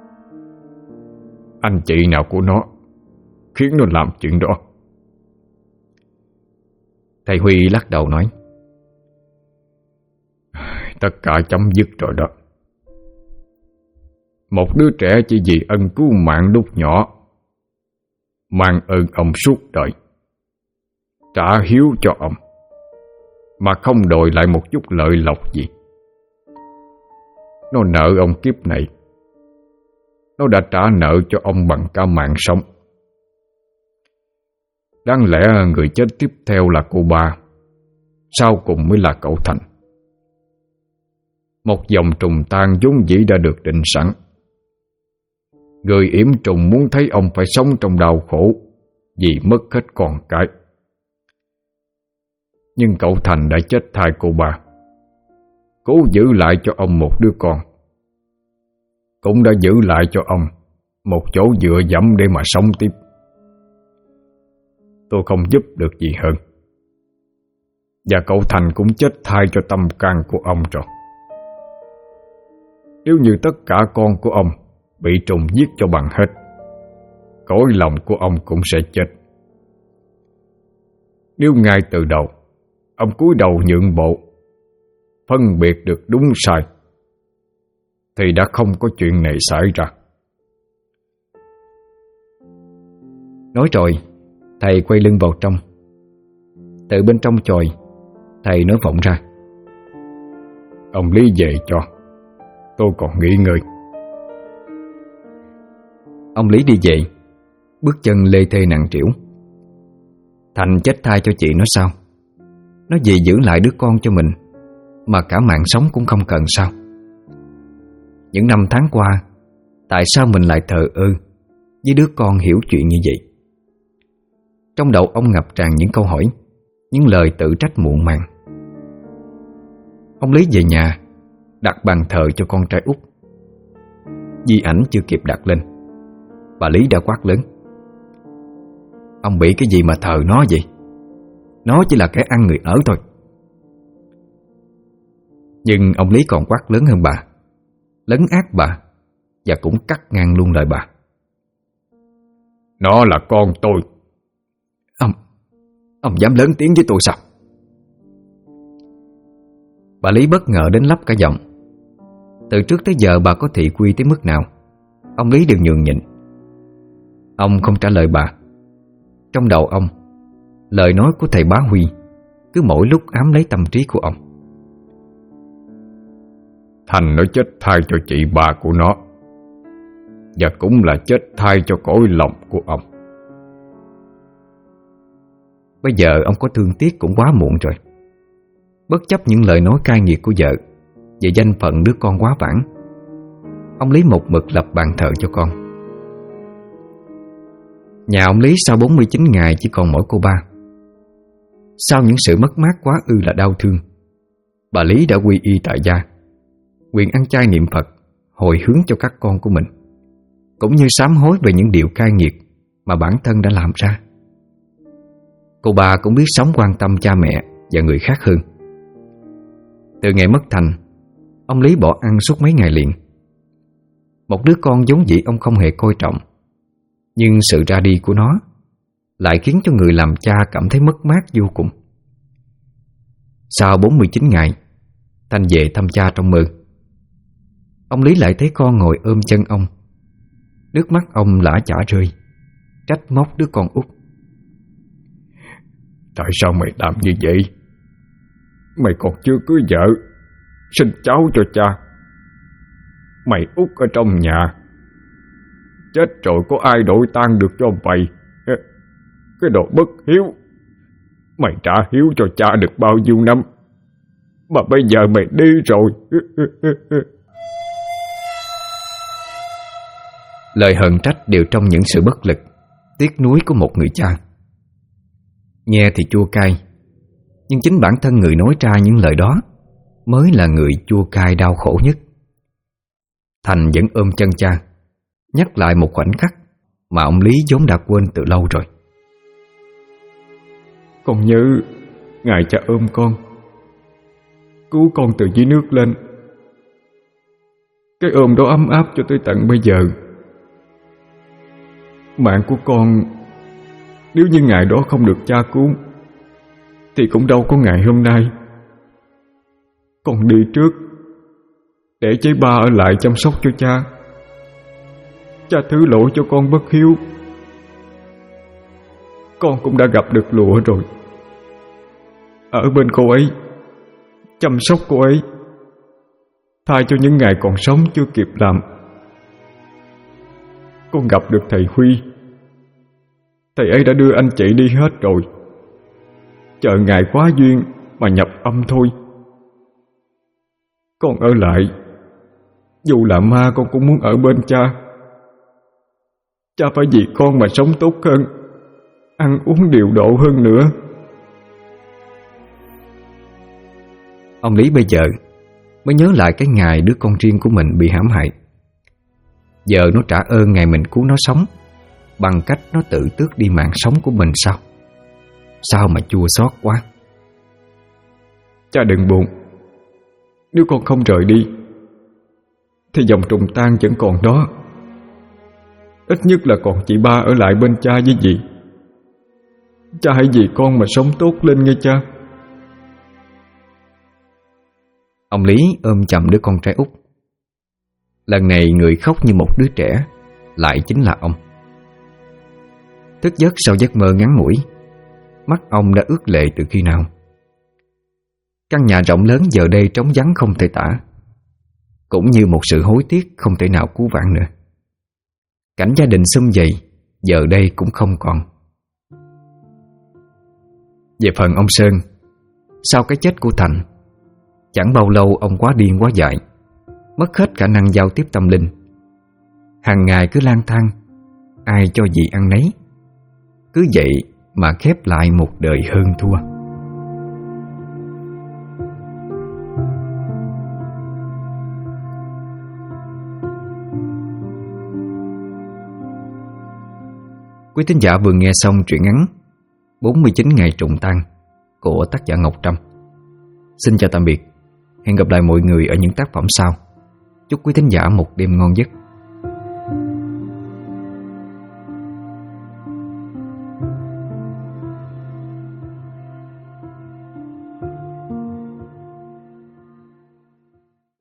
Anh chị nào của nó khiến nó làm chuyện đó? Thầy Huy lắc đầu nói, tất cả chấm dứt rồi đó. Một đứa trẻ chỉ vì ân cứu mạng lúc nhỏ, mang ơn ông suốt đời, trả hiếu cho ông, mà không đòi lại một chút lợi lộc gì. Nó nợ ông kiếp này, nó đã trả nợ cho ông bằng cả mạng sống. Đáng lẽ người chết tiếp theo là cô ba, sau cùng mới là cậu Thành. Một dòng trùng tang vốn dĩ đã được định sẵn. Người yểm trùng muốn thấy ông phải sống trong đau khổ vì mất hết con cái. Nhưng cậu Thành đã chết thai cô ba, cố giữ lại cho ông một đứa con, cũng đã giữ lại cho ông một chỗ dựa dẫm để mà sống tiếp. Tôi không giúp được gì hơn. Và cậu Thành cũng chết thai cho tâm can của ông rồi. Nếu như tất cả con của ông bị trùng giết cho bằng hết, cõi lòng của ông cũng sẽ chết. Nếu ngay từ đầu ông cúi đầu nhượng bộ, phân biệt được đúng sai, thì đã không có chuyện này xảy ra. Nói rồi, thầy quay lưng vào trong. Từ bên trong chòi, thầy nói vọng ra, ông Lý về cho, tôi còn nghỉ ngơi. Ông Lý đi về, bước chân lê thê nặng trĩu. Thành chết thai cho chị nó sao? Nó vì giữ lại đứa con cho mình mà cả mạng sống cũng không cần sao? Những năm tháng qua, tại sao mình lại thờ ơ với đứa con hiểu chuyện như vậy? Trong đầu ông ngập tràn những câu hỏi, những lời tự trách muộn màng. Ông Lý về nhà, đặt bàn thờ cho con trai út. Di ảnh chưa kịp đặt lên, bà Lý đã quát lớn, ông bị cái gì mà thờ nó vậy? Nó chỉ là cái ăn người ở thôi. Nhưng ông Lý còn quát lớn hơn bà, lấn át bà, và cũng cắt ngang luôn lời bà. Nó là con tôi. Ông dám lớn tiếng với tôi sao? Bà Lý bất ngờ đến lắp cả giọng. Từ trước tới giờ bà có thị quy tới mức nào, ông Lý đều nhường nhịn. Ông không trả lời bà. Trong đầu ông, lời nói của thầy Bá Huy cứ mỗi lúc ám lấy tâm trí của ông. Thành nó chết thai cho chị ba của nó, và cũng là chết thai cho cõi lòng của ông. Bây giờ ông có thương tiếc cũng quá muộn rồi. Bất chấp những lời nói cay nghiệt của vợ về danh phận đứa con quá vãng, ông Lý một mực lập bàn thờ cho con. Nhà ông Lý sau 49 ngày chỉ còn mỗi cô ba. Sau những sự mất mát quá ư là đau thương, bà Lý đã quy y tại gia, nguyện ăn chay niệm Phật, hồi hướng cho các con của mình, cũng như sám hối về những điều cay nghiệt mà bản thân đã làm ra. Cô bà cũng biết sống quan tâm cha mẹ và người khác hơn. Từ ngày mất Thành, ông Lý bỏ ăn suốt mấy ngày liền. Một đứa con vốn dĩ ông không hề coi trọng, nhưng sự ra đi của nó lại khiến cho người làm cha cảm thấy mất mát vô cùng. Sau 49 ngày, Thành về thăm cha trong mơ. Ông Lý lại thấy con ngồi ôm chân ông. Nước mắt ông lã chả rơi, trách móc đứa con út. Tại sao mày làm như vậy? Mày còn chưa cưới vợ, sinh cháu cho cha. Mày út ở trong nhà, chết rồi có ai đổi tang được cho mày? Cái đồ bất hiếu. Mày trả hiếu cho cha được bao nhiêu năm, mà bây giờ mày đi rồi. Lời hờn trách đều trong những sự bất lực, tiếc nuối của một người cha. Nghe thì chua cay, nhưng chính bản thân người nói ra những lời đó mới là người chua cay đau khổ nhất. Thành vẫn ôm chân cha, nhắc lại một khoảnh khắc mà ông Lý vốn đã quên từ lâu rồi. Con nhớ ngày cha ôm con, cứu con từ dưới nước lên. Cái ôm đó ấm áp cho tới tận bây giờ. Mạng của con, nếu như ngày đó không được cha cứu thì cũng đâu có ngày hôm nay. Con đi trước để cháy ba ở lại chăm sóc cho cha. Cha thứ lỗi cho con bất hiếu. Con cũng đã gặp được lụa rồi, ở bên cô ấy, chăm sóc cô ấy, thay cho những ngày còn sống chưa kịp làm. Con gặp được thầy Huy. Thầy ấy đã đưa anh chị đi hết rồi, chờ ngày quá duyên mà nhập âm thôi. Con ở lại, dù là ma con cũng muốn ở bên cha. Cha phải vì con mà sống tốt hơn, ăn uống điều độ hơn nữa. Ông Lý bây giờ mới nhớ lại cái ngày đứa con riêng của mình bị hãm hại. Giờ nó trả ơn ngày mình cứu nó sống bằng cách nó tự tước đi mạng sống của mình sao? Sao mà chua xót quá. Cha đừng buồn. Nếu con không rời đi thì dòng trùng tang vẫn còn đó. Ít nhất là còn chị ba ở lại bên cha với dì. Cha hãy vì con mà sống tốt lên nghe cha. Ông Lý ôm chầm đứa con trai út. Lần này người khóc như một đứa trẻ lại chính là ông. Thức giấc sau giấc mơ ngắn ngủi, mắt ông đã ướt lệ từ khi nào. Căn nhà rộng lớn giờ đây trống vắng không thể tả, cũng như một sự hối tiếc không thể nào cứu vãn nữa. Cảnh gia đình sum vầy giờ đây cũng không còn. Về phần ông Sơn, sau cái chết của Thành, chẳng bao lâu ông quá điên quá dại, mất hết khả năng giao tiếp tâm linh. Hàng ngày cứ lang thang, ai cho gì ăn nấy. Cứ vậy mà khép lại một đời hơn thua. Quý thính giả vừa nghe xong truyện ngắn 49 ngày trùng tang của tác giả Ngọc Trâm. Xin chào tạm biệt. Hẹn gặp lại mọi người ở những tác phẩm sau. Chúc quý thính giả một đêm ngon giấc.